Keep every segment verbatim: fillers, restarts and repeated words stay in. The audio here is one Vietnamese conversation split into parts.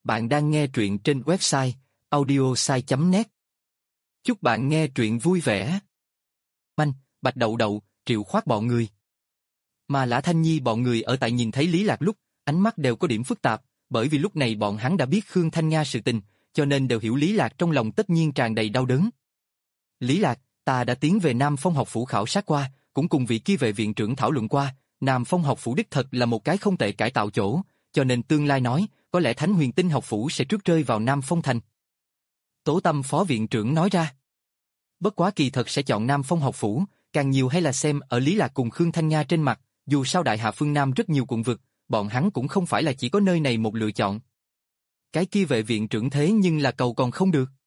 Bạn đang nghe truyện trên website audiosai chấm net. Chúc bạn nghe truyện vui vẻ. Manh, Bạch Đậu Đậu, Triệu Khoát bọn người. Mà Lã Thanh Nhi bọn người ở tại nhìn thấy Lý Lạc lúc, ánh mắt đều có điểm phức tạp, bởi vì lúc này bọn hắn đã biết Khương Thanh Nga sự tình, cho nên đều hiểu Lý Lạc trong lòng tất nhiên tràn đầy đau đớn. Lý Lạc, ta đã tiến về Nam Phong học phủ khảo sát qua, cũng cùng vị kia vệ viện trưởng thảo luận qua, Nam Phong học phủ đích thật là một cái không tệ cải tạo chỗ, cho nên tương lai nói, có lẽ Thánh Huyền Tinh học phủ sẽ trước rơi vào Nam Phong thành. Tố Tâm phó viện trưởng nói ra. Bất quá kỳ thật sẽ chọn Nam Phong học phủ, càng nhiều hay là xem ở Lý Lạc cùng Khương Thanh Nga trên mặt, dù sao Đại Hạ phương Nam rất nhiều quận vực, bọn hắn cũng không phải là chỉ có nơi này một lựa chọn. Cái kia vệ viện trưởng thế nhưng là cầu còn không được.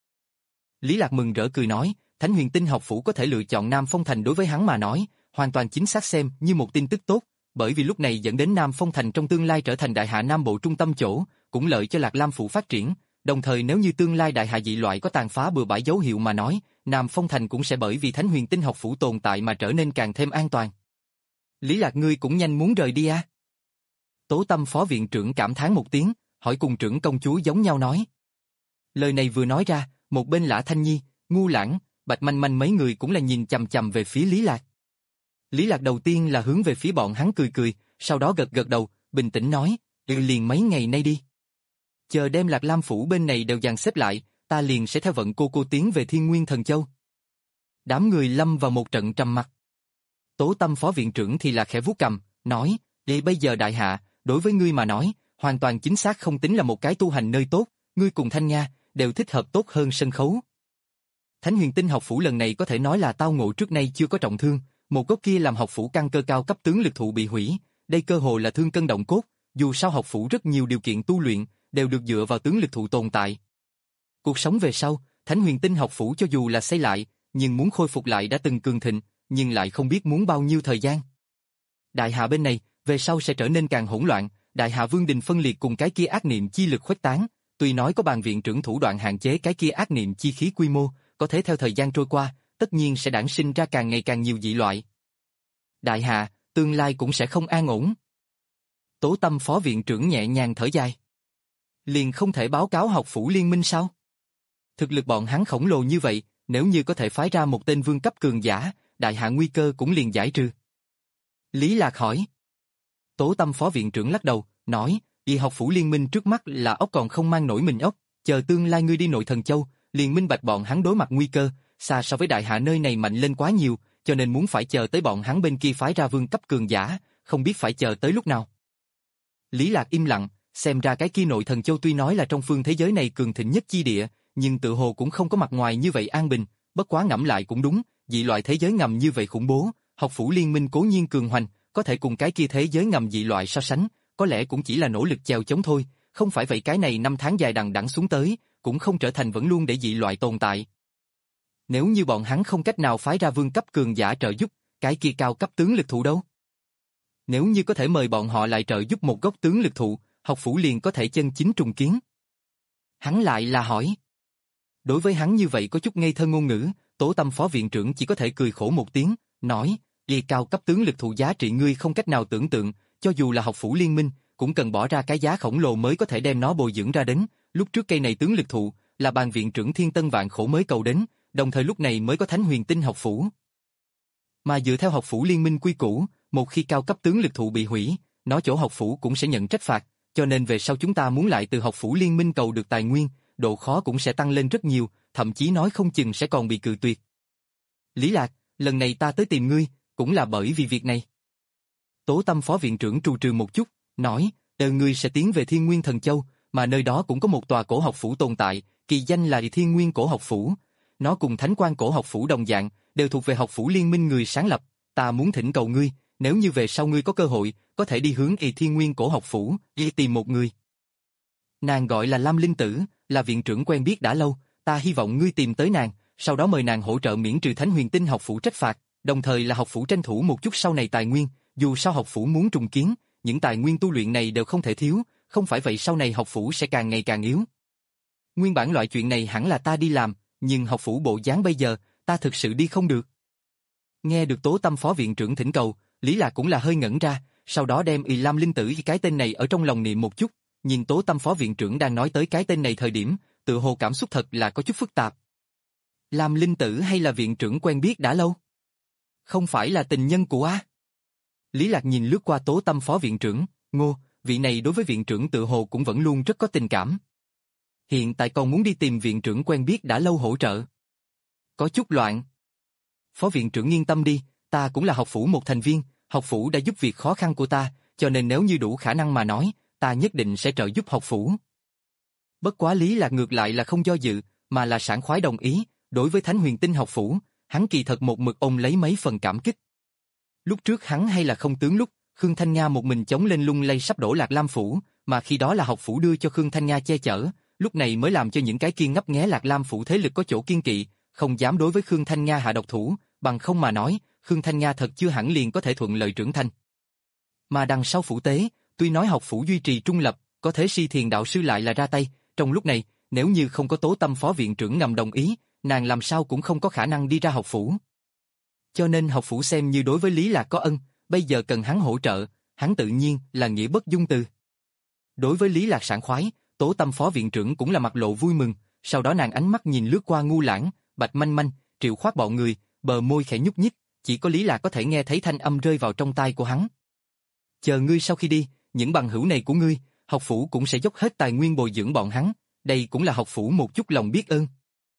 Lý Lạc mừng rỡ cười nói, Thánh Huyền Tinh học phủ có thể lựa chọn Nam Phong thành đối với hắn mà nói, hoàn toàn chính xác xem như một tin tức tốt, bởi vì lúc này dẫn đến Nam Phong thành trong tương lai trở thành Đại Hạ Nam Bộ trung tâm chỗ, cũng lợi cho Lạc Lam phủ phát triển, đồng thời nếu như tương lai Đại Hạ dị loại có tàn phá bừa bãi dấu hiệu mà nói, Nam Phong thành cũng sẽ bởi vì Thánh Huyền Tinh học phủ tồn tại mà trở nên càng thêm an toàn. Lý Lạc ngươi cũng nhanh muốn rời đi à? Tố Tâm phó viện trưởng cảm thán một tiếng, hỏi cùng trưởng công chúa giống nhau nói. Lời này vừa nói ra, một bên Lã Thanh Nhi, Ngu Lãng, Bạch Manh Manh mấy người cũng là nhìn chằm chằm về phía Lý Lạc. Lý Lạc đầu tiên là hướng về phía bọn hắn cười cười, sau đó gật gật đầu, bình tĩnh nói, ừ liền mấy ngày nay đi. Chờ đem Lạc Lam phủ bên này đều dàn xếp lại, ta liền sẽ theo vận cô cô tiến về Thiên Nguyên Thần Châu. Đám người lâm vào một trận trầm mặc. Tố Tâm phó viện trưởng thì là khẽ vuốt cằm, nói, để bây giờ Đại Hạ, đối với ngươi mà nói, hoàn toàn chính xác không tính là một cái tu hành nơi tốt, ngươi cùng Thanh Nga, đều thích hợp tốt hơn sân khấu. Thánh Huyền Tinh học phủ lần này có thể nói là tao ngộ trước nay chưa có trọng thương, một gốc kia làm học phủ căn cơ cao cấp tướng lực thụ bị hủy, đây cơ hồ là thương cân động cốt, dù sao học phủ rất nhiều điều kiện tu luyện, đều được dựa vào tướng lực thụ tồn tại. Cuộc sống về sau, Thánh Huyền Tinh học phủ cho dù là xây lại, nhưng muốn khôi phục lại đã từng cường thịnh, nhưng lại không biết muốn bao nhiêu thời gian. Đại Hạ bên này, về sau sẽ trở nên càng hỗn loạn, Đại Hạ vương đình phân liệt cùng cái kia ác niệm chi lực khuếch tán, tuy nói có bàn viện trưởng thủ đoạn hạn chế cái kia ác niệm chi khí quy mô, có thể theo thời gian trôi qua, tất nhiên sẽ đản sinh ra càng ngày càng nhiều dị loại. Đại Hạ, tương lai cũng sẽ không an ổn. Tố Tâm phó viện trưởng nhẹ nhàng thở dài. Liền không thể báo cáo học phủ liên minh sao? Thực lực bọn hắn khổng lồ như vậy, nếu như có thể phái ra một tên vương cấp cường giả, Đại Hạ nguy cơ cũng liền giải trừ. Lý Lạc hỏi. Tố Tâm phó viện trưởng lắc đầu, nói, y học phủ liên minh trước mắt là ốc còn không mang nổi mình ốc, chờ tương lai ngươi đi Nội Thần Châu, liền minh bạch bọn hắn đối mặt nguy cơ, xa so với Đại Hạ nơi này mạnh lên quá nhiều, cho nên muốn phải chờ tới bọn hắn bên kia phái ra vương cấp cường giả, không biết phải chờ tới lúc nào. Lý Lạc im lặng, xem ra cái kia Nội Thần Châu tuy nói là trong phương thế giới này cường thịnh nhất chi địa, nhưng tự hồ cũng không có mặt ngoài như vậy an bình, bất quá ngẫm lại cũng đúng, dị loại thế giới ngầm như vậy khủng bố, học phủ liên minh cố nhiên cường hoành, có thể cùng cái kia thế giới ngầm dị loại so sánh, có lẽ cũng chỉ là nỗ lực chèo chống thôi, không phải vậy cái này năm tháng dài đằng đẵng xuống tới, cũng không trở thành vẫn luôn để dị loại tồn tại. Nếu như bọn hắn không cách nào phái ra vương cấp cường giả trợ giúp, cái kia cao cấp tướng lực thụ đâu? Nếu như có thể mời bọn họ lại trợ giúp một gốc tướng lực thụ, học phủ liền có thể chân chính trùng kiến. Hắn lại là hỏi. Đối với hắn như vậy có chút ngây thơ ngôn ngữ, Tố Tâm phó viện trưởng chỉ có thể cười khổ một tiếng, nói, y cao cấp tướng lực thụ giá trị ngươi không cách nào tưởng tượng, cho dù là học phủ liên minh, cũng cần bỏ ra cái giá khổng lồ mới có thể đem nó bồi dưỡng ra đến, lúc trước cây này tướng lực thụ, là bàn viện trưởng Thiên Tân vạn khổ mới cầu đến, đồng thời lúc này mới có Thánh Huyền Tinh học phủ. Mà dựa theo học phủ liên minh quy củ, một khi cao cấp tướng lực thụ bị hủy, nó chỗ học phủ cũng sẽ nhận trách phạt, cho nên về sau chúng ta muốn lại từ học phủ liên minh cầu được tài nguyên, độ khó cũng sẽ tăng lên rất nhiều, thậm chí nói không chừng sẽ còn bị cự tuyệt. Lý Lạc, lần này ta tới tìm ngươi, cũng là bởi vì việc này. Tố Tâm phó viện trưởng trù trừ một chút, nói, đời ngươi sẽ tiến về Thiên Nguyên Thần Châu, mà nơi đó cũng có một tòa cổ học phủ tồn tại, kỳ danh là Thiên Nguyên Cổ Học Phủ. Nó cùng Thánh Quan Cổ Học Phủ đồng dạng, đều thuộc về học phủ liên minh người sáng lập. Ta muốn thỉnh cầu ngươi, nếu như về sau ngươi có cơ hội, có thể đi hướng y Thiên Nguyên Cổ Học Phủ, đi tìm một người. Nàng gọi là Lam Linh Tử, là viện trưởng quen biết đã lâu, ta hy vọng ngươi tìm tới nàng, sau đó mời nàng hỗ trợ miễn trừ Thánh Huyền Tinh học phủ trách phạt, đồng thời là học phủ tranh thủ một chút sau này tài nguyên, dù sao học phủ muốn trùng kiến, những tài nguyên tu luyện này đều không thể thiếu, không phải vậy sau này học phủ sẽ càng ngày càng yếu. Nguyên bản loại chuyện này hẳn là ta đi làm, nhưng học phủ bộ dáng bây giờ, ta thực sự đi không được. Nghe được Tố Tâm phó viện trưởng thỉnh cầu, Lý Lạc cũng là hơi ngẩn ra, sau đó đem Y Lam Linh Tử cái tên này ở trong lòng niệm một chút, nhìn Tố Tâm phó viện trưởng đang nói tới cái tên này thời điểm, tự hồ cảm xúc thật là có chút phức tạp. Làm linh tử hay là viện trưởng quen biết đã lâu? Không phải là tình nhân của A? Lý Lạc nhìn lướt qua Tố Tâm phó viện trưởng, Ngô, vị này đối với viện trưởng tự hồ cũng vẫn luôn rất có tình cảm. Hiện tại còn muốn đi tìm viện trưởng quen biết đã lâu hỗ trợ. Có chút loạn. Phó viện trưởng yên tâm đi, ta cũng là học phủ một thành viên, học phủ đã giúp việc khó khăn của ta, cho nên nếu như đủ khả năng mà nói, ta nhất định sẽ trợ giúp học phủ. Bất quá Lý Lạc ngược lại là không do dự, mà là sảng khoái đồng ý, đối với Thánh Huyền Tinh học phủ, hắn kỳ thật một mực ôm lấy mấy phần cảm kích. Lúc trước hắn hay là không tướng lúc, Khương Thanh Nga một mình chống lên lung lay sắp đổ Lạc Lam phủ, mà khi đó là học phủ đưa cho Khương Thanh Nga che chở, lúc này mới làm cho những cái kiên ngấp nghé Lạc Lam phủ thế lực có chỗ kiên kỵ, không dám đối với Khương Thanh Nga hạ độc thủ, bằng không mà nói, Khương Thanh Nga thật chưa hẳn liền có thể thuận lợi trưởng thành. Mà đằng sau phủ tế, tuy nói học phủ duy trì trung lập, có thế Si Thiền đạo sư lại là ra tay, trong lúc này, nếu như không có Tố Tâm phó viện trưởng ngầm đồng ý, nàng làm sao cũng không có khả năng đi ra học phủ. Cho nên học phủ xem như đối với Lý Lạc có ân, bây giờ cần hắn hỗ trợ, hắn tự nhiên là nghĩa bất dung từ. Đối với Lý Lạc sảng khoái, Tố Tâm phó viện trưởng cũng là mặt lộ vui mừng, sau đó nàng ánh mắt nhìn lướt qua Ngu Lãng, Bạch Manh Manh, Triệu Khoát bọn người, bờ môi khẽ nhúc nhích, chỉ có Lý Lạc có thể nghe thấy thanh âm rơi vào trong tai của hắn. Chờ ngươi sau khi đi, những bằng hữu này của ngươi, học phủ cũng sẽ dốc hết tài nguyên bồi dưỡng bọn hắn, đây cũng là học phủ một chút lòng biết ơn.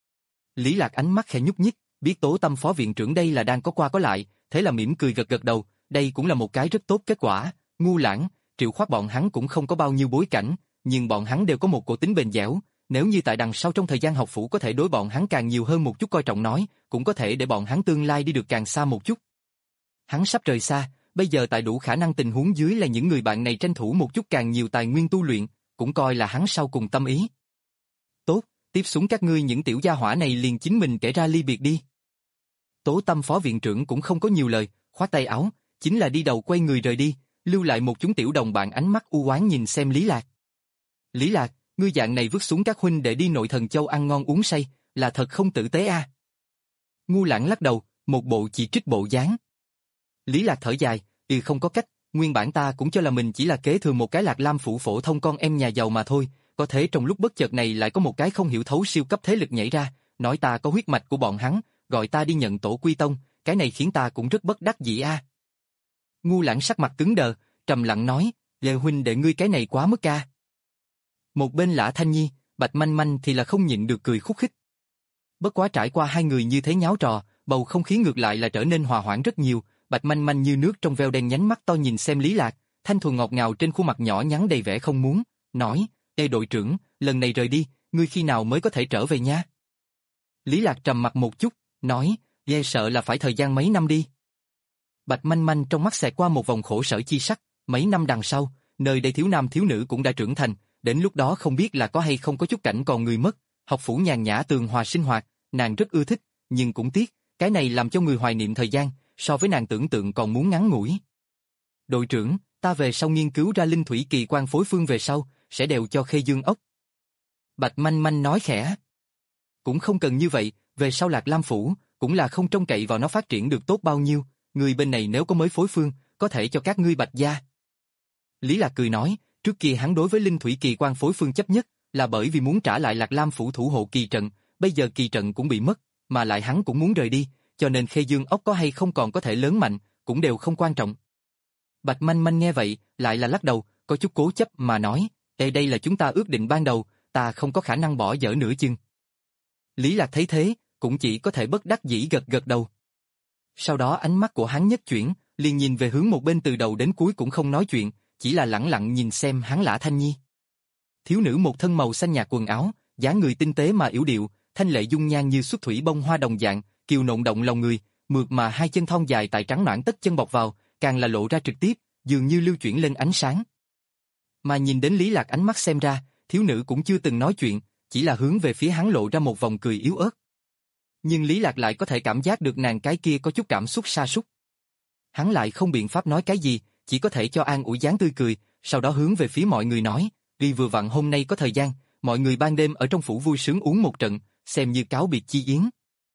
Lý Lạc ánh mắt khẽ nhúc nhích, biết Tố Tâm phó viện trưởng đây là đang có qua có lại, thế là mỉm cười gật gật đầu, đây cũng là một cái rất tốt kết quả. Ngu Lãng, Triệu Khoát bọn hắn cũng không có bao nhiêu bối cảnh, nhưng bọn hắn đều có một cổ tính bền dẻo, nếu như tại đằng sau trong thời gian học phủ có thể đối bọn hắn càng nhiều hơn một chút coi trọng nói, cũng có thể để bọn hắn tương lai đi được càng xa một chút. Hắn sắp rời xa, bây giờ tại đủ khả năng tình huống dưới là những người bạn này tranh thủ một chút càng nhiều tài nguyên tu luyện, cũng coi là hắn sau cùng tâm ý. Tốt, tiếp xuống các ngươi những tiểu gia hỏa này liền chính mình kể ra ly biệt đi. Tố Tâm phó viện trưởng cũng không có nhiều lời, khoát tay áo, chính là đi đầu quay người rời đi, lưu lại một chúng tiểu đồng bạn ánh mắt u oán nhìn xem Lý Lạc. Lý Lạc, ngươi dạng này vứt xuống các huynh để đi Nội Thần Châu ăn ngon uống say, là thật không tử tế a. À? Ngu Lãng lắc đầu, một bộ chỉ trích bộ dáng. Lý Lạc thở dài, ừ không có cách, nguyên bản ta cũng cho là mình chỉ là kế thừa một cái Lạc Lam phủ phổ thông con em nhà giàu mà thôi, có thể trong lúc bất chợt này lại có một cái không hiểu thấu siêu cấp thế lực nhảy ra, nói ta có huyết mạch của bọn hắn, gọi ta đi nhận tổ quy tông, cái này khiến ta cũng rất bất đắc dĩ a. À. Ngu Lãng sắc mặt cứng đờ, trầm lặng nói, Lê huynh đệ ngươi cái này quá mức ca. Một bên Lã Thanh Nhi, Bạch Manh Manh thì là không nhịn được cười khúc khích. Bất quá trải qua hai người như thế nháo trò, bầu không khí ngược lại là trở nên hòa hoãn rất nhiều, Bạch Manh Manh như nước trong veo đen nhánh mắt to nhìn xem Lý Lạc, thanh thuần ngọt ngào trên khuôn mặt nhỏ nhắn đầy vẻ không muốn, nói, Ê đội trưởng, lần này rời đi, ngươi khi nào mới có thể trở về nha? Lý Lạc trầm mặt một chút, nói, e sợ là phải thời gian mấy năm đi. Bạch Manh Manh trong mắt xẹt qua một vòng khổ sở chi sắc, mấy năm đằng sau, nơi đây thiếu nam thiếu nữ cũng đã trưởng thành, đến lúc đó không biết là có hay không có chút cảnh còn người mất, học phủ nhàn nhã tường hòa sinh hoạt, nàng rất ưa thích, nhưng cũng tiếc, cái này làm cho người hoài niệm thời gian, so với nàng tưởng tượng còn muốn ngắn ngủi. Đội trưởng, ta về sau nghiên cứu ra linh thủy kỳ quan phối phương về sau, sẽ đều cho Khê Dương ốc. Bạch Manh Manh nói khẽ. Cũng không cần như vậy, về sau Lạc Lam phủ, cũng là không trông cậy vào nó phát triển được tốt bao nhiêu, người bên này nếu có mới phối phương, có thể cho các ngươi Bạch gia. Lý Lạc cười nói, trước kia hắn đối với linh thủy kỳ quan phối phương chấp nhất, là bởi vì muốn trả lại Lạc Lam phủ thủ hộ kỳ trận, bây giờ kỳ trận cũng bị mất, mà lại hắn cũng muốn rời đi, cho nên Khê Dương ốc có hay không còn có thể lớn mạnh, cũng đều không quan trọng. Bạch Manh Manh nghe vậy, lại là lắc đầu, có chút cố chấp mà nói, Ê đây là chúng ta ước định ban đầu, ta không có khả năng bỏ dở nửa chừng. Lý Lạc thấy thế, cũng chỉ có thể bất đắc dĩ gật gật đầu. Sau đó ánh mắt của hắn nhất chuyển, liền nhìn về hướng một bên từ đầu đến cuối cũng không nói chuyện, chỉ là lẳng lặng nhìn xem hắn Lã Thanh Nhi. Thiếu nữ một thân màu xanh nhạt quần áo, dáng người tinh tế mà yểu điệu, thanh lệ dung nhan như xuất thủy bông hoa đồng dạng, kiều nộn động lòng người, mượt mà hai chân thon dài tại trắng nõn tất chân bọc vào, càng là lộ ra trực tiếp, dường như lưu chuyển lên ánh sáng. Mà nhìn đến Lý Lạc ánh mắt xem ra, thiếu nữ cũng chưa từng nói chuyện, chỉ là hướng về phía hắn lộ ra một vòng cười yếu ớt. Nhưng Lý Lạc lại có thể cảm giác được nàng cái kia có chút cảm xúc sa sút. Hắn lại không biện pháp nói cái gì, chỉ có thể cho an ủi dáng tươi cười, sau đó hướng về phía mọi người nói, đi vừa vặn hôm nay có thời gian, mọi người ban đêm ở trong phủ vui sướng uống một trận, xem như cáo biệt chi yến.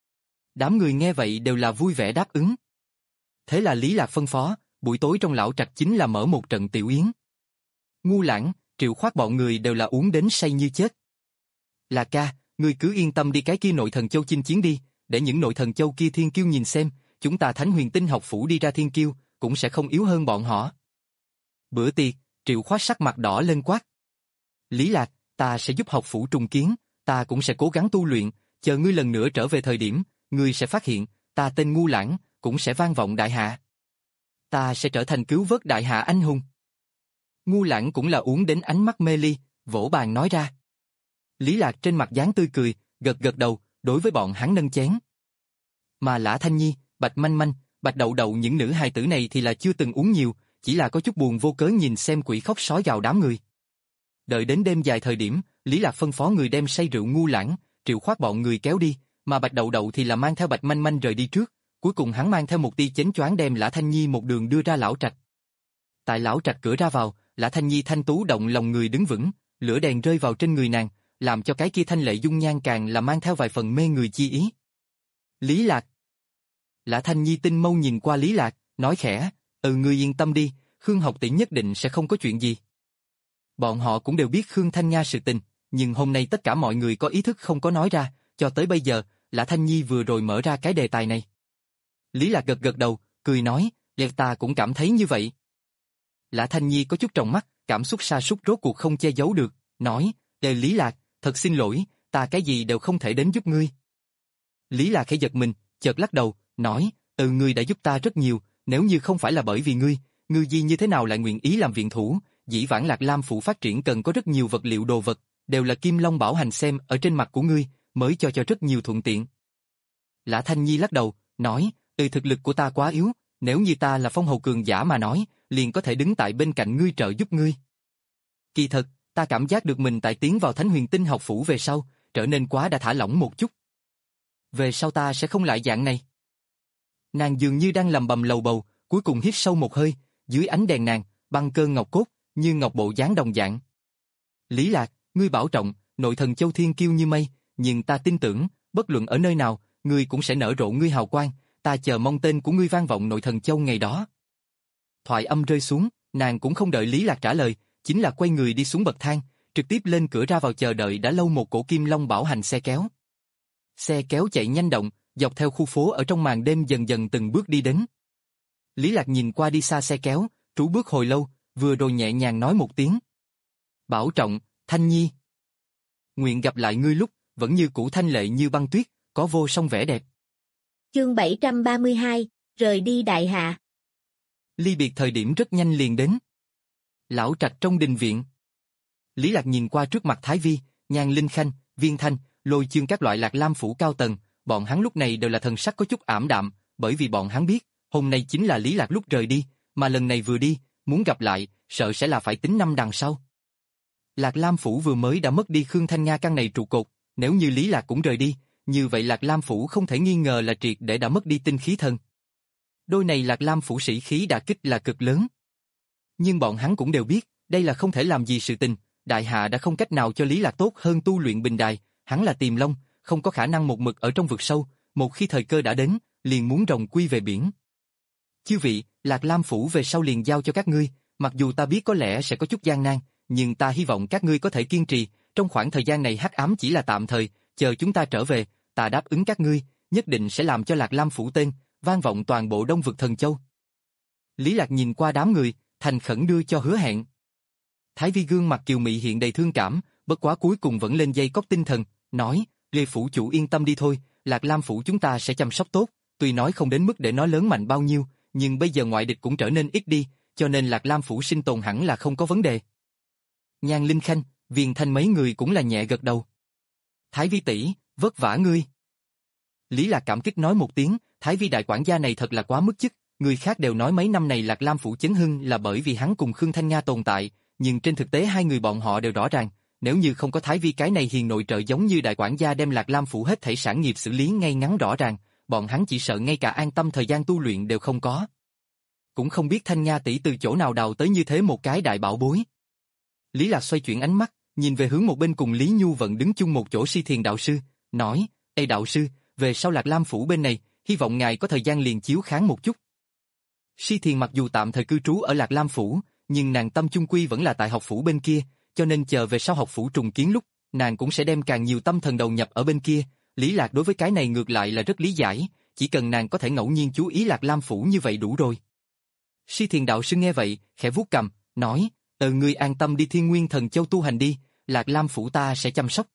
Đám người nghe vậy đều là vui vẻ đáp ứng. Thế là Lý Lạc phân phó, buổi tối trong lão trạch chính là mở một trận tiểu yến. Ngu Lãng, Triệu Khoát bọn người đều là uống đến say như chết. Là ca, ngươi cứ yên tâm đi, cái kia nội thần châu chinh chiến đi, để những nội thần châu kia thiên kiêu nhìn xem, chúng ta Thánh Huyền Tinh học phủ đi ra thiên kiêu, cũng sẽ không yếu hơn bọn họ. Bữa tiệc, Triệu Khoát sắc mặt đỏ lên quát. Lý Lạc, ta sẽ giúp học phủ trùng kiến, ta cũng sẽ cố gắng tu luyện, chờ ngươi lần nữa trở về thời điểm, ngươi sẽ phát hiện, ta tên Ngu Lãng, cũng sẽ vang vọng đại hạ. Ta sẽ trở thành cứu vớt đại hạ anh hùng. Ngu Lãng cũng là uống đến ánh mắt mê ly, vỗ bàn nói ra. Lý Lạc trên mặt dáng tươi cười, gật gật đầu, đối với bọn hắn nâng chén. Mà Lã Thanh Nhi, Bạch Manh Manh, Bạch Đậu Đậu những nữ hài tử này thì là chưa từng uống nhiều, chỉ là có chút buồn vô cớ nhìn xem quỷ khóc sói gào đám người. Đợi đến đêm dài thời điểm, Lý Lạc phân phó người đem say rượu Ngu Lãng, Triệu Khoát bọn người kéo đi, mà Bạch Đậu Đậu thì là mang theo Bạch Manh Manh rời đi trước, cuối cùng hắn mang theo một tia chén choáng đem Lã Thanh Nhi một đường đưa ra lão trạch. Tại lão trạch cửa ra vào, Lã Thanh Nhi thanh tú động lòng người đứng vững, lửa đèn rơi vào trên người nàng, làm cho cái kia thanh lệ dung nhan càng là mang theo vài phần mê người chi ý. Lý Lạc. Lã Thanh Nhi tinh mâu nhìn qua Lý Lạc, nói khẽ, ừ ngươi yên tâm đi, Khương học tỷ nhất định sẽ không có chuyện gì. Bọn họ cũng đều biết Khương Thanh Nga sự tình, nhưng hôm nay tất cả mọi người có ý thức không có nói ra, cho tới bây giờ, Lã Thanh Nhi vừa rồi mở ra cái đề tài này. Lý Lạc gật gật đầu, cười nói, liệt ta cũng cảm thấy như vậy. Lã Thanh Nhi có chút tròng mắt, cảm xúc sa sút rốt cuộc không che giấu được, nói, Đề Lý Lạc, thật xin lỗi, ta cái gì đều không thể đến giúp ngươi. Lý Lạc khẽ giật mình, chợt lắc đầu, nói, ừ ngươi đã giúp ta rất nhiều, nếu như không phải là bởi vì ngươi, Ngư Di như thế nào lại nguyện ý làm viện thủ, dĩ vãng Lạc Lam phủ phát triển cần có rất nhiều vật liệu đồ vật, đều là Kim Long bảo hành xem ở trên mặt của ngươi, mới cho cho rất nhiều thuận tiện. Lã Thanh Nhi lắc đầu, nói, ừ thực lực của ta quá yếu, nếu như ta là phong hầu cường giả mà nói, liền có thể đứng tại bên cạnh ngươi trợ giúp ngươi. Kỳ thật, ta cảm giác được mình tại tiến vào Thánh Huyền Tinh học phủ về sau, trở nên quá đã thả lỏng một chút. Về sau ta sẽ không lại dạng này. Nàng dường như đang lầm bầm lầu bầu, cuối cùng hít sâu một hơi, dưới ánh đèn nàng, băng cơ ngọc cốt, như ngọc bộ dáng đồng dạng. Lý Lạc, ngươi bảo trọng, nội thần châu thiên kiêu như mây, nhưng ta tin tưởng, bất luận ở nơi nào, ngươi cũng sẽ nở rộ ngươi hào quang, ta chờ mong tên của ngươi vang vọng nội thần châu ngày đó. Thoại âm rơi xuống, nàng cũng không đợi Lý Lạc trả lời, chính là quay người đi xuống bậc thang, trực tiếp lên cửa ra vào chờ đợi đã lâu một cổ Kim Long bảo hành xe kéo. Xe kéo chạy nhanh động, dọc theo khu phố ở trong màn đêm dần dần từng bước đi đến. Lý Lạc nhìn qua đi xa xe kéo, trú bước hồi lâu, vừa rồi nhẹ nhàng nói một tiếng. Bảo trọng, Thanh Nhi. Nguyện gặp lại ngươi lúc, vẫn như cũ thanh lệ như băng tuyết, có vô song vẻ đẹp. Chương bảy trăm ba mươi hai, rời đi đại hạ. Ly biệt thời điểm rất nhanh liền đến. Lão trạch trong đình viện. Lý Lạc nhìn qua trước mặt Thái Vi, Nhan Linh Khanh, Viên Thanh, Lôi Chương các loại Lạc Lam phủ cao tầng, bọn hắn lúc này đều là thần sắc có chút ảm đạm, bởi vì bọn hắn biết, hôm nay chính là Lý Lạc lúc rời đi, mà lần này vừa đi, muốn gặp lại, sợ sẽ là phải tính năm đằng sau. Lạc Lam phủ vừa mới đã mất đi Khương Thanh Nga căn này trụ cột, nếu như Lý Lạc cũng rời đi, như vậy Lạc Lam phủ không thể nghi ngờ là triệt để đã mất đi tinh khí thần. Đôi này Lạc Lam phủ sĩ khí đả kích là cực lớn. Nhưng bọn hắn cũng đều biết, đây là không thể làm gì sự tình, đại hạ đã không cách nào cho Lý Lạc tốt hơn tu luyện bình đài, hắn là Tiềm Long, không có khả năng một mực ở trong vực sâu, một khi thời cơ đã đến, liền muốn rồng quy về biển. Chư vị, Lạc Lam phủ về sau liền giao cho các ngươi, mặc dù ta biết có lẽ sẽ có chút gian nan, nhưng ta hy vọng các ngươi có thể kiên trì, trong khoảng thời gian này hắc ám chỉ là tạm thời, chờ chúng ta trở về, ta đáp ứng các ngươi, nhất định sẽ làm cho Lạc Lam phủ tên vang vọng toàn bộ Đông vực Thần Châu. Lý Lạc nhìn qua đám người, thành khẩn đưa cho hứa hẹn. Thái Vi gương mặt kiều mị hiện đầy thương cảm, bất quá cuối cùng vẫn lên dây cót tinh thần, nói, Lê phủ chủ yên tâm đi thôi, Lạc Lam phủ chúng ta sẽ chăm sóc tốt, tuy nói không đến mức để nó lớn mạnh bao nhiêu, nhưng bây giờ ngoại địch cũng trở nên ít đi, cho nên Lạc Lam phủ sinh tồn hẳn là không có vấn đề. Nhan Linh Khanh, Viên Thanh mấy người cũng là nhẹ gật đầu. Thái Vi tỷ, vất vả ngươi. Lý Lạc cảm kích nói một tiếng, Thái Vi đại quản gia này thật là quá mức chức, người khác đều nói mấy năm này Lạc Lam phủ chấn hưng là bởi vì hắn cùng Khương Thanh Nga tồn tại, nhưng trên thực tế hai người bọn họ đều rõ ràng, nếu như không có Thái Vi cái này hiền nội trợ giống như đại quản gia đem Lạc Lam phủ hết thảy sản nghiệp xử lý ngay ngắn rõ ràng, bọn hắn chỉ sợ ngay cả an tâm thời gian tu luyện đều không có. Cũng không biết Thanh Nga tỷ từ chỗ nào đào tới như thế một cái đại bảo bối. Lý Lạc xoay chuyển ánh mắt, nhìn về hướng một bên cùng Lý Nhu Vận đứng chung một chỗ Si Thiền đạo sư, nói, Ê đạo sư, về sau Lạc Lam phủ bên này, hy vọng ngài có thời gian liền chiếu kháng một chút. Si Thiền mặc dù tạm thời cư trú ở Lạc Lam phủ, nhưng nàng tâm chung quy vẫn là tại học phủ bên kia, cho nên chờ về sau học phủ trùng kiến lúc, nàng cũng sẽ đem càng nhiều tâm thần đầu nhập ở bên kia. Lý Lạc đối với cái này ngược lại là rất lý giải, chỉ cần nàng có thể ngẫu nhiên chú ý Lạc Lam phủ như vậy đủ rồi. Si Thiền đạo sư nghe vậy, khẽ vuốt cằm, nói, ờ ngươi an tâm đi Thiên Nguyên Thần Châu tu hành đi, Lạc Lam phủ ta sẽ chăm sóc.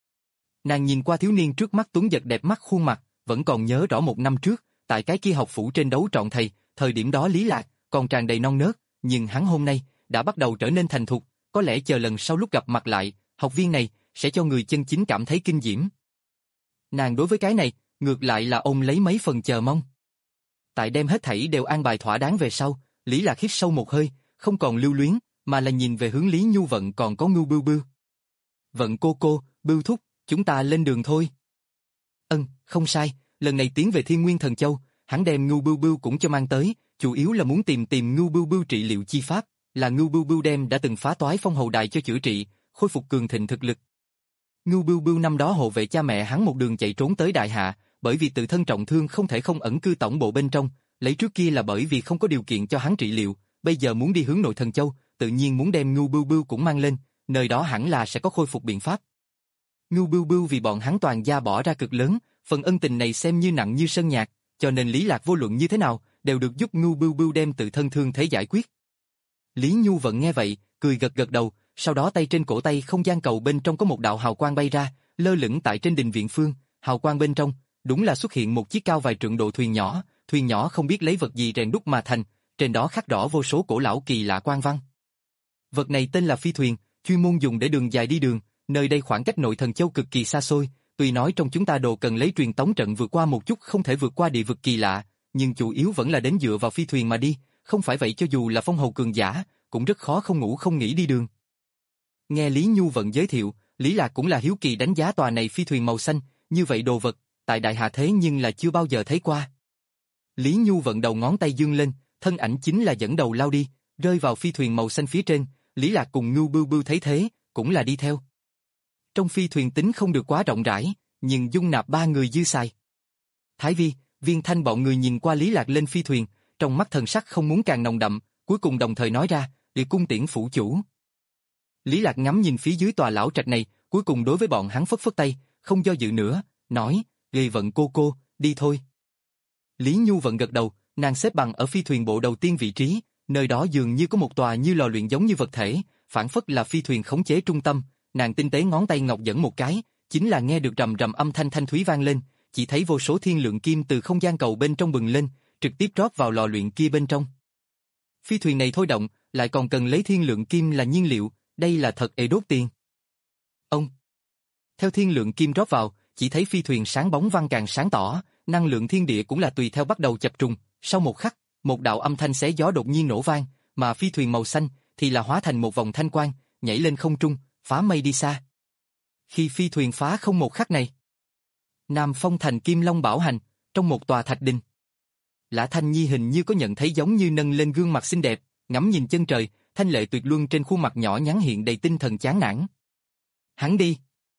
Nàng nhìn qua thiếu niên trước mắt tuấn giật đẹp mắt khuôn mặt, vẫn còn nhớ rõ một năm trước, tại cái kia học phủ trên đấu trọn thầy, thời điểm đó Lý Lạc còn tràn đầy non nớt, nhưng hắn hôm nay đã bắt đầu trở nên thành thục, có lẽ chờ lần sau lúc gặp mặt lại, học viên này sẽ cho người chân chính cảm thấy kinh diễm. Nàng đối với cái này, ngược lại là ôm lấy mấy phần chờ mong. Tại đem hết thảy đều an bài thỏa đáng về sau, Lý Lạc hít sâu một hơi, không còn lưu luyến, mà là nhìn về hướng Lý Nhu Vận còn có Ngưu Bưu Bưu. Vận cô cô, Bưu thúc, chúng ta lên đường thôi. Ân, không sai, lần này tiến về Thiên Nguyên Thần Châu, hắn đem Ngưu Bưu Bưu cũng cho mang tới, chủ yếu là muốn tìm tìm Ngưu Bưu Bưu trị liệu chi pháp, là Ngưu Bưu Bưu đem đã từng phá toái phong hầu đài cho chữa trị, khôi phục cường thịnh thực lực. Ngưu Bưu Bưu năm đó hộ vệ cha mẹ hắn một đường chạy trốn tới Đại Hạ, bởi vì tự thân trọng thương không thể không ẩn cư tổng bộ bên trong, lấy trước kia là bởi vì không có điều kiện cho hắn trị liệu, bây giờ muốn đi hướng Nội Thần Châu, tự nhiên muốn đem Ngưu Bưu Bưu cũng mang lên, nơi đó hẳn là sẽ có khôi phục biện pháp. Ngưu Bưu Bưu vì bọn hắn toàn gia bỏ ra cực lớn, phần ân tình này xem như nặng như sơn nhạc, cho nên Lý Lạc vô luận như thế nào, đều được giúp Ngưu Bưu Bưu đem tự thân thương thế giải quyết. Lý Nhu Vận nghe vậy, cười gật gật đầu, sau đó tay trên cổ tay không gian cầu bên trong có một đạo hào quang bay ra, lơ lửng tại trên đình viện phương, hào quang bên trong, đúng là xuất hiện một chiếc cao vài trượng độ thuyền nhỏ, thuyền nhỏ không biết lấy vật gì rèn đúc mà thành, trên đó khắc rõ vô số cổ lão kỳ lạ quan văn. Vật này tên là phi thuyền, chuyên môn dùng để đường dài đi đường, nơi đây khoảng cách Nội Thần Châu cực kỳ xa xôi, tuy nói trong chúng ta đồ cần lấy truyền tống trận vượt qua một chút không thể vượt qua địa vực kỳ lạ, nhưng chủ yếu vẫn là đến dựa vào phi thuyền mà đi, không phải vậy cho dù là phong hầu cường giả, cũng rất khó không ngủ không nghỉ đi đường. Nghe Lý Nhu Vận giới thiệu, Lý Lạc cũng là hiếu kỳ đánh giá tòa này phi thuyền màu xanh, như vậy đồ vật, tại Đại Hạ thế nhưng là chưa bao giờ thấy qua. Lý Nhu Vận đầu ngón tay dương lên, thân ảnh chính là dẫn đầu lao đi, rơi vào phi thuyền màu xanh phía trên, Lý Lạc cùng Ngưu Bưu Bưu thấy thế, cũng là đi theo. Trong phi thuyền tính không được quá rộng rãi, nhưng dung nạp ba người dư xài. Thái Vi, Viên Thanh bọn người nhìn qua Lý Lạc lên phi thuyền, trong mắt thần sắc không muốn càng nồng đậm, cuối cùng đồng thời nói ra, địa cung tiễn phủ chủ. Lý Lạc ngắm nhìn phía dưới tòa lão trạch này, cuối cùng đối với bọn hắn phất phất tay, không do dự nữa, nói, Gây Vận cô cô, đi thôi. Lý Nhu Vận gật đầu, nàng xếp bằng ở phi thuyền bộ đầu tiên vị trí, nơi đó dường như có một tòa như lò luyện giống như vật thể, phản phất là phi thuyền khống chế trung tâm, nàng tinh tế ngón tay ngọc dẫn một cái, chính là nghe được rầm rầm âm thanh thanh thúy vang lên, chỉ thấy vô số thiên lượng kim từ không gian cầu bên trong bừng lên, trực tiếp rót vào lò luyện kia bên trong. Phi thuyền này thôi động, lại còn cần lấy thiên lượng kim là nhiên liệu, đây là thật ê đốt tiền. Ông. Theo thiên lượng kim rót vào, chỉ thấy phi thuyền sáng bóng văng càng sáng tỏ, năng lượng thiên địa cũng là tùy theo bắt đầu chập trùng, sau một khắc, một đạo âm thanh xé gió đột nhiên nổ vang, mà phi thuyền màu xanh thì là hóa thành một vòng thanh quang, nhảy lên không trung, phá mây đi xa. Khi phi thuyền phá không một khắc này, Nam Phong thành Kim Long Bảo Hành, trong một tòa thạch đình. Lã Thanh Nhi hình như có nhận thấy giống như nâng lên gương mặt xinh đẹp, ngắm nhìn chân trời, thanh lệ tuyệt luân trên khuôn mặt nhỏ nhắn hiện đầy tinh thần chán nản. Hắn đi.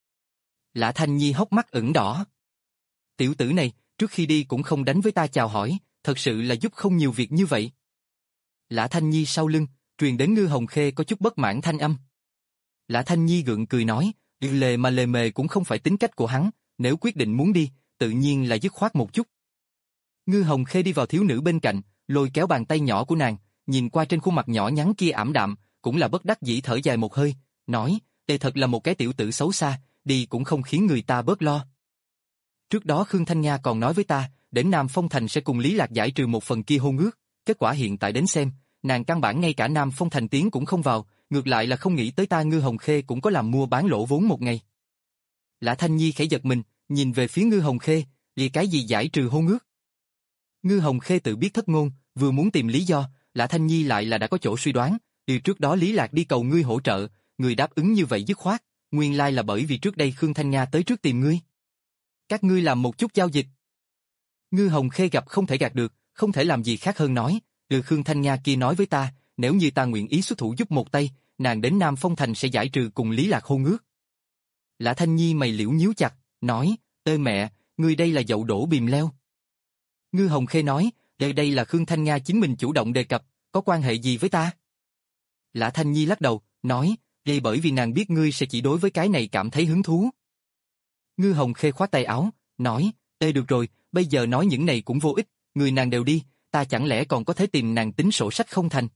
Lã Thanh Nhi hốc mắt ửng đỏ. Tiểu tử này, trước khi đi cũng không đánh với ta chào hỏi, thật sự là giúp không nhiều việc như vậy. Lã Thanh Nhi sau lưng, truyền đến Ngư Hồng Khê có chút bất mãn thanh âm. Lã Thanh Nhi gượng cười nói, lề mà lề mề cũng không phải tính cách của hắn, nếu quyết định muốn đi, tự nhiên là dứt khoát một chút. Ngư Hồng Khê đi vào thiếu nữ bên cạnh, lôi kéo bàn tay nhỏ của nàng, nhìn qua trên khuôn mặt nhỏ nhắn kia ảm đạm, cũng là bất đắc dĩ thở dài một hơi, nói, đây thật là một cái tiểu tử xấu xa, đi cũng không khiến người ta bớt lo. Trước đó Khương Thanh Nga còn nói với ta, đến Nam Phong Thành sẽ cùng Lý Lạc giải trừ một phần kia hôn ước, kết quả hiện tại đến xem, nàng căn bản ngay cả Nam Phong Thành tiến cũng không vào, ngược lại là không nghĩ tới ta Ngư Hồng Khê cũng có làm mua bán lỗ vốn một ngày. Lã Thanh Nhi khẽ giật mình, nhìn về phía Ngư Hồng Khê, vì cái gì giải trừ hôn ước? Ngư Hồng Khê tự biết thất ngôn, vừa muốn tìm lý do, Lã Thanh Nhi lại là đã có chỗ suy đoán, điều trước đó Lý Lạc đi cầu ngươi hỗ trợ, người đáp ứng như vậy dứt khoát, nguyên lai là bởi vì trước đây Khương Thanh Nga tới trước tìm ngươi. Các ngươi làm một chút giao dịch. Ngư Hồng Khê gặp không thể gạt được, không thể làm gì khác hơn nói, từ Khương Thanh Nga kia nói với ta, nếu như ta nguyện ý xuất thủ giúp một tay, nàng đến Nam Phong Thành sẽ giải trừ cùng Lý Lạc hôn ước. Lã Thanh Nhi mày liễu nhíu chặt, nói, ê mẹ, ngươi đây là dậu đổ bìm leo. Ngư Hồng Khê nói, đây đây là Khương Thanh Nga chính mình chủ động đề cập, có quan hệ gì với ta? Lã Thanh Nhi lắc đầu, nói, Vậy bởi vì nàng biết ngươi sẽ chỉ đối với cái này cảm thấy hứng thú. Ngư Hồng Khê khoát tay áo, nói, ê được rồi, bây giờ nói những này cũng vô ích, người nàng đều đi, ta chẳng lẽ còn có thể tìm nàng tính sổ sách không thành.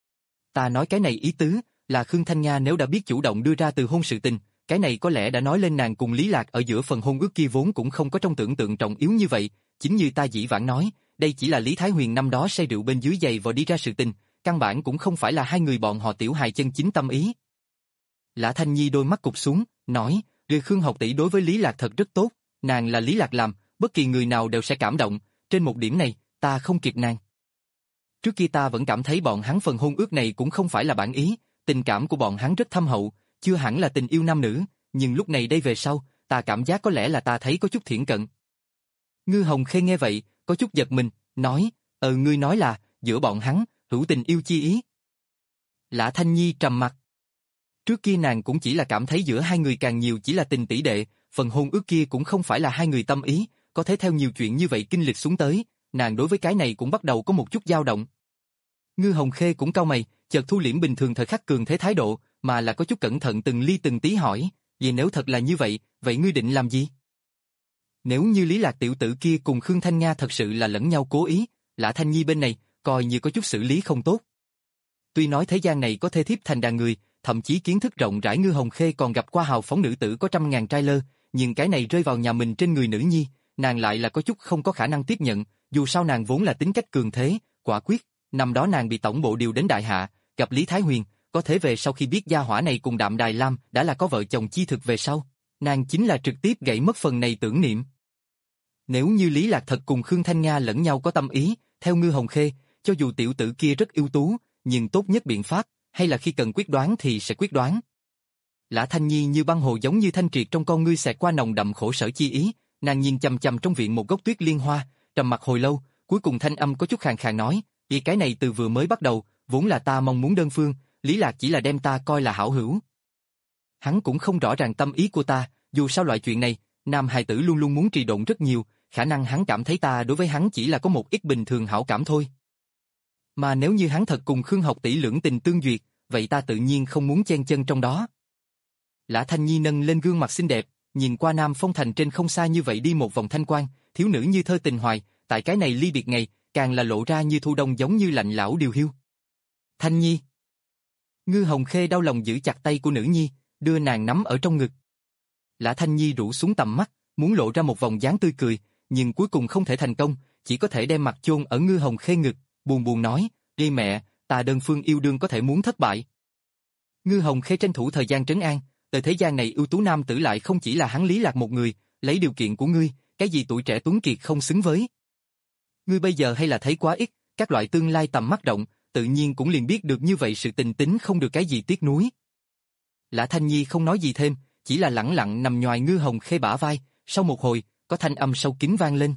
Ta nói cái này ý tứ, là Khương Thanh Nga nếu đã biết chủ động đưa ra từ hôn sự tình, cái này có lẽ đã nói lên nàng cùng Lý Lạc ở giữa phần hôn ước kia vốn cũng không có trong tưởng tượng trọng yếu như vậy, chính như ta dĩ vãng nói, đây chỉ là Lý Thái Huyền năm đó say rượu bên dưới giày vò đi ra sự tình, căn bản cũng không phải là hai người bọn họ tiểu hài chân chính tâm ý. Lã Thanh Nhi đôi mắt cụp xuống, nói, Rư Khương học tỷ đối với Lý Lạc thật rất tốt, nàng là Lý Lạc làm, bất kỳ người nào đều sẽ cảm động, trên một điểm này, ta không kịp nàng. Trước kia ta vẫn cảm thấy bọn hắn phần hôn ước này cũng không phải là bản ý, tình cảm của bọn hắn rất thâm hậu, chưa hẳn là tình yêu nam nữ, nhưng lúc này đây về sau, ta cảm giác có lẽ là ta thấy có chút thiển cận. Ngư Hồng Khê nghe vậy, có chút giật mình, nói, ờ ngươi nói là, giữa bọn hắn, hữu tình yêu chi ý. Lã Thanh Nhi trầm mặt. Trước kia nàng cũng chỉ là cảm thấy giữa hai người càng nhiều chỉ là tình tỷ đệ, phần hôn ước kia cũng không phải là hai người tâm ý, có thể theo nhiều chuyện như vậy kinh lịch xuống tới, nàng đối với cái này cũng bắt đầu có một chút dao động. Ngư Hồng Khê cũng cau mày, chợt thu liễm bình thường thời khắc cường thế thái độ, mà là có chút cẩn thận từng ly từng tí hỏi, vậy nếu thật là như vậy, vậy ngươi định làm gì? Nếu như Lý Lạc tiểu tử kia cùng Khương Thanh Nga thật sự là lẫn nhau cố ý, Lã Thanh Nhi bên này, coi như có chút xử lý không tốt. Tuy nói thế gian này có thê thiếp thành đàn người, thậm chí kiến thức rộng rãi Ngư Hồng Khê còn gặp qua hào phóng nữ tử có trăm ngàn trai lơ, nhưng cái này rơi vào nhà mình trên người nữ nhi, nàng lại là có chút không có khả năng tiếp nhận, dù sao nàng vốn là tính cách cường thế, quả quyết, năm đó nàng bị tổng bộ điều đến Đại Hạ, gặp Lý Thái Huyền, có thể về sau khi biết gia hỏa này cùng Đạm Đài Lam đã là có vợ chồng chi thực về sau, nàng chính là trực tiếp gãy mất phần này tưởng niệm. Nếu như Lý Lạc thật cùng Khương Thanh Nga lẫn nhau có tâm ý, theo Ngư Hồng Khê, cho dù tiểu tử kia rất ưu tú, nhưng tốt nhất biện pháp, hay là khi cần quyết đoán thì sẽ quyết đoán. Lã Thanh Nhi như băng hồ giống như thanh triệt trong con ngươi xẹt qua nồng đậm khổ sở chi ý, nàng nhìn chằm chằm trong viện một gốc tuyết liên hoa, trầm mặc hồi lâu, cuối cùng thanh âm có chút khàn khàn nói, vì cái này từ vừa mới bắt đầu, vốn là ta mong muốn đơn phương, Lý Lạc chỉ là đem ta coi là hảo hữu. Hắn cũng không rõ ràng tâm ý của ta, dù sao loại chuyện này, nam hài tử luôn luôn muốn trì độn rất nhiều, khả năng hắn cảm thấy ta đối với hắn chỉ là có một ít bình thường hảo cảm thôi. Mà nếu như hắn thật cùng Khương học tỷ lưỡng tình tương duyệt, vậy ta tự nhiên không muốn chen chân trong đó. Lã Thanh Nhi nâng lên gương mặt xinh đẹp, nhìn qua Nam Phong Thành trên không xa như vậy đi một vòng thanh quan, thiếu nữ như thơ tình hoài, tại cái này ly biệt ngày, càng là lộ ra như thu đông giống như lạnh lão điều hiu. Thanh Nhi. Ngư Hồng Khê đau lòng giữ chặt tay của nữ nhi, đưa nàng nắm ở trong ngực. Lã Thanh Nhi rũ xuống tầm mắt, muốn lộ ra một vòng dáng tươi cười, nhưng cuối cùng không thể thành công, chỉ có thể đem mặt chôn ở Ngư Hồng Khê ngực, buồn buồn nói, đi mẹ, ta đơn phương yêu đương có thể muốn thất bại. Ngư Hồng Khê tranh thủ thời gian trấn an, từ thế gian này ưu tú nam tử lại không chỉ là hắn Lý Lạc một người, lấy điều kiện của ngươi, cái gì tuổi trẻ tuấn kiệt không xứng với. Ngươi bây giờ hay là thấy quá ít, các loại tương lai tầm mắt rộng, tự nhiên cũng liền biết được như vậy sự tình tính không được cái gì tiếc nuối. Lã Thanh Nhi không nói gì thêm, chỉ là lẳng lặng nằm nhoài Ngư Hồng Khê bả vai, sau một hồi, có thanh âm sâu kín vang lên.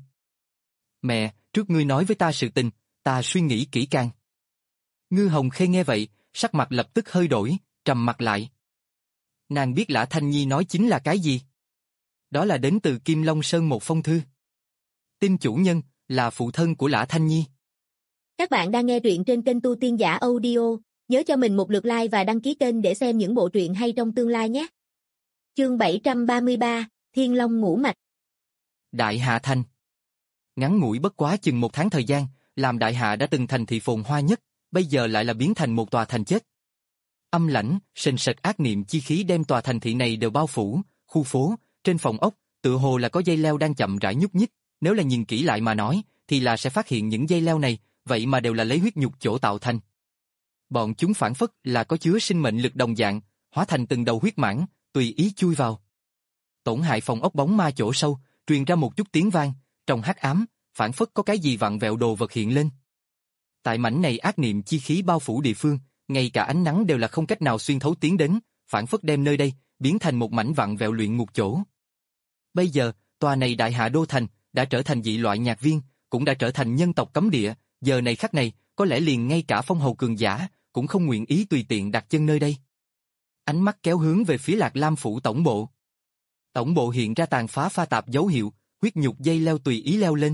Mẹ, trước ngươi nói với ta sự tình, ta suy nghĩ kỹ càng. Ngư Hồng Khê nghe vậy, sắc mặt lập tức hơi đổi, trầm mặt lại. Nàng biết Lã Thanh Nhi nói chính là cái gì? Đó là đến từ Kim Long Sơn một phong thư. Tin chủ nhân là phụ thân của Lã Thanh Nhi. Các bạn đang nghe truyện trên kênh Tu Tiên Giả Audio, nhớ cho mình một lượt like và đăng ký kênh để xem những bộ truyện hay trong tương lai nhé. Chương bảy trăm ba mươi ba, Thiên Long Ngũ Mạch. Đại Hạ Thành. Ngắn ngủi bất quá chừng một tháng thời gian, làm Đại Hạ đã từng thành thị phồn hoa nhất, bây giờ lại là biến thành một tòa thành chết. Âm lãnh, sền sệt ác niệm chi khí đem tòa thành thị này đều bao phủ, khu phố, trên phòng ốc, tựa hồ là có dây leo đang chậm rãi nhúc nhích, nếu là nhìn kỹ lại mà nói, thì là sẽ phát hiện những dây leo này, vậy mà đều là lấy huyết nhục chỗ tạo thành. Bọn chúng phản phất là có chứa sinh mệnh lực đồng dạng, hóa thành từng đầu huyết mãng, tùy ý chui vào. Tổn hại phòng ốc bóng ma chỗ sâu, truyền ra một chút tiếng vang, trong hắc ám, phản phất có cái gì vặn vẹo đồ vật hiện lên. Tại mảnh này ác niệm chi khí bao phủ địa phương, ngay cả ánh nắng đều là không cách nào xuyên thấu tiến đến, phản phất đem nơi đây biến thành một mảnh vặn vẹo luyện ngục chỗ. Bây giờ, tòa này Đại Hạ đô thành đã trở thành dị loại nhạc viên, cũng đã trở thành nhân tộc cấm địa, giờ này khắc này, có lẽ liền ngay cả phong hầu cường giả cũng không nguyện ý tùy tiện đặt chân nơi đây. Ánh mắt kéo hướng về phía Lạc Lam phủ tổng bộ. Tổng bộ hiện ra tàn phá pha tạp dấu hiệu, huyết nhục dây leo tùy ý leo lên.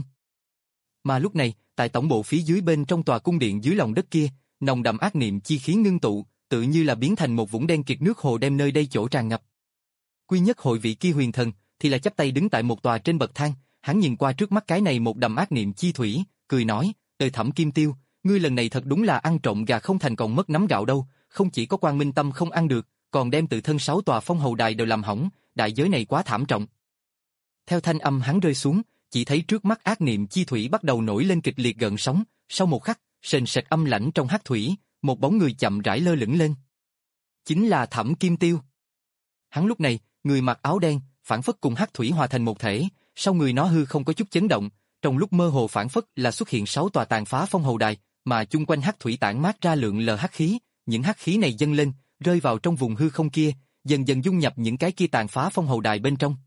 Mà lúc này, tại tổng bộ phía dưới bên trong tòa cung điện dưới lòng đất kia, nồng đậm ác niệm chi khí ngưng tụ, tự như là biến thành một vũng đen kịt nước hồ đem nơi đây chỗ tràn ngập. Quy nhất hội vị kia huyền thần, thì là chắp tay đứng tại một tòa trên bậc thang, hắn nhìn qua trước mắt cái này một đầm ác niệm chi thủy, cười nói, đời Thẩm Kim Tiêu, ngươi lần này thật đúng là ăn trộm gà không thành còn mất nắm gạo đâu, không chỉ có Quang Minh Tâm không ăn được, còn đem tự thân sáu tòa phong hầu đài đều làm hỏng, đại giới này quá thảm trọng. Theo thanh âm hắn rơi xuống, chỉ thấy trước mắt ác niệm chi thủy bắt đầu nổi lên kịch liệt gợn sóng, sau một khắc, sền sệt âm lãnh trong hắc thủy, một bóng người chậm rãi lơ lửng lên. Chính là Thẩm Kim Tiêu. Hắn lúc này, người mặc áo đen, phản phất cùng hắc thủy hòa thành một thể, sau người nó hư không có chút chấn động, trong lúc mơ hồ phản phất là xuất hiện sáu tòa tàn phá phong hầu đài, mà chung quanh hắc thủy tản mát ra lượng lờ hắc khí, những hắc khí này dâng lên, rơi vào trong vùng hư không kia, dần dần dung nhập những cái kia tàn phá phong hầu đài bên trong.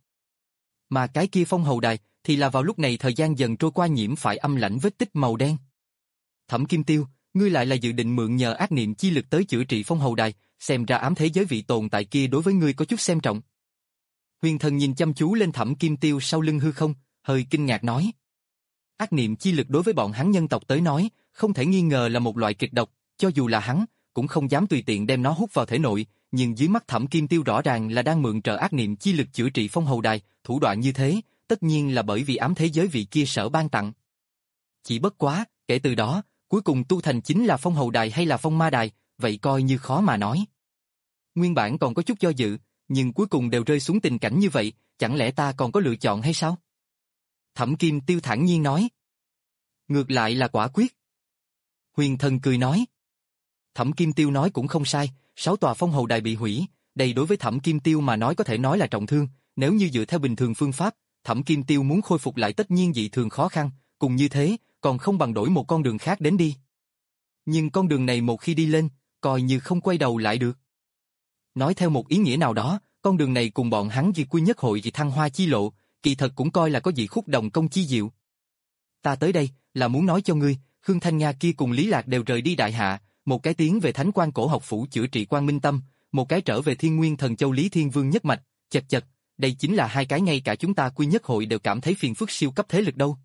Mà cái kia phong hầu đài thì là vào lúc này thời gian dần trôi qua nhiễm phải âm lãnh vết tích màu đen. Thẩm Kim Tiêu, ngươi lại là dự định mượn nhờ ác niệm chi lực tới chữa trị phong hầu đài, xem ra ám thế giới vị tồn tại kia đối với ngươi có chút xem trọng. Huyền thần nhìn chăm chú lên Thẩm Kim Tiêu sau lưng hư không, hơi kinh ngạc nói. Ác niệm chi lực đối với bọn hắn nhân tộc tới nói, không thể nghi ngờ là một loại kịch độc, cho dù là hắn, cũng không dám tùy tiện đem nó hút vào thể nội, nhưng dưới mắt Thẩm Kim Tiêu rõ ràng là đang mượn trợ ác niệm chi lực chữa trị phong hầu đài, thủ đoạn như thế, tất nhiên là bởi vì ám thế giới vị kia sở ban tặng. Chỉ bất quá, kể từ đó, cuối cùng tu thành chính là phong hầu đài hay là phong ma đài, vậy coi như khó mà nói. Nguyên bản còn có chút do dự, nhưng cuối cùng đều rơi xuống tình cảnh như vậy, chẳng lẽ ta còn có lựa chọn hay sao? Thẩm Kim Tiêu thản nhiên nói. Ngược lại là quả quyết. Huyền thần cười nói. Thẩm Kim Tiêu nói cũng không sai, sáu tòa phong hầu đài bị hủy, đây đối với Thẩm Kim Tiêu mà nói có thể nói là trọng thương, nếu như dựa theo bình thường phương pháp, Thẩm Kim Tiêu muốn khôi phục lại tất nhiên dị thường khó khăn, cùng như thế, còn không bằng đổi một con đường khác đến đi. Nhưng con đường này một khi đi lên, coi như không quay đầu lại được. Nói theo một ý nghĩa nào đó, con đường này cùng bọn hắn vì quy nhất hội vì thăng hoa chi lộ, kỳ thật cũng coi là có dị khúc đồng công chi diệu. Ta tới đây, là muốn nói cho ngươi, Khương Thanh Nga kia cùng Lý Lạc đều rời đi đại hạ, một cái tiến về Thánh Quan Cổ Học Phủ chữa trị Quang Minh Tâm, một cái trở về Thiên Nguyên Thần Châu Lý Thiên Vương nhất mạch, chật chật, đây chính là hai cái ngay cả chúng ta quy nhất hội đều cảm thấy phiền phức siêu cấp thế lực đâu.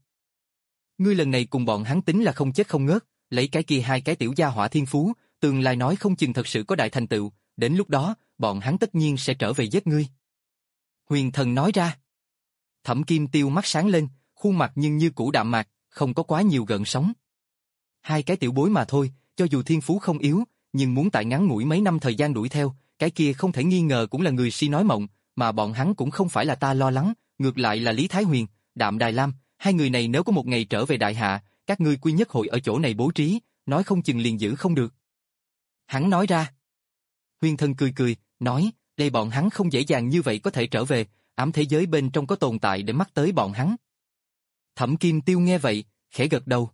Ngươi lần này cùng bọn hắn tính là không chết không ngớt, lấy cái kia hai cái tiểu gia hỏa thiên phú, tương lai nói không chừng thật sự có đại thành tựu, đến lúc đó, bọn hắn tất nhiên sẽ trở về giết ngươi. Huyền thần nói ra. Thẩm Kim Tiêu mắt sáng lên, khuôn mặt nhưng như cũ đạm mạc, không có quá nhiều gợn sóng. Hai cái tiểu bối mà thôi, cho dù thiên phú không yếu, nhưng muốn tại ngắn ngủi mấy năm thời gian đuổi theo, cái kia không thể nghi ngờ cũng là người si nói mộng, mà bọn hắn cũng không phải là ta lo lắng, ngược lại là Lý Thái Huyền, Đạm Đài Lam, hai người này nếu có một ngày trở về đại hạ, các ngươi quy nhất hội ở chỗ này bố trí, nói không chừng liền giữ không được. Hắn nói ra. Huyền thần cười cười, nói, đây bọn hắn không dễ dàng như vậy có thể trở về, ám thế giới bên trong có tồn tại để mắt tới bọn hắn. Thẩm Kim Tiêu nghe vậy, khẽ gật đầu.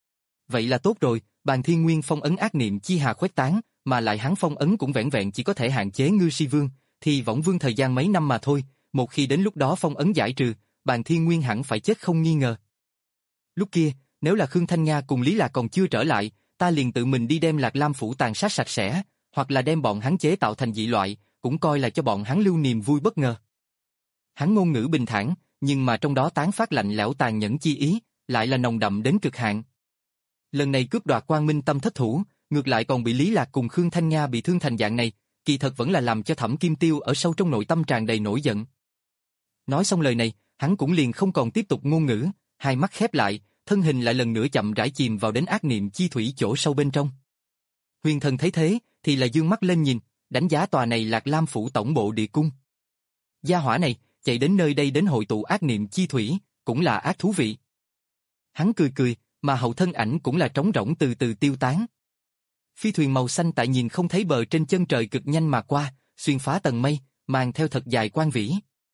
Vậy là tốt rồi, Bàn Thiên Nguyên phong ấn ác niệm chi hà khuếch tán, mà lại hắn phong ấn cũng vẻn vẹn chỉ có thể hạn chế Ngư Si Vương, thì Võng Vương thời gian mấy năm mà thôi, một khi đến lúc đó phong ấn giải trừ, Bàn Thiên Nguyên hẳn phải chết không nghi ngờ. Lúc kia, nếu là Khương Thanh Nga cùng Lý Lạc còn chưa trở lại, ta liền tự mình đi đem Lạc Lam phủ tàn sát sạch sẽ, hoặc là đem bọn hắn chế tạo thành dị loại, cũng coi là cho bọn hắn lưu niềm vui bất ngờ. Hắn ngôn ngữ bình thản, nhưng mà trong đó tán phát lạnh lẽo tàn nhẫn chi ý, lại là nồng đậm đến cực hạn. Lần này cướp đoạt Quang Minh Tâm thất thủ, ngược lại còn bị Lý Lạc cùng Khương Thanh Nga bị thương thành dạng này, kỳ thật vẫn là làm cho Thẩm Kim Tiêu ở sâu trong nội tâm tràn đầy nổi giận. Nói xong lời này, hắn cũng liền không còn tiếp tục ngôn ngữ, hai mắt khép lại, thân hình lại lần nữa chậm rãi chìm vào đến ác niệm chi thủy chỗ sâu bên trong. Huyền thần thấy thế, thì là dương mắt lên nhìn, đánh giá tòa này Lạc Lam phủ tổng bộ địa cung. Gia hỏa này, chạy đến nơi đây đến hội tụ ác niệm chi thủy, cũng là ác thú vị. Hắn cười cười, mà hậu thân ảnh cũng là trống rỗng từ từ tiêu tán. Phi thuyền màu xanh tại nhìn không thấy bờ trên chân trời cực nhanh mà qua, xuyên phá tầng mây, mang theo thật dài quang vĩ.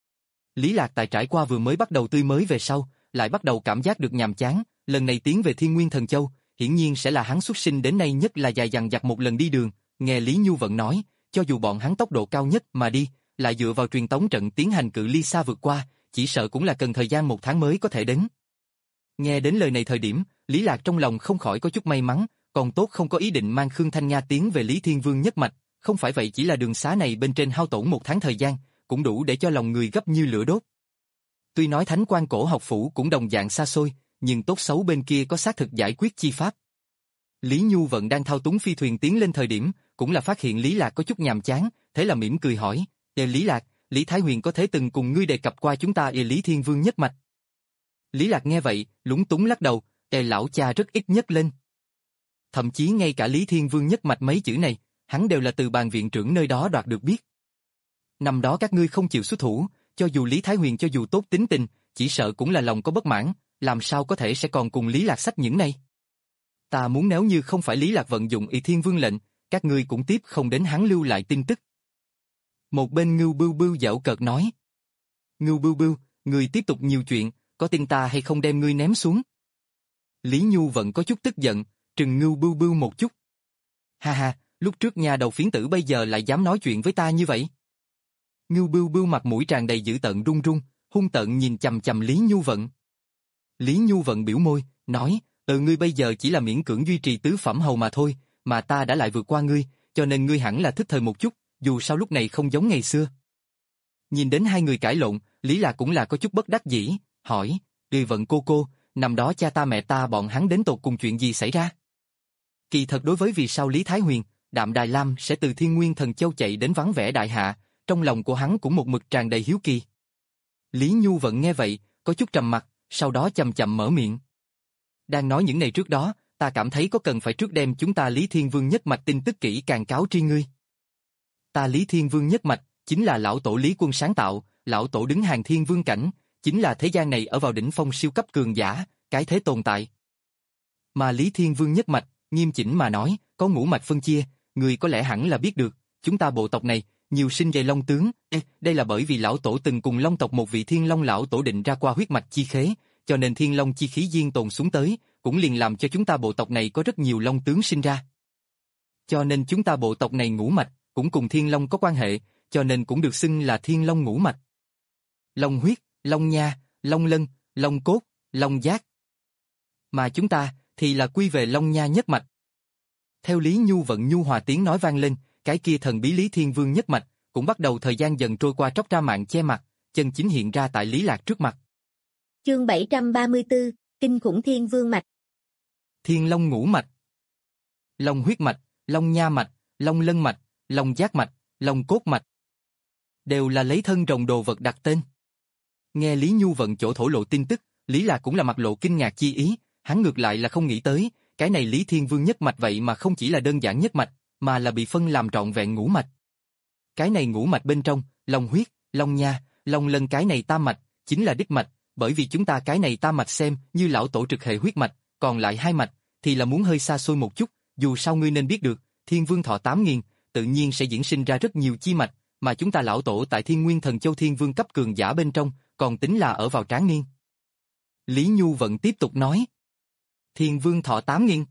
Lý Lạc tại trải qua vừa mới bắt đầu tươi mới về sau, lại bắt đầu cảm giác được nhàm chán, lần này tiến về Thiên Nguyên Thần Châu, hiển nhiên sẽ là hắn xuất sinh đến nay nhất là dài dằng dặc một lần đi đường, nghe Lý Nhu Vận nói, cho dù bọn hắn tốc độ cao nhất mà đi, lại dựa vào truyền tống trận tiến hành cự ly xa vượt qua, chỉ sợ cũng là cần thời gian một tháng mới có thể đến. Nghe đến lời này thời điểm, Lý Lạc trong lòng không khỏi có chút may mắn, còn tốt không có ý định mang Khương Thanh Nga tiến về Lý Thiên Vương nhất mạch, không phải vậy chỉ là đường xá này bên trên hao tổn một tháng thời gian, cũng đủ để cho lòng người gấp như lửa đốt. Tuy nói Thánh Quan Cổ Học Phủ cũng đồng dạng xa xôi, nhưng tốt xấu bên kia có xác thực giải quyết chi pháp. Lý Nhu Vận đang thao túng phi thuyền tiến lên thời điểm, cũng là phát hiện Lý Lạc có chút nhàm chán, thế là mỉm cười hỏi, Ê Lý Lạc, Lý Thái Huyền có thể từng cùng ngươi đề cập qua chúng ta Ê Lý Thiên Vương nhất mạch. Lý Lạc nghe vậy, lúng túng lắc đầu, Ê lão cha rất ít nhất lên. Thậm chí ngay cả Lý Thiên Vương nhất mạch mấy chữ này, hắn đều là từ bàn viện trưởng nơi đó đoạt được biết. Năm đó các ngươi không chịu xuất thủ, cho dù Lý Thái Huyền cho dù tốt tính tình, chỉ sợ cũng là lòng có bất mãn, làm sao có thể sẽ còn cùng Lý Lạc sách những này. Ta muốn nếu như không phải Lý Lạc vận dụng Y Thiên Vương lệnh, các ngươi cũng tiếp không đến hắn lưu lại tin tức. Một bên Ngưu Bưu Bưu giễu cợt nói. Ngưu Bưu Bưu, ngươi tiếp tục nhiều chuyện, có tin ta hay không đem ngươi ném xuống? Lý Nhu Vận có chút tức giận, trừng Ngưu Bưu Bưu một chút. Ha ha, lúc trước nhà đầu phiến tử bây giờ lại dám nói chuyện với ta như vậy. Ngưu Bưu Bưu mặt mũi tràn đầy dữ tợn run run, hung tợn nhìn chằm chằm Lý Nhu Vận. Lý Nhu Vận biểu môi, nói, ừ ngươi bây giờ chỉ là miễn cưỡng duy trì tứ phẩm hầu mà thôi, mà ta đã lại vượt qua ngươi, cho nên ngươi hẳn là thức thời một chút, dù sao lúc này không giống ngày xưa. Nhìn đến hai người cãi lộn, Lý Lạc cũng là có chút bất đắc dĩ, hỏi, Ngươi Vận cô cô, năm đó cha ta mẹ ta bọn hắn đến tột cùng chuyện gì xảy ra? Kỳ thật đối với vì sao Lý Thái Huyền, Đạm Đài Lam sẽ từ Thiên Nguyên Thần Châu chạy đến vắng vẻ đại hạ, trong lòng của hắn cũng một mực tràn đầy hiếu kỳ. Lý Nhu Vận nghe vậy, có chút trầm mặt, sau đó chậm chậm mở miệng. Đang nói những này trước đó, ta cảm thấy có cần phải trước đem chúng ta Lý Thiên Vương nhất mạch tin tức kỹ càng cáo tri ngươi. Ta Lý Thiên Vương nhất mạch, chính là lão tổ Lý Quân sáng tạo, lão tổ đứng hàng Thiên Vương cảnh, chính là thế gian này ở vào đỉnh phong siêu cấp cường giả, cái thế tồn tại. Mà Lý Thiên Vương nhất mạch, nghiêm chỉnh mà nói, có ngũ mạch phân chia, người có lẽ hẳn là biết được, chúng ta bộ tộc này, nhiều sinh dày long tướng, Ê, đây là bởi vì lão tổ từng cùng long tộc một vị thiên long lão tổ định ra qua huyết mạch chi khế, cho nên thiên long chi khí diên tồn xuống tới, cũng liền làm cho chúng ta bộ tộc này có rất nhiều long tướng sinh ra. Cho nên chúng ta bộ tộc này ngũ mạch, cũng cùng thiên long có quan hệ, cho nên cũng được xưng là thiên long ngũ mạch. Long huyết, long nha, long lân, long cốt, long giác. Mà chúng ta, thì là quy về long nha nhất mạch. Theo Lý Nhu Vận nhu hòa tiếng nói vang lên, cái kia thần bí Lý Thiên Vương nhất mạch, cũng bắt đầu thời gian dần trôi qua tróc ra mạng che mặt, chân chính hiện ra tại Lý Lạc trước mặt. Chương bảy trăm ba mươi tư, Kinh khủng Thiên Vương mạch. Thiên Long ngũ mạch, Long huyết mạch, Long nha mạch, Long lân mạch, Long giác mạch, Long cốt mạch. Đều là lấy thân rồng đồ vật đặt tên. Nghe Lý Nhu Vận chỗ thổ lộ tin tức, Lý Lạc cũng là mặt lộ kinh ngạc chi ý, hắn ngược lại là không nghĩ tới, cái này Lý Thiên Vương nhất mạch vậy mà không chỉ là đơn giản nhất mạch, mà là bị phân làm trọn vẹn ngũ mạch. Cái này ngũ mạch bên trong, Long huyết, Long nha, Long lân cái này tam mạch, chính là đích mạch, bởi vì chúng ta cái này tam mạch xem như lão tổ trực hệ huyết mạch, còn lại hai mạch, thì là muốn hơi xa xôi một chút, dù sao ngươi nên biết được, Thiên Vương thọ tám nghìn, tự nhiên sẽ diễn sinh ra rất nhiều chi mạch, mà chúng ta lão tổ tại Thiên Nguyên Thần Châu Thiên Vương cấp cường giả bên trong, còn tính là ở vào tráng niên. Lý Nhu Vận tiếp tục nói. Thiên Vương thọ tám nghìn.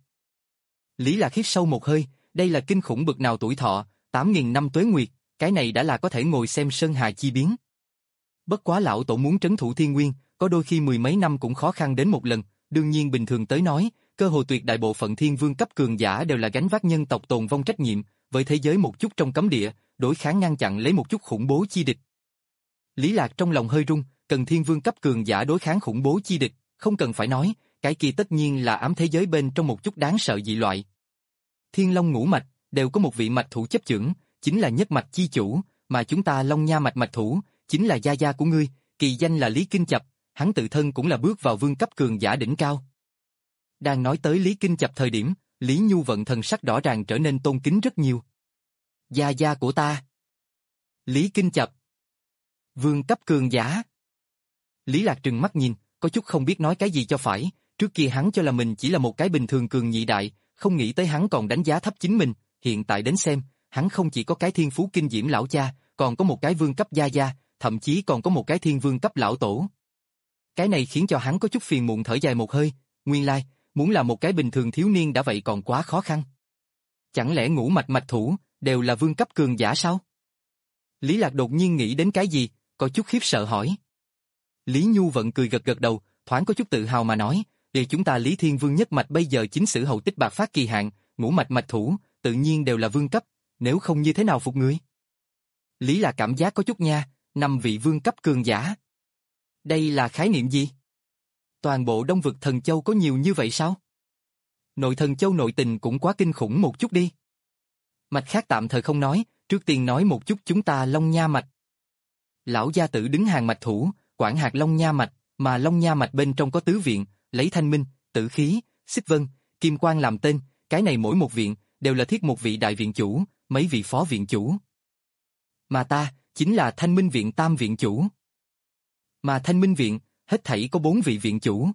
Lý Lạc hít sâu một hơi, đây là kinh khủng bực nào tuổi thọ, tám nghìn năm tuế nguyệt, cái này đã là có thể ngồi xem sơn hà chi biến. Bất quá lão tổ muốn trấn thủ Thiên Nguyên, có đôi khi mười mấy năm cũng khó khăn đến một lần, đương nhiên bình thường tới nói, cơ hồ tuyệt đại bộ phận Thiên Vương cấp cường giả đều là gánh vác nhân tộc tồn vong trách nhiệm, với thế giới một chút trong cấm địa, đối kháng ngăn chặn lấy một chút khủng bố chi địch. Lý Lạc trong lòng hơi rung, cần Thiên Vương cấp cường giả đối kháng khủng bố chi địch, không cần phải nói, cái kia tất nhiên là ám thế giới bên trong một chút đáng sợ dị loại. Thiên Long ngũ mạch đều có một vị mạch thủ chấp chưởng, chính là nhất mạch chi chủ, mà chúng ta Long nha mạch mạch thủ chính là gia gia của ngươi, kỳ danh là Lý Kinh Chập, hắn tự thân cũng là bước vào vương cấp cường giả đỉnh cao. Đang nói tới Lý Kinh Chập thời điểm, Lý Nhu Vận thần sắc rõ ràng trở nên tôn kính rất nhiều. Gia gia của ta. Lý Kinh Chập. Vương cấp cường giả. Lý Lạc trừng mắt nhìn, có chút không biết nói cái gì cho phải, trước kia hắn cho là mình chỉ là một cái bình thường cường nhị đại, không nghĩ tới hắn còn đánh giá thấp chính mình, hiện tại đến xem, hắn không chỉ có cái thiên phú kinh diễm lão cha, còn có một cái vương cấp gia gia, thậm chí còn có một cái thiên vương cấp lão tổ. Cái này khiến cho hắn có chút phiền muộn thở dài một hơi, nguyên lai, muốn là một cái bình thường thiếu niên đã vậy còn quá khó khăn. Chẳng lẽ ngũ mạch mạch thủ, đều là vương cấp cường giả sao? Lý Lạc đột nhiên nghĩ đến cái gì, có chút khiếp sợ hỏi. Lý Nhu Vận cười gật gật đầu, thoáng có chút tự hào mà nói, để chúng ta Lý Thiên Vương nhất mạch bây giờ chính sử hậu tích bạc phát kỳ hạn, ngũ mạch mạch thủ, tự nhiên đều là vương cấp, nếu không như thế nào phục ngươi? Lý Lạc cảm giác có chút nha, năm vị vương cấp cường giả. Đây là khái niệm gì? Toàn bộ Đông vực Thần Châu có nhiều như vậy sao? Nội thần châu nội tình cũng quá kinh khủng một chút đi. Mạch khác tạm thời không nói, trước tiên nói một chút chúng ta Long Nha mạch. Lão gia tử đứng hàng mạch thủ, quản hạt Long Nha mạch, mà Long Nha mạch bên trong có tứ viện, lấy Thanh Minh, Tử Khí, Xích Vân, Kim Quang làm tên, cái này mỗi một viện đều là thiết một vị đại viện chủ, mấy vị phó viện chủ. Mà ta chính là Thanh Minh viện tam viện chủ. Mà Thanh Minh viện hết thảy có bốn vị viện chủ.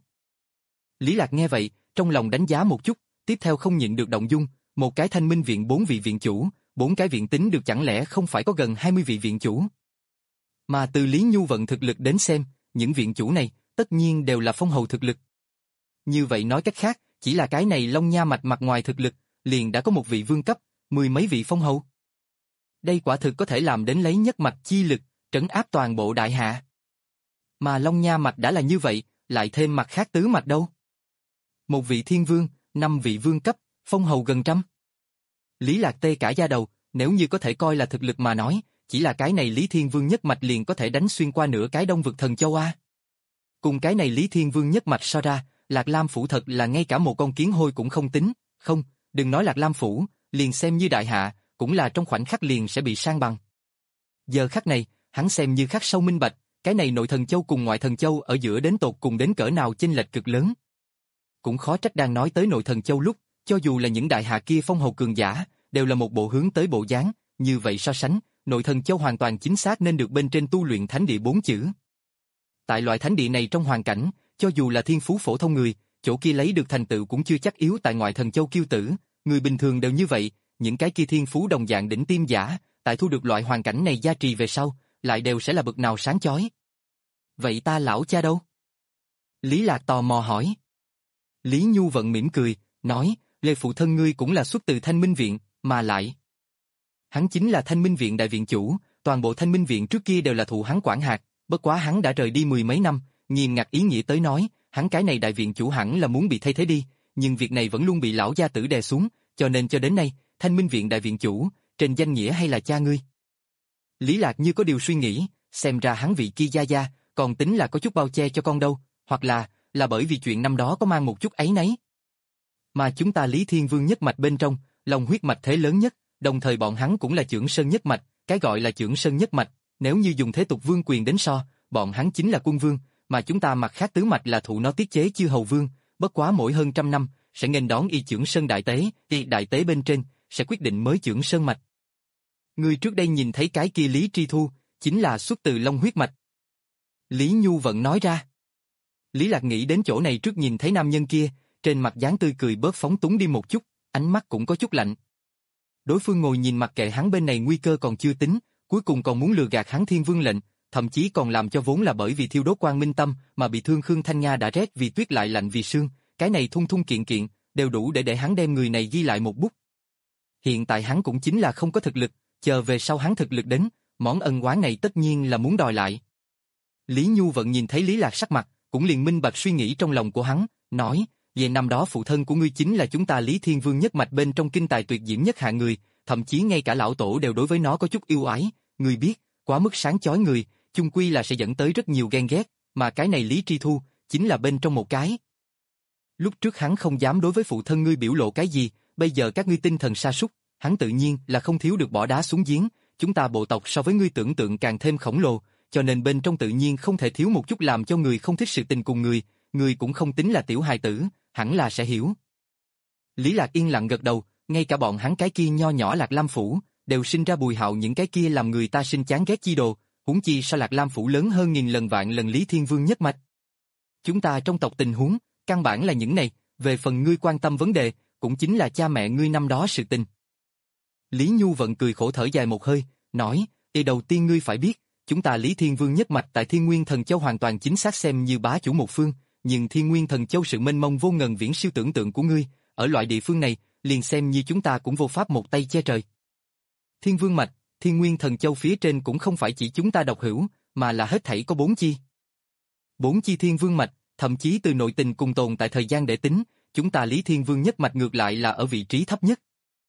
Lý Lạc nghe vậy, trong lòng đánh giá một chút, tiếp theo không nhịn được động dung, một cái Thanh Minh viện bốn vị viện chủ, bốn cái viện tính được chẳng lẽ không phải có gần hai mươi vị viện chủ. Mà từ Lý Nhu Vận thực lực đến xem, những viện chủ này tất nhiên đều là phong hầu thực lực. Như vậy nói cách khác, chỉ là cái này Long Nha mạch mặt ngoài thực lực, liền đã có một vị vương cấp, mười mấy vị phong hầu. Đây quả thực có thể làm đến lấy nhất mạch chi lực, trấn áp toàn bộ đại hạ. Mà Long Nha mạch đã là như vậy, lại thêm mặt khác tứ mạch đâu. Một vị thiên vương, năm vị vương cấp, phong hầu gần trăm. Lý Lạc tê cả da đầu, nếu như có thể coi là thực lực mà nói, chỉ là cái này Lý Thiên Vương nhất mạch liền có thể đánh xuyên qua nửa cái Đông vực thần châu A. Cùng cái này Lý Thiên Vương nhất mạch so ra, Lạc Lam phủ thật là ngay cả một con kiến hôi cũng không tính, không, đừng nói Lạc Lam phủ, liền xem như đại hạ, cũng là trong khoảnh khắc liền sẽ bị san bằng. Giờ khắc này, hắn xem như khắc sâu minh bạch, cái này nội thần châu cùng ngoại thần châu ở giữa đến tột cùng đến cỡ nào chênh lệch cực lớn. Cũng khó trách đang nói tới nội thần châu lúc, cho dù là những đại hạ kia phong hầu cường giả, đều là một bộ hướng tới bộ dáng, như vậy so sánh, nội thần châu hoàn toàn chính xác nên được bên trên tu luyện thánh địa bốn chữ. Tại loại thánh địa này trong hoàn cảnh, cho dù là thiên phú phổ thông người, chỗ kia lấy được thành tựu cũng chưa chắc yếu tại ngoại thần châu kiêu tử, người bình thường đều như vậy, những cái kia thiên phú đồng dạng đỉnh tiêm giả, tại thu được loại hoàn cảnh này gia trì về sau, lại đều sẽ là bậc nào sáng chói. Vậy ta lão cha đâu? Lý Lạc tò mò hỏi. Lý Nhu Vận mỉm cười, nói, Lê phụ thân ngươi cũng là xuất từ Thanh Minh viện, mà lại hắn chính là Thanh Minh viện đại viện chủ, toàn bộ Thanh Minh viện trước kia đều là thụ hắn quản hạt, bất quá hắn đã rời đi mười mấy năm, nghiêm ngặt ý nghĩa tới nói, hắn cái này đại viện chủ hẳn là muốn bị thay thế đi, nhưng việc này vẫn luôn bị lão gia tử đè xuống, cho nên cho đến nay, Thanh Minh viện đại viện chủ, trên danh nghĩa hay là cha ngươi? Lý Lạc như có điều suy nghĩ, xem ra hắn vị kia gia gia, còn tính là có chút bao che cho con đâu, hoặc là, là bởi vì chuyện năm đó có mang một chút ấy nấy. Mà chúng ta Lý Thiên Vương nhất mạch bên trong, lòng huyết mạch thế lớn nhất, đồng thời bọn hắn cũng là chưởng sơn nhất mạch, cái gọi là chưởng sơn nhất mạch, nếu như dùng thế tục vương quyền đến so, bọn hắn chính là quân vương, mà chúng ta mặt khác tứ mạch là thụ nó tiết chế chư hầu vương, bất quá mỗi hơn trăm năm, sẽ nghênh đón y chưởng sơn đại tế, y đại tế bên trên, sẽ quyết định mới chưởng sơn mạch. Người trước đây nhìn thấy cái kia Lý Tri Thu, chính là xuất từ Long huyết mạch. Lý Nhu Vận nói ra. Lý Lạc nghĩ đến chỗ này trước nhìn thấy nam nhân kia, trên mặt dáng tươi cười bớt phóng túng đi một chút, ánh mắt cũng có chút lạnh. Đối phương ngồi nhìn mặc kệ hắn bên này nguy cơ còn chưa tính, cuối cùng còn muốn lừa gạt hắn Thiên Vương lệnh, thậm chí còn làm cho vốn là bởi vì thiêu đốt quang minh tâm mà bị thương Khương Thanh Nga đã rét vì tuyết lại lạnh vì sương, cái này thung thung kiện kiện, đều đủ để để hắn đem người này ghi lại một bút. Hiện tại hắn cũng chính là không có thực lực, chờ về sau hắn thực lực đến, món ân oán này tất nhiên là muốn đòi lại. Lý Nhu Vận nhìn thấy Lý Lạc sắc mặt, cũng liền minh bạch suy nghĩ trong lòng của hắn, nói, về năm đó phụ thân của ngươi chính là chúng ta Lý Thiên Vương nhất mạch bên trong kinh tài tuyệt diễm nhất hạng người, thậm chí ngay cả lão tổ đều đối với nó có chút yêu ái, ngươi biết, quá mức sáng chói người, chung quy là sẽ dẫn tới rất nhiều ghen ghét, mà cái này Lý Tri Thu, chính là bên trong một cái. Lúc trước hắn không dám đối với phụ thân ngươi biểu lộ cái gì, bây giờ các ngươi tinh thần sa sút, hắn tự nhiên là không thiếu được bỏ đá xuống giếng, chúng ta bộ tộc so với ngươi tưởng tượng càng thêm khổng lồ, cho nên bên trong tự nhiên không thể thiếu một chút làm cho người không thích sự tình cùng người, người cũng không tính là tiểu hài tử, hẳn là sẽ hiểu. Lý Lạc yên lặng gật đầu, ngay cả bọn hắn cái kia nho nhỏ Lạc Lam phủ, đều sinh ra Bùi Hạo những cái kia làm người ta sinh chán ghét chi đồ, huống chi sao Lạc Lam phủ lớn hơn nghìn lần vạn lần Lý Thiên Vương nhất mạch. Chúng ta trong tộc tình huống, căn bản là những này, về phần ngươi quan tâm vấn đề, cũng chính là cha mẹ ngươi năm đó sự tình. Lý Nhu Vận cười khổ thở dài một hơi, nói, "Thì đầu tiên ngươi phải biết, chúng ta Lý Thiên Vương nhất mạch tại Thiên Nguyên Thần Châu hoàn toàn chính xác xem như bá chủ một phương, nhưng Thiên Nguyên Thần Châu sự mênh mông vô ngần viễn siêu tưởng tượng của ngươi, ở loại địa phương này, liền xem như chúng ta cũng vô pháp một tay che trời. Thiên Vương mạch, Thiên Nguyên Thần Châu phía trên cũng không phải chỉ chúng ta độc hữu, mà là hết thảy có bốn chi. Bốn chi Thiên Vương mạch, thậm chí từ nội tình cùng tồn tại thời gian để tính, chúng ta Lý Thiên Vương nhất mạch ngược lại là ở vị trí thấp nhất.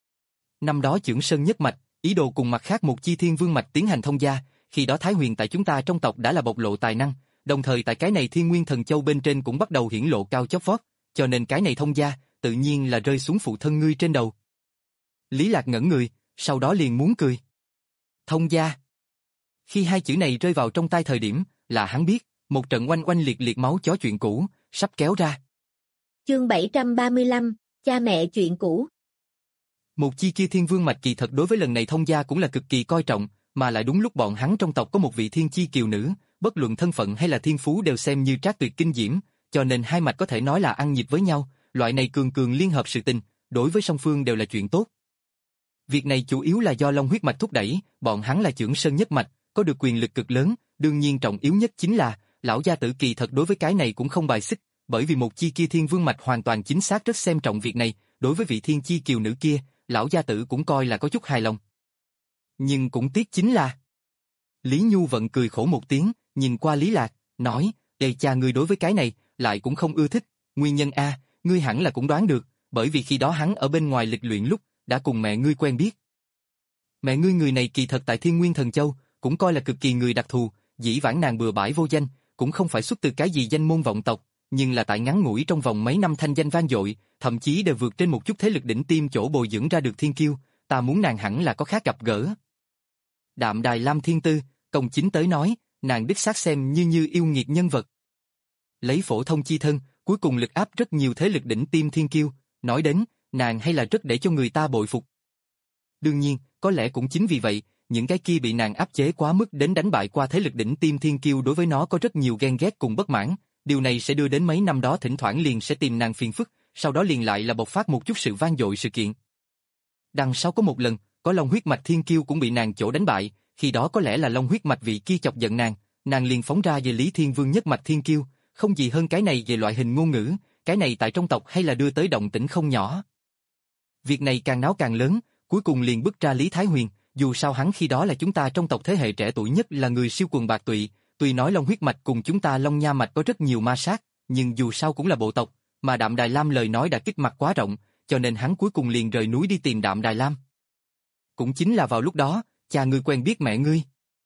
Năm đó Chưởng Sơn nhất mạch, ý đồ cùng mặt khác một chi Thiên Vương mạch tiến hành thông gia, khi đó Thái Huyền tại chúng ta trong tộc đã là bộc lộ tài năng, đồng thời tại cái này Thiên Nguyên Thần Châu bên trên cũng bắt đầu hiển lộ cao chót vót, cho nên cái này thông gia, tự nhiên là rơi xuống phụ thân ngươi trên đầu. Lý Lạc ngẩn người, sau đó liền muốn cười. Thông gia. Khi hai chữ này rơi vào trong tai thời điểm, là hắn biết, một trận oanh oanh liệt liệt máu chó chuyện cũ, sắp kéo ra. Chương bảy trăm ba mươi lăm, cha mẹ chuyện cũ. Một chi kia thiên vương mạch kỳ thật đối với lần này thông gia cũng là cực kỳ coi trọng, mà lại đúng lúc bọn hắn trong tộc có một vị thiên chi kiều nữ, bất luận thân phận hay là thiên phú đều xem như trác tuyệt kinh diễm, cho nên hai mạch có thể nói là ăn nhịp với nhau, loại này cường cường liên hợp sự tình, đối với song phương đều là chuyện tốt. Việc này chủ yếu là do Long huyết mạch thúc đẩy, bọn hắn là chưởng sơn nhất mạch, có được quyền lực cực lớn, đương nhiên trọng yếu nhất chính là, lão gia tử kỳ thật đối với cái này cũng không bài xích, bởi vì một chi kia thiên vương mạch hoàn toàn chính xác rất xem trọng việc này, đối với vị thiên chi kiều nữ kia, lão gia tử cũng coi là có chút hài lòng. Nhưng cũng tiếc chính là... Lý Nhu Vận cười khổ một tiếng, nhìn qua Lý Lạc, nói, đây cha ngươi đối với cái này, lại cũng không ưa thích, nguyên nhân a, ngươi hẳn là cũng đoán được, bởi vì khi đó hắn ở bên ngoài lịch luyện lúc, đã cùng mẹ ngươi quen biết. Mẹ ngươi người này kỳ thật tại Thiên Nguyên Thần Châu, cũng coi là cực kỳ người đặc thù, dĩ vãng nàng bừa bãi vô danh, cũng không phải xuất từ cái gì danh môn vọng tộc, nhưng là tại ngắn ngủi trong vòng mấy năm thanh danh vang dội, thậm chí đều vượt trên một chút thế lực đỉnh tiêm chỗ bồi dưỡng ra được thiên kiêu, ta muốn nàng hẳn là có khác gặp gỡ. Đạm Đài Lam Thiên Tư, công chính tới nói, nàng đích xác xem như như yêu nghiệt nhân vật. Lấy phổ thông chi thân, cuối cùng lực áp rất nhiều thế lực đỉnh tiêm thiên kiêu, nói đến, nàng hay là rất để cho người ta bội phục. Đương nhiên, có lẽ cũng chính vì vậy, những cái kia bị nàng áp chế quá mức đến đánh bại qua thế lực đỉnh tiêm thiên kiêu đối với nó có rất nhiều ghen ghét cùng bất mãn, điều này sẽ đưa đến mấy năm đó thỉnh thoảng liền sẽ tìm nàng phiền phức, sau đó liền lại là bộc phát một chút sự vang dội sự kiện. Đằng sau có một lần, có Long huyết mạch thiên kiêu cũng bị nàng chỗ đánh bại, khi đó có lẽ là Long huyết mạch vị kia chọc giận nàng, nàng liền phóng ra về Lý Thiên Vương nhất mạch thiên kiêu, không gì hơn cái này về loại hình ngôn ngữ, cái này tại trong tộc hay là đưa tới động tĩnh không nhỏ. Việc này càng náo càng lớn, cuối cùng liền bức ra Lý Thái Huyền, dù sao hắn khi đó là chúng ta trong tộc thế hệ trẻ tuổi nhất là người siêu quần bạc tụy, tuy nói Long huyết mạch cùng chúng ta Long Nha mạch có rất nhiều ma sát, nhưng dù sao cũng là bộ tộc, mà Đạm Đài Lam lời nói đã kích mặt quá rộng, cho nên hắn cuối cùng liền rời núi đi tìm Đạm Đài Lam. Cũng chính là vào lúc đó, cha ngươi quen biết mẹ ngươi.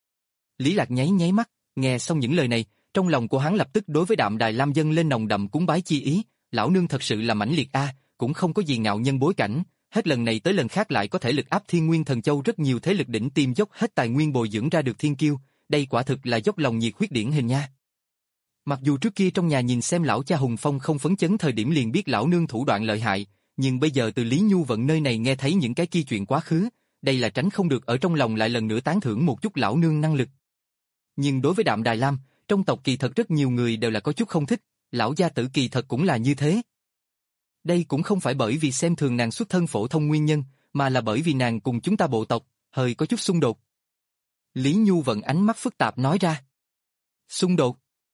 Lý Lạc nháy nháy mắt, nghe xong những lời này, trong lòng của hắn lập tức đối với Đạm Đài Lam dâng lên nồng đậm cúng bái chi ý, lão nương thật sự là mãnh liệt a, cũng không có gì ngạo nhân bối cảnh, hết lần này tới lần khác lại có thể lực áp Thiên Nguyên Thần Châu rất nhiều thế lực đỉnh tiêm dốc hết tài nguyên bồi dưỡng ra được thiên kiêu, đây quả thực là dốc lòng nhiệt huyết điển hình nha. Mặc dù trước kia trong nhà nhìn xem lão cha hùng phong không phấn chấn thời điểm liền biết lão nương thủ đoạn lợi hại, nhưng bây giờ từ Lý Nhu Vận nơi này nghe thấy những cái kia chuyện quá khứ, đây là tránh không được ở trong lòng lại lần nữa tán thưởng một chút lão nương năng lực. Nhưng đối với Đạm Đài Lam, trong tộc kỳ thật rất nhiều người đều là có chút không thích, lão gia tử kỳ thật cũng là như thế. Đây cũng không phải bởi vì xem thường nàng xuất thân phổ thông nguyên nhân, mà là bởi vì nàng cùng chúng ta bộ tộc, hơi có chút xung đột. Lý Nhu Vận ánh mắt phức tạp nói ra. Xung đột?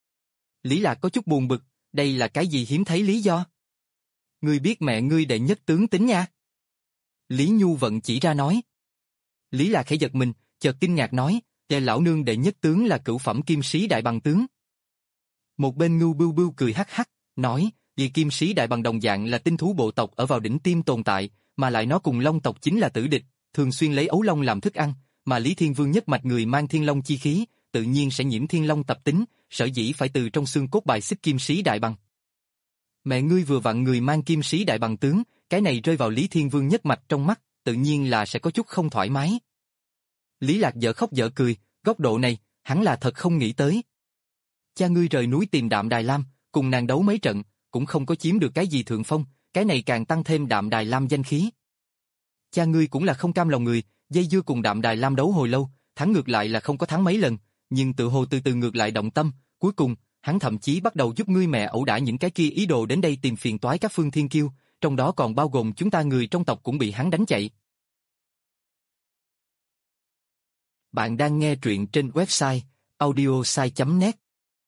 Lý Lạc có chút buồn bực, đây là cái gì hiếm thấy lý do? Ngươi biết mẹ ngươi đệ nhất tướng tính nha. Lý Nhu Vận chỉ ra nói. Lý Lạc khẽ giật mình, chợt kinh ngạc nói, đệ lão nương đệ nhất tướng là cửu phẩm kim sĩ đại bằng tướng. Một bên Ngưu Bưu Bưu cười hắc hắc, nói, vì kim sĩ đại bằng đồng dạng là tinh thú bộ tộc ở vào đỉnh tiêm tồn tại, mà lại nó cùng long tộc chính là tử địch, thường xuyên lấy ấu long làm thức ăn, mà Lý Thiên Vương nhất mạch người mang thiên long chi khí, tự nhiên sẽ nhiễm thiên long tập tính, sở dĩ phải từ trong xương cốt bài xích kim sĩ đại bằng. Mẹ ngươi vừa vặn người mang kim sĩ đại bằng tướng, cái này rơi vào Lý Thiên Vương nhất mạch trong mắt, tự nhiên là sẽ có chút không thoải mái. Lý Lạc dở khóc dở cười, góc độ này, hắn là thật không nghĩ tới. Cha ngươi rời núi tìm Đạm Đài Lam, cùng nàng đấu mấy trận, cũng không có chiếm được cái gì thượng phong, cái này càng tăng thêm Đạm Đài Lam danh khí. Cha ngươi cũng là không cam lòng người, dây dưa cùng Đạm Đài Lam đấu hồi lâu, thắng ngược lại là không có thắng mấy lần, nhưng tự hồ từ từ ngược lại động tâm, cuối cùng, hắn thậm chí bắt đầu giúp ngươi mẹ ẩu đả những cái kia ý đồ đến đây tìm phiền toái các phương thiên kiêu, trong đó còn bao gồm chúng ta người trong tộc cũng bị hắn đánh chạy. Bạn đang nghe truyện trên website audiosai chấm net.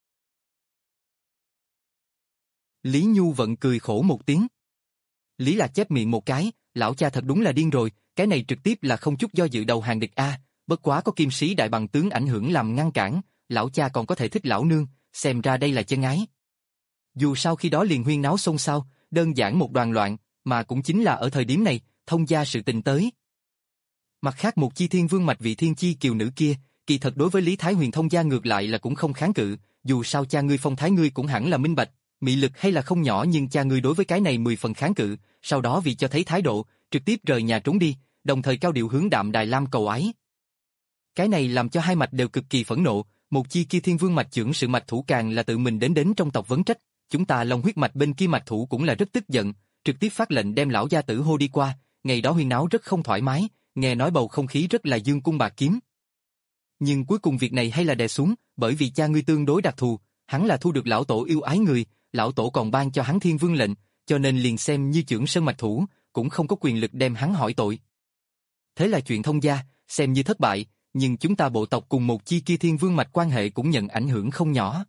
Lý Nhu Vận cười khổ một tiếng. Lý Lạc chép miệng một cái, lão cha thật đúng là điên rồi, cái này trực tiếp là không chút do dự đầu hàng địch a, bất quá có kim sĩ đại bằng tướng ảnh hưởng làm ngăn cản, lão cha còn có thể thích lão nương, xem ra đây là chân ái. Dù sao khi đó liền huyên náo xôn xao, đơn giản một đoàn loạn, mà cũng chính là ở thời điểm này, thông gia sự tình tới. Mặt khác một chi thiên vương mạch vị thiên chi kiều nữ kia, kỳ thật đối với Lý Thái Huyền thông gia ngược lại là cũng không kháng cự, dù sao cha ngươi phong thái ngươi cũng hẳn là minh bạch, Mị lực hay là không nhỏ nhưng cha ngươi đối với cái này mười phần kháng cự, sau đó vì cho thấy thái độ, trực tiếp rời nhà trốn đi, đồng thời cao điệu hướng Đạm Đài Lam cầu ái. Cái này làm cho hai mạch đều cực kỳ phẫn nộ, một chi kia thiên vương mạch trưởng sự mạch thủ càng là tự mình đến đến trong tộc vấn trách, chúng ta Long huyết mạch bên kia mạch thủ cũng là rất tức giận, trực tiếp phát lệnh đem lão gia tử hô đi qua, ngày đó huyên náo rất không thoải mái, nghe nói bầu không khí rất là dương cung bạc kiếm. Nhưng cuối cùng việc này hay là đè xuống, bởi vì cha ngươi tương đối đặc thù, hắn là thu được lão tổ yêu ái người, lão tổ còn ban cho hắn thiên vương lệnh, cho nên liền xem như trưởng sơn mạch thủ, cũng không có quyền lực đem hắn hỏi tội. Thế là chuyện thông gia, xem như thất bại, nhưng chúng ta bộ tộc cùng một chi kia thiên vương mạch quan hệ cũng nhận ảnh hưởng không nhỏ.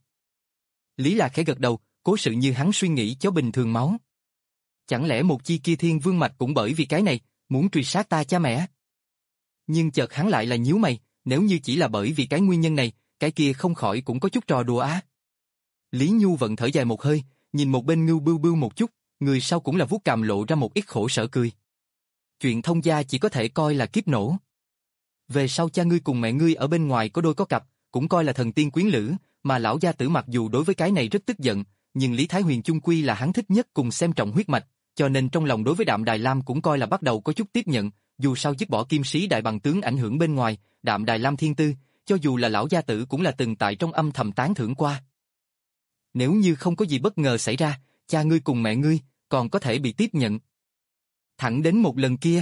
Lý Lạc khẽ gật đầu, cố sự như hắn suy nghĩ cho bình thường máu. Chẳng lẽ một chi kia thiên vương mạch cũng bởi vì cái này, muốn truy sát ta cha mẹ? Nhưng chợt hắn lại là nhíu mày, nếu như chỉ là bởi vì cái nguyên nhân này, cái kia không khỏi cũng có chút trò đùa á. Lý Nhu vận thở dài một hơi, nhìn một bên Ngưu Bưu Bưu một chút, người sau cũng là vuốt cằm lộ ra một ít khổ sở cười. Chuyện thông gia chỉ có thể coi là kiếp nổ. Về sau cha ngươi cùng mẹ ngươi ở bên ngoài có đôi có cặp, cũng coi là thần tiên quyến lữ, mà lão gia tử mặc dù đối với cái này rất tức giận, nhưng Lý Thái Huyền chung quy là hắn thích nhất cùng xem trọng huyết mạch, cho nên trong lòng đối với Đạm Đài Lam cũng coi là bắt đầu có chút tiếp nhận, dù sao dứt bỏ kim sĩ đại bằng tướng ảnh hưởng bên ngoài, Đạm Đài Lam thiên tư, cho dù là lão gia tử cũng là từng tại trong âm thầm tán thưởng qua. Nếu như không có gì bất ngờ xảy ra, cha ngươi cùng mẹ ngươi còn có thể bị tiếp nhận. Thẳng đến một lần kia.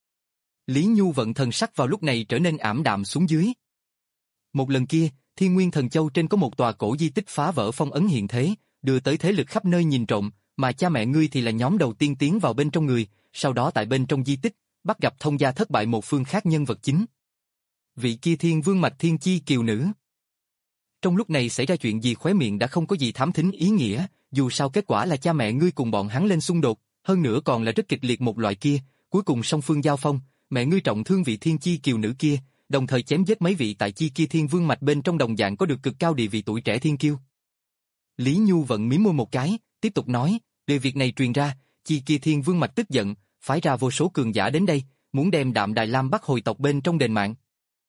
Lý Nhu vận thần sắc vào lúc này trở nên ảm đạm xuống dưới. Một lần kia, Thiên Nguyên Thần Châu trên có một tòa cổ di tích phá vỡ phong ấn hiện thế, đưa tới thế lực khắp nơi nhìn trộm, mà cha mẹ ngươi thì là nhóm đầu tiên tiến vào bên trong người, sau đó tại bên trong di tích, bắt gặp thông gia thất bại một phương khác nhân vật chính. Vị kia Thiên Vương mạch Thiên Chi kiều nữ. Trong lúc này xảy ra chuyện gì khóe miệng đã không có gì thám thính ý nghĩa, dù sao kết quả là cha mẹ ngươi cùng bọn hắn lên xung đột, hơn nữa còn là rất kịch liệt một loại kia, cuối cùng song phương giao phong, mẹ ngươi trọng thương vị Thiên Chi kiều nữ kia, đồng thời chém giết mấy vị tại chi kia Thiên Vương mạch bên trong đồng dạng có được cực cao địa vị tuổi trẻ thiên kiêu. Lý Nhu vận mím môi một cái, tiếp tục nói, về việc này truyền ra, chi kia Thiên Vương mạch tức giận, phái ra vô số cường giả đến đây, muốn đem Đạm Đài Lam bắt hồi tộc bên trong đền mạng.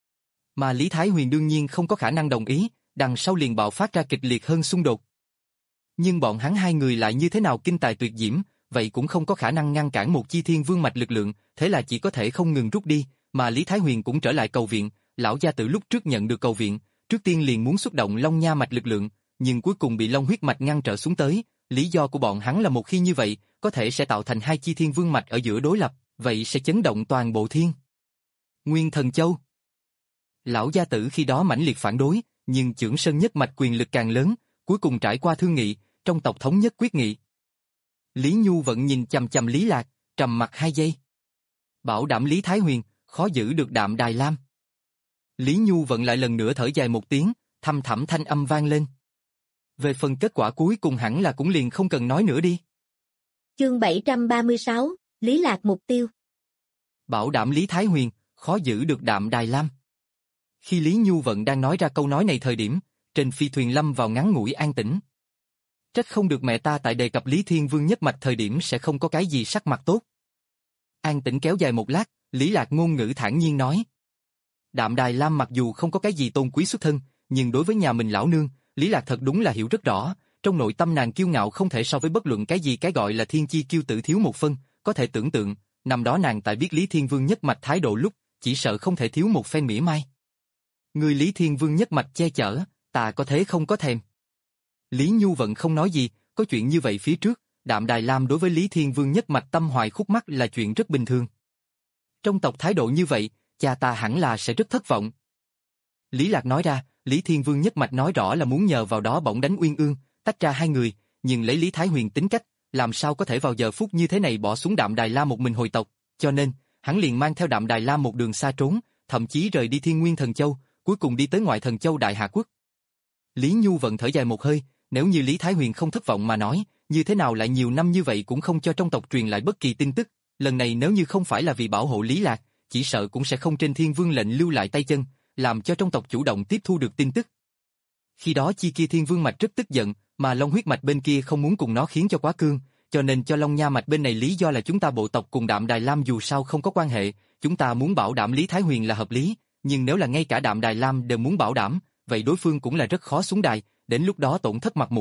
Mà Lý Thái Huyền đương nhiên không có khả năng đồng ý, đằng sau liền bạo phát ra kịch liệt hơn xung đột. Nhưng bọn hắn hai người lại như thế nào kinh tài tuyệt diễm, vậy cũng không có khả năng ngăn cản một chi Thiên Vương mạch lực lượng, thế là chỉ có thể không ngừng rút đi, mà Lý Thái Huyền cũng trở lại cầu viện, lão gia tử lúc trước nhận được cầu viện, trước tiên liền muốn xuất động Long Nha mạch lực lượng, nhưng cuối cùng bị Long huyết mạch ngăn trở xuống tới, lý do của bọn hắn là một khi như vậy, có thể sẽ tạo thành hai chi Thiên Vương mạch ở giữa đối lập, vậy sẽ chấn động toàn bộ Thiên Nguyên Thần Châu. Lão gia tử khi đó mãnh liệt phản đối, nhưng Chưởng Sơn nhất mạch quyền lực càng lớn, cuối cùng trải qua thương nghị, trong tộc thống nhất quyết nghị. Lý Nhu vẫn nhìn chằm chằm Lý Lạc, trầm mặt hai giây. Bảo đảm Lý Thái Huyền, khó giữ được Đạm Đài Lam. Lý Nhu vận lại lần nữa thở dài một tiếng, thâm thẳm thanh âm vang lên. Về phần kết quả cuối cùng hẳn là cũng liền không cần nói nữa đi. Chương bảy trăm ba mươi sáu, Lý Lạc mục tiêu. Bảo đảm Lý Thái Huyền, khó giữ được Đạm Đài Lam. Khi Lý Nhu vận đang nói ra câu nói này thời điểm, trên phi thuyền lâm vào ngắn ngủi an tĩnh. Trách không được mẹ ta tại đề cập Lý Thiên Vương nhất mạch thời điểm sẽ không có cái gì sắc mặt tốt. An tĩnh kéo dài một lát, Lý Lạc ngôn ngữ thản nhiên nói. Đạm Đài Lam mặc dù không có cái gì tôn quý xuất thân, nhưng đối với nhà mình lão nương, Lý Lạc thật đúng là hiểu rất rõ, trong nội tâm nàng kiêu ngạo không thể so với bất luận cái gì cái gọi là thiên chi kiêu tử thiếu một phân, có thể tưởng tượng, năm đó nàng tại biết Lý Thiên Vương nhất mạch thái độ lúc, chỉ sợ không thể thiếu một phen mỉa mai. Người Lý Thiên Vương nhất mạch che chở, ta có thế không có thèm. Lý Nhu vẫn không nói gì, có chuyện như vậy phía trước, Đạm Đài Lam đối với Lý Thiên Vương nhất mạch tâm hoài khúc mắc là chuyện rất bình thường. Trong tộc thái độ như vậy, cha ta hẳn là sẽ rất thất vọng. Lý Lạc nói ra, Lý Thiên Vương nhất mạch nói rõ là muốn nhờ vào đó bỗng đánh Uyên Ương, tách ra hai người, nhưng lấy Lý Thái Huyền tính cách, làm sao có thể vào giờ phút như thế này bỏ xuống Đạm Đài Lam một mình hồi tộc, cho nên, hắn liền mang theo Đạm Đài Lam một đường xa trốn, thậm chí rời đi Thiên Nguyên Thần Châu, cuối cùng đi tới ngoại Thần Châu Đại Hà Quốc. Lý Nhu vận thở dài một hơi, nếu như Lý Thái Huyền không thất vọng mà nói, như thế nào lại nhiều năm như vậy cũng không cho trong tộc truyền lại bất kỳ tin tức, lần này nếu như không phải là vì bảo hộ Lý Lạc, chỉ sợ cũng sẽ không trên Thiên Vương lệnh lưu lại tay chân, làm cho trong tộc chủ động tiếp thu được tin tức. Khi đó chi kia Thiên Vương mạch rất tức giận, mà Long huyết mạch bên kia không muốn cùng nó khiến cho quá cương, cho nên cho Long Nha mạch bên này lý do là chúng ta bộ tộc cùng Đạm Đài Lam dù sao không có quan hệ, chúng ta muốn bảo đảm Lý Thái Huyền là hợp lý, nhưng nếu là ngay cả Đạm Đài Lam đều muốn bảo đảm, vậy đối phương cũng là rất khó xuống đài, đến lúc đó tổn thất mặt mũi,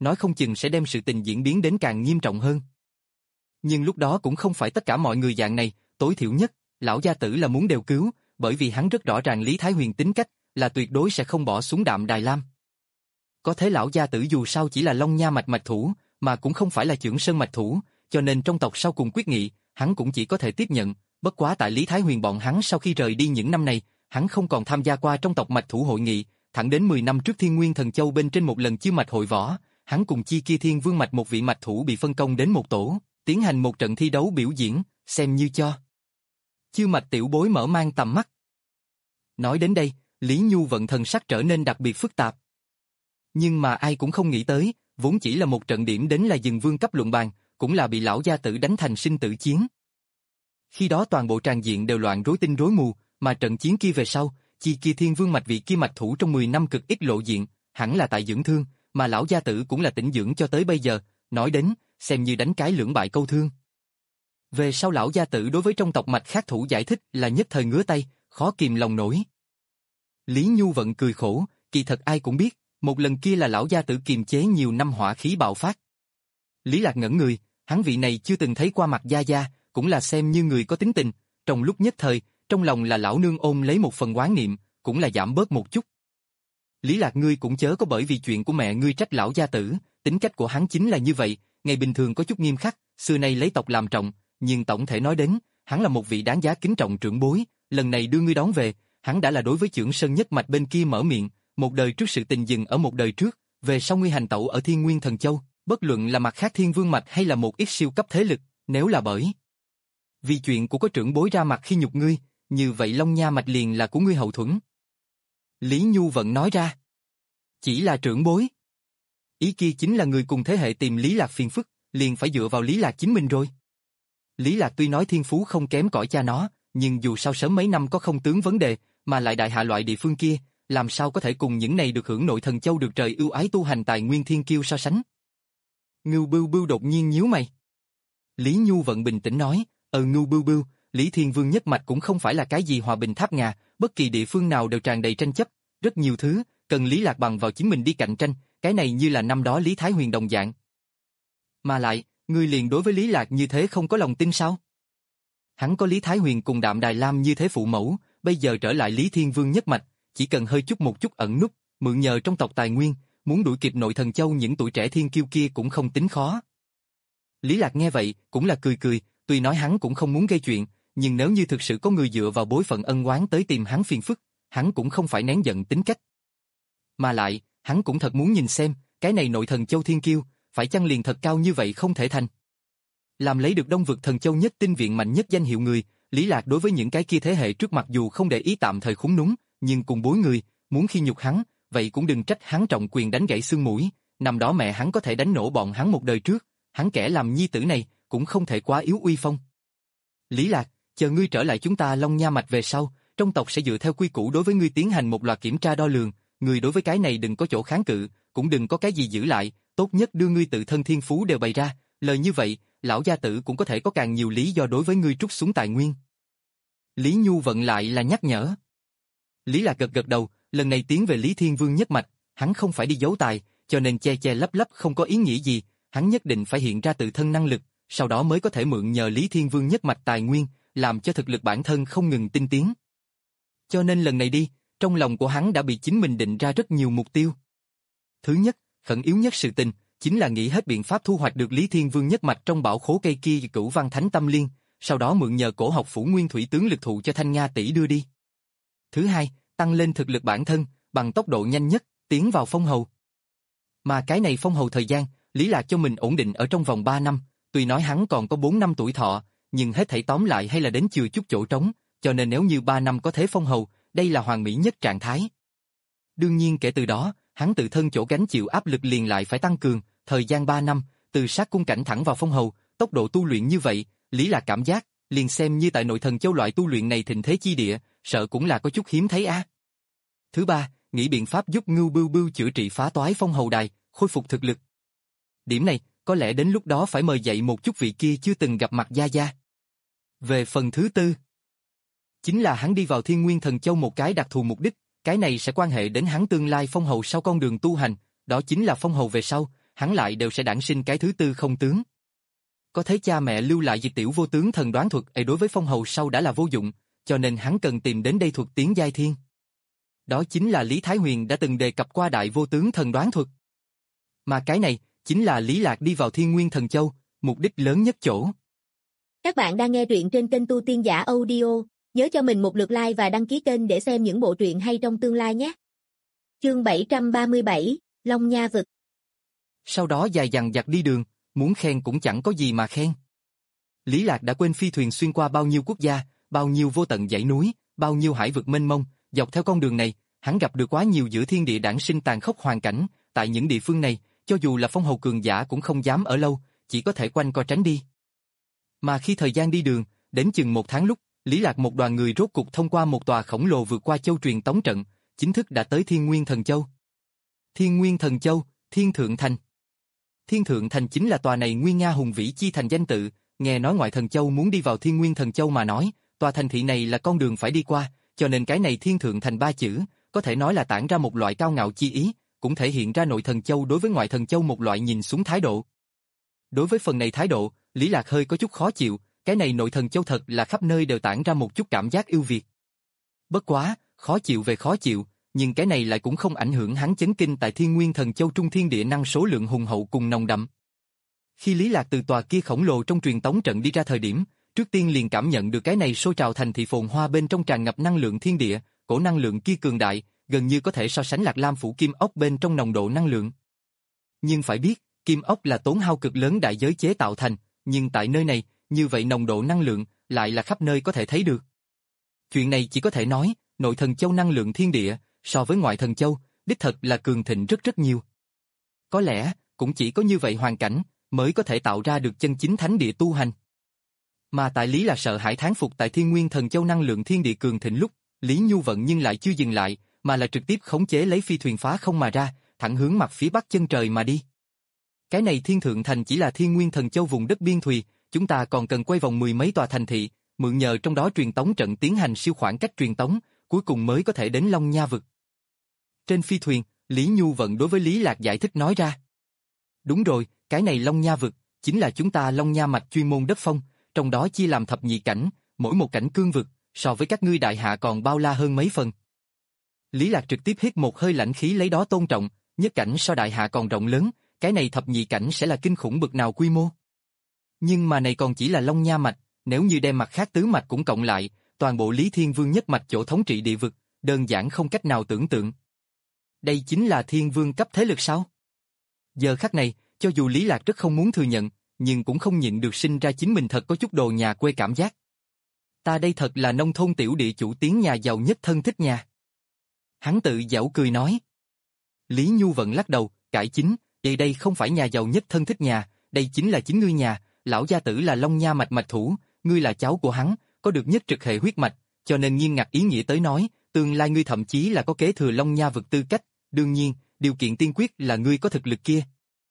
nói không chừng sẽ đem sự tình diễn biến đến càng nghiêm trọng hơn. Nhưng lúc đó cũng không phải tất cả mọi người dạng này, tối thiểu nhất, lão gia tử là muốn đều cứu, bởi vì hắn rất rõ ràng Lý Thái Huyền tính cách, là tuyệt đối sẽ không bỏ xuống Đạm Đài Lam. Có thế lão gia tử dù sao chỉ là Long Nha mạch mạch thủ, mà cũng không phải là Chưởng Sơn mạch thủ, cho nên trong tộc sau cùng quyết nghị, hắn cũng chỉ có thể tiếp nhận, bất quá tại Lý Thái Huyền bọn hắn sau khi rời đi những năm này, hắn không còn tham gia qua trong tộc mạch thủ hội nghị, thẳng đến mười năm trước Thiên Nguyên Thần Châu bên trên một lần chiêu mạch hội võ, hắn cùng chi kia Thiên Vương mạch một vị mạch thủ bị phân công đến một tổ, tiến hành một trận thi đấu biểu diễn, xem như cho chiêu mạch tiểu bối mở mang tầm mắt. Nói đến đây, Lý Nhu Vận thần sắc trở nên đặc biệt phức tạp. Nhưng mà ai cũng không nghĩ tới, vốn chỉ là một trận điểm đến là dừng vương cấp luận bàn, cũng là bị lão gia tử đánh thành sinh tử chiến. Khi đó toàn bộ tràng diện đều loạn rối tinh rối mù, mà trận chiến kia về sau, chi kia Thiên Vương mạch vị kia mạch thủ trong mười năm cực ít lộ diện, hẳn là tại dưỡng thương, mà lão gia tử cũng là tĩnh dưỡng cho tới bây giờ, nói đến, xem như đánh cái lưỡng bại câu thương. Về sau lão gia tử đối với trong tộc mạch khác thủ giải thích là nhất thời ngứa tay, khó kìm lòng nổi. Lý Nhu Vận cười khổ, kỳ thật ai cũng biết, một lần kia là lão gia tử kiềm chế nhiều năm hỏa khí bạo phát. Lý Lạc ngẩn người, hắn vị này chưa từng thấy qua mặt gia gia, cũng là xem như người có tính tình, trong lúc nhất thời, trong lòng là lão nương ôm lấy một phần oán niệm, cũng là giảm bớt một chút. Lý Lạc ngươi cũng chớ có bởi vì chuyện của mẹ ngươi trách lão gia tử, tính cách của hắn chính là như vậy, ngày bình thường có chút nghiêm khắc, xưa nay lấy tộc làm trọng, nhưng tổng thể nói đến, hắn là một vị đáng giá kính trọng trưởng bối, lần này đưa ngươi đón về, hắn đã là đối với Chưởng Sơn nhất mạch bên kia mở miệng, một đời trước sự tình dừng ở một đời trước, về sau ngươi hành tẩu ở Thiên Nguyên Thần Châu, bất luận là mặt khác Thiên Vương mạch hay là một ít siêu cấp thế lực, nếu là bởi vì chuyện của có trưởng bối ra mặt khi nhục ngươi, như vậy Long Nha mạch liền là của ngươi hậu thuẫn. Lý Nhu Vận nói ra, chỉ là trưởng bối. Ý kia chính là người cùng thế hệ tìm Lý Lạc phiền phức, liền phải dựa vào Lý Lạc chính mình rồi. Lý Lạc tuy nói thiên phú không kém cỏi cha nó, nhưng dù sao sớm mấy năm có không tướng vấn đề, mà lại đại hạ loại địa phương kia, làm sao có thể cùng những này được hưởng nội thần châu được trời ưu ái tu hành tài nguyên thiên kiêu so sánh. Ngưu Bưu Bưu đột nhiên nhíu mày. Lý Nhu Vận bình tĩnh nói, ờ Ngưu Bưu Bưu, Lý Thiên Vương nhất mạch cũng không phải là cái gì hòa bình tháp ngà, bất kỳ địa phương nào đều tràn đầy tranh chấp, rất nhiều thứ, cần Lý Lạc bằng vào chính mình đi cạnh tranh, cái này như là năm đó Lý Thái Huyền đồng dạng. Mà lại, ngươi liền đối với Lý Lạc như thế không có lòng tin sao? Hắn có Lý Thái Huyền cùng Đạm Đài Lam như thế phụ mẫu, bây giờ trở lại Lý Thiên Vương nhất mạch, chỉ cần hơi chút một chút ẩn núp, mượn nhờ trong tộc tài nguyên, muốn đuổi kịp nội thần châu những tuổi trẻ thiên kiêu kia cũng không tính khó. Lý Lạc nghe vậy, cũng là cười cười, tuy nói hắn cũng không muốn gây chuyện, nhưng nếu như thực sự có người dựa vào bối phận ân oán tới tìm hắn phiền phức, hắn cũng không phải nén giận tính cách. Mà lại, hắn cũng thật muốn nhìn xem, cái này nội thần châu thiên kiêu, phải chăng liền thật cao như vậy không thể thành. Làm lấy được Đông vực thần châu nhất tinh viện mạnh nhất danh hiệu người, Lý Lạc đối với những cái kia thế hệ trước mặc dù không để ý tạm thời khúng núng, nhưng cùng bối người, muốn khi nhục hắn, vậy cũng đừng trách hắn trọng quyền đánh gãy xương mũi, năm đó mẹ hắn có thể đánh nổ bọn hắn một đời trước, hắn kẻ làm nhi tử này, cũng không thể quá yếu uy phong. Lý Lạc, chờ ngươi trở lại chúng ta Long Nha mạch về sau, trong tộc sẽ dựa theo quy củ đối với ngươi tiến hành một loạt kiểm tra đo lường, ngươi đối với cái này đừng có chỗ kháng cự, cũng đừng có cái gì giữ lại, tốt nhất đưa ngươi tự thân thiên phú đều bày ra, lời như vậy, lão gia tử cũng có thể có càng nhiều lý do đối với ngươi trút xuống tài nguyên. Lý Nhu Vận lại là nhắc nhở. Lý Lạc gật gật đầu, lần này tiến về Lý Thiên Vương nhất mạch, hắn không phải đi giấu tài, cho nên che che lấp lấp không có ý nghĩa gì, hắn nhất định phải hiện ra tự thân năng lực, sau đó mới có thể mượn nhờ Lý Thiên Vương nhất mạch tài nguyên, làm cho thực lực bản thân không ngừng tinh tiến. Cho nên lần này đi, trong lòng của hắn đã bị chính mình định ra rất nhiều mục tiêu. Thứ nhất, khẩn yếu nhất sự tình, chính là nghĩ hết biện pháp thu hoạch được Lý Thiên Vương nhất mạch trong bảo khố cây kia Cửu Văn Thánh Tâm Liên, sau đó mượn nhờ cổ học phủ nguyên thủy tướng lực thụ cho Thanh Nga tỷ đưa đi. Thứ hai, tăng lên thực lực bản thân, bằng tốc độ nhanh nhất, tiến vào phong hầu. Mà cái này phong hầu thời gian, Lý Lạc cho mình ổn định ở trong vòng ba năm, tuy nói hắn còn có bốn năm tuổi thọ, nhưng hết thảy tóm lại hay là đến chừa chút chỗ trống, cho nên nếu như ba năm có thế phong hầu, đây là hoàn mỹ nhất trạng thái. Đương nhiên kể từ đó, hắn tự thân chỗ gánh chịu áp lực liền lại phải tăng cường, thời gian ba năm, từ sát cung cảnh thẳng vào phong hầu, tốc độ tu luyện như vậy, Lý Lạc cảm giác, liền xem như tại nội thần châu loại tu luyện này thịnh thế chi địa, sợ cũng là có chút hiếm thấy a. Thứ ba, nghĩ biện pháp giúp Ngưu Bưu Bưu chữa trị phá toái phong hầu đài, khôi phục thực lực. Điểm này, có lẽ đến lúc đó phải mời dậy một chút vị kia chưa từng gặp mặt gia gia. Về phần thứ tư, chính là hắn đi vào Thiên Nguyên Thần Châu một cái đặc thù mục đích, cái này sẽ quan hệ đến hắn tương lai phong hầu sau con đường tu hành, đó chính là phong hầu về sau, hắn lại đều sẽ đản sinh cái thứ tư không tướng. Có thấy cha mẹ lưu lại dịch tiểu vô tướng thần đoán thuật ấy đối với phong hầu sau đã là vô dụng, cho nên hắn cần tìm đến đây thuật tiến giai thiên. Đó chính là Lý Thái Huyền đã từng đề cập qua đại vô tướng thần đoán thuật. Mà cái này, chính là Lý Lạc đi vào Thiên Nguyên Thần Châu, mục đích lớn nhất chỗ. Các bạn đang nghe truyện trên kênh Tu Tiên Giả Audio, nhớ cho mình một lượt like và đăng ký kênh để xem những bộ truyện hay trong tương lai nhé. Chương bảy trăm ba mươi bảy, Long Nha Vực. Sau đó dài dằng dặc đi đường, muốn khen cũng chẳng có gì mà khen. Lý Lạc đã quên phi thuyền xuyên qua bao nhiêu quốc gia, bao nhiêu vô tận dãy núi, bao nhiêu hải vực mênh mông, dọc theo con đường này, hắn gặp được quá nhiều giữa thiên địa đản sinh tàn khốc hoàn cảnh, tại những địa phương này, cho dù là phong hầu cường giả cũng không dám ở lâu, chỉ có thể quanh co tránh đi. Mà khi thời gian đi đường, đến chừng một tháng lúc, Lý Lạc một đoàn người rốt cục thông qua một tòa khổng lồ vượt qua châu truyền tống trận, chính thức đã tới Thiên Nguyên Thần Châu. Thiên Nguyên Thần Châu, Thiên Thượng Thành. Thiên Thượng Thành chính là tòa này nguy nga hùng vĩ chi thành danh tự, nghe nói ngoại thần châu muốn đi vào Thiên Nguyên Thần Châu mà nói, tòa thành thị này là con đường phải đi qua, cho nên cái này Thiên Thượng Thành ba chữ, có thể nói là tản ra một loại cao ngạo chi ý, cũng thể hiện ra nội thần châu đối với ngoại thần châu một loại nhìn xuống thái độ. Đối với phần này thái độ, Lý Lạc hơi có chút khó chịu, cái này nội thần châu thật là khắp nơi đều tản ra một chút cảm giác ưu việt. Bất quá, khó chịu về khó chịu, nhưng cái này lại cũng không ảnh hưởng hắn chấn kinh tại Thiên Nguyên Thần Châu trung thiên địa năng số lượng hùng hậu cùng nồng đậm. Khi Lý Lạc từ tòa kia khổng lồ trong truyền tống trận đi ra thời điểm, trước tiên liền cảm nhận được cái này sôi trào thành thị phồn hoa bên trong tràn ngập năng lượng thiên địa, cổ năng lượng kia cường đại, gần như có thể so sánh Lạc Lam phủ kim ốc bên trong nồng độ năng lượng. Nhưng phải biết, kim ốc là tốn hao cực lớn đại giới chế tạo thành, nhưng tại nơi này, như vậy nồng độ năng lượng lại là khắp nơi có thể thấy được. Chuyện này chỉ có thể nói, nội thần châu năng lượng thiên địa, so với ngoại thần châu, đích thật là cường thịnh rất rất nhiều. Có lẽ, cũng chỉ có như vậy hoàn cảnh, mới có thể tạo ra được chân chính thánh địa tu hành. Mà tại Lý là sợ hãi thán phục tại Thiên Nguyên Thần Châu năng lượng thiên địa cường thịnh lúc, Lý Nhu Vận nhưng lại chưa dừng lại, mà là trực tiếp khống chế lấy phi thuyền phá không mà ra, thẳng hướng mặt phía bắc chân trời mà đi. Cái này Thiên Thượng Thành chỉ là Thiên Nguyên Thần Châu vùng đất biên thùy, chúng ta còn cần quay vòng mười mấy tòa thành thị, mượn nhờ trong đó truyền tống trận tiến hành siêu khoảng cách truyền tống, cuối cùng mới có thể đến Long Nha Vực. Trên phi thuyền, Lý Nhu Vận đối với Lý Lạc giải thích nói ra. Đúng rồi, cái này Long Nha Vực, chính là chúng ta Long Nha mạch chuyên môn đất phong, trong đó chia làm thập nhị cảnh, mỗi một cảnh cương vực, so với các ngươi đại hạ còn bao la hơn mấy phần. Lý Lạc trực tiếp hít một hơi lãnh khí lấy đó tôn trọng, nhất cảnh so đại hạ còn rộng lớn, cái này thập nhị cảnh sẽ là kinh khủng bực nào quy mô. Nhưng mà này còn chỉ là Long Nha mạch, nếu như đem mặt khác tứ mạch cũng cộng lại, toàn bộ Lý Thiên Vương nhất mạch chỗ thống trị địa vực, đơn giản không cách nào tưởng tượng. Đây chính là Thiên Vương cấp thế lực sao? Giờ khắc này, cho dù Lý Lạc rất không muốn thừa nhận, nhưng cũng không nhịn được sinh ra chính mình thật có chút đồ nhà quê cảm giác. Ta đây thật là nông thôn tiểu địa chủ tiếng nhà giàu nhất thân thích nhà. Hắn tự giễu cười nói. Lý Nhu Vận lắc đầu, cải chính, đây đây không phải nhà giàu nhất thân thích nhà, đây chính là chính ngươi nhà, lão gia tử là Long Nha mạch mạch thủ, ngươi là cháu của hắn, có được nhất trực hệ huyết mạch, cho nên nghiêm ngặt ý nghĩa tới nói, tương lai ngươi thậm chí là có kế thừa Long Nha vực tư cách, đương nhiên, điều kiện tiên quyết là ngươi có thực lực kia.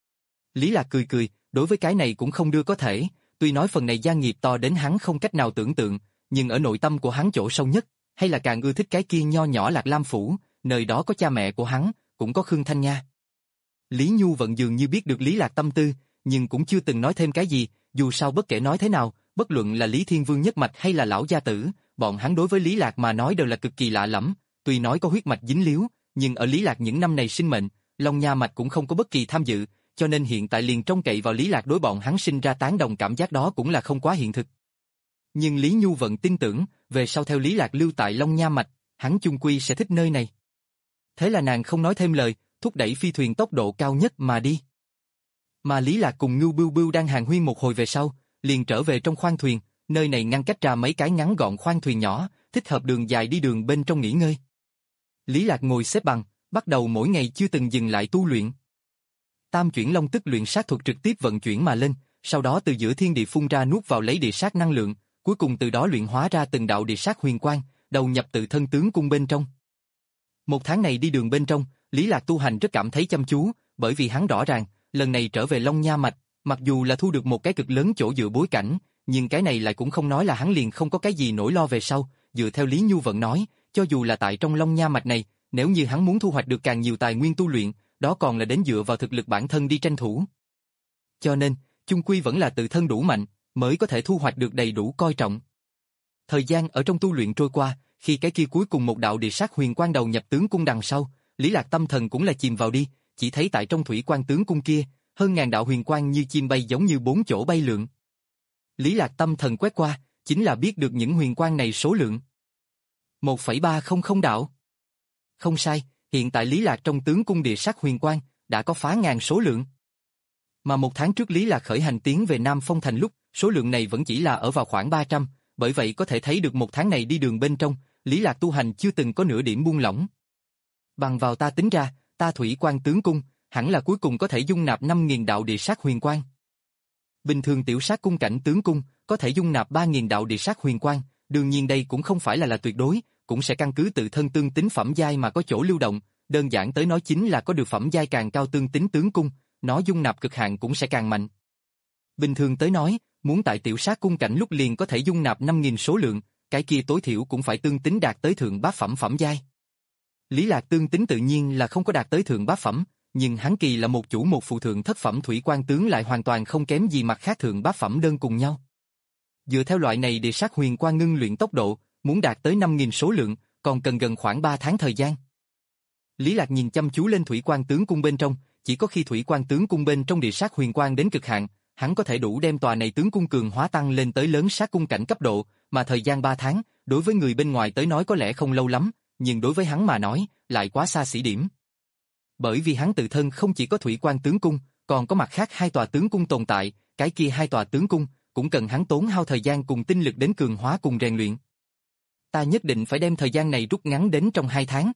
Lý Lạc cười cười, đối với cái này cũng không đưa có thể, tuy nói phần này gia nghiệp to đến hắn không cách nào tưởng tượng, nhưng ở nội tâm của hắn chỗ sâu nhất, hay là càng ưa thích cái kia nho nhỏ Lạc Lam phủ, nơi đó có cha mẹ của hắn, cũng có Khương Thanh Nha. Lý Nhu Vận dường như biết được Lý Lạc tâm tư, nhưng cũng chưa từng nói thêm cái gì, dù sao bất kể nói thế nào, bất luận là Lý Thiên Vương nhất mạch hay là lão gia tử, bọn hắn đối với Lý Lạc mà nói đều là cực kỳ lạ lẫm, tuy nói có huyết mạch dính líu, nhưng ở Lý Lạc những năm này sinh mệnh, Long Nha mạch cũng không có bất kỳ tham dự, cho nên hiện tại liền trông cậy vào Lý Lạc đối bọn hắn sinh ra tán đồng cảm giác đó cũng là không quá hiện thực. Nhưng Lý Nhu Vận tin tưởng, về sau theo Lý Lạc lưu tại Long Nha mạch, hắn chung quy sẽ thích nơi này. Thế là nàng không nói thêm lời, thúc đẩy phi thuyền tốc độ cao nhất mà đi. Mà Lý Lạc cùng Ngưu Bưu Bưu đang hàng huyên một hồi về sau, liền trở về trong khoang thuyền, nơi này ngăn cách ra mấy cái ngắn gọn khoang thuyền nhỏ, thích hợp đường dài đi đường bên trong nghỉ ngơi. Lý Lạc ngồi xếp bằng, bắt đầu mỗi ngày chưa từng dừng lại tu luyện. Tam chuyển long tức luyện sát thuật trực tiếp vận chuyển mà lên, sau đó từ giữa thiên địa phun ra nuốt vào lấy địa sát năng lượng, cuối cùng từ đó luyện hóa ra từng đạo địa sát huyền quang, đầu nhập tự thân tướng cung bên trong. Một tháng này đi đường bên trong, Lý Lạc tu hành rất cảm thấy chăm chú, bởi vì hắn rõ ràng, lần này trở về Long Nha mạch, mặc dù là thu được một cái cực lớn chỗ dựa bối cảnh, nhưng cái này lại cũng không nói là hắn liền không có cái gì nỗi lo về sau, dựa theo Lý Nhu Vận nói, cho dù là tại trong Long Nha mạch này, nếu như hắn muốn thu hoạch được càng nhiều tài nguyên tu luyện, đó còn là đến dựa vào thực lực bản thân đi tranh thủ. Cho nên, chung quy vẫn là tự thân đủ mạnh, mới có thể thu hoạch được đầy đủ coi trọng. Thời gian ở trong tu luyện trôi qua, khi cái kia cuối cùng một đạo địa sát huyền quang đầu nhập tướng cung đằng sau, Lý Lạc tâm thần cũng là chìm vào đi, chỉ thấy tại trong thủy quang tướng cung kia, hơn ngàn đạo huyền quang như chim bay giống như bốn chỗ bay lượn. Lý Lạc tâm thần quét qua, chính là biết được những huyền quang này số lượng. một phẩy ba không không đạo. Không sai, hiện tại Lý Lạc trong tướng cung địa sát huyền quang, đã có phá ngàn số lượng. Mà một tháng trước Lý Lạc khởi hành tiến về Nam Phong Thành lúc, số lượng này vẫn chỉ là ở vào khoảng ba trăm, bởi vậy có thể thấy được một tháng này đi đường bên trong, Lý Lạc tu hành chưa từng có nửa điểm buông lỏng. Bằng vào ta tính ra, ta thủy quan tướng cung, hẳn là cuối cùng có thể dung nạp năm nghìn đạo địa sát huyền quang. Bình thường tiểu sát cung cảnh tướng cung, có thể dung nạp ba nghìn đạo địa sát huyền quang, đương nhiên đây cũng không phải là là tuyệt đối, cũng sẽ căn cứ tự thân tương tính phẩm giai mà có chỗ lưu động, đơn giản tới nói chính là có được phẩm giai càng cao tương tính tướng cung, nó dung nạp cực hạn cũng sẽ càng mạnh. Bình thường tới nói, muốn tại tiểu sát cung cảnh lúc liền có thể dung nạp năm nghìn số lượng, cái kia tối thiểu cũng phải tương tính đạt tới thượng bát phẩm phẩm giai. Lý Lạc tương tính tự nhiên là không có đạt tới thượng bát phẩm, nhưng hắn kỳ là một chủ một phụ thượng thất phẩm thủy quan tướng lại hoàn toàn không kém gì mặt khác thượng bát phẩm đơn cùng nhau. Dựa theo loại này địa sát huyền quang ngưng luyện tốc độ, muốn đạt tới năm nghìn số lượng, còn cần gần khoảng ba tháng thời gian. Lý Lạc nhìn chăm chú lên thủy quan tướng cung bên trong, chỉ có khi thủy quan tướng cung bên trong địa sát huyền quang đến cực hạn, hắn có thể đủ đem tòa này tướng cung cường hóa tăng lên tới lớn sát cung cảnh cấp độ, mà thời gian ba tháng, đối với người bên ngoài tới nói có lẽ không lâu lắm, nhưng đối với hắn mà nói, lại quá xa xỉ điểm. Bởi vì hắn tự thân không chỉ có thủy quan tướng cung, còn có mặt khác hai tòa tướng cung tồn tại, cái kia hai tòa tướng cung, cũng cần hắn tốn hao thời gian cùng tinh lực đến cường hóa cùng rèn luyện. Ta nhất định phải đem thời gian này rút ngắn đến trong hai tháng.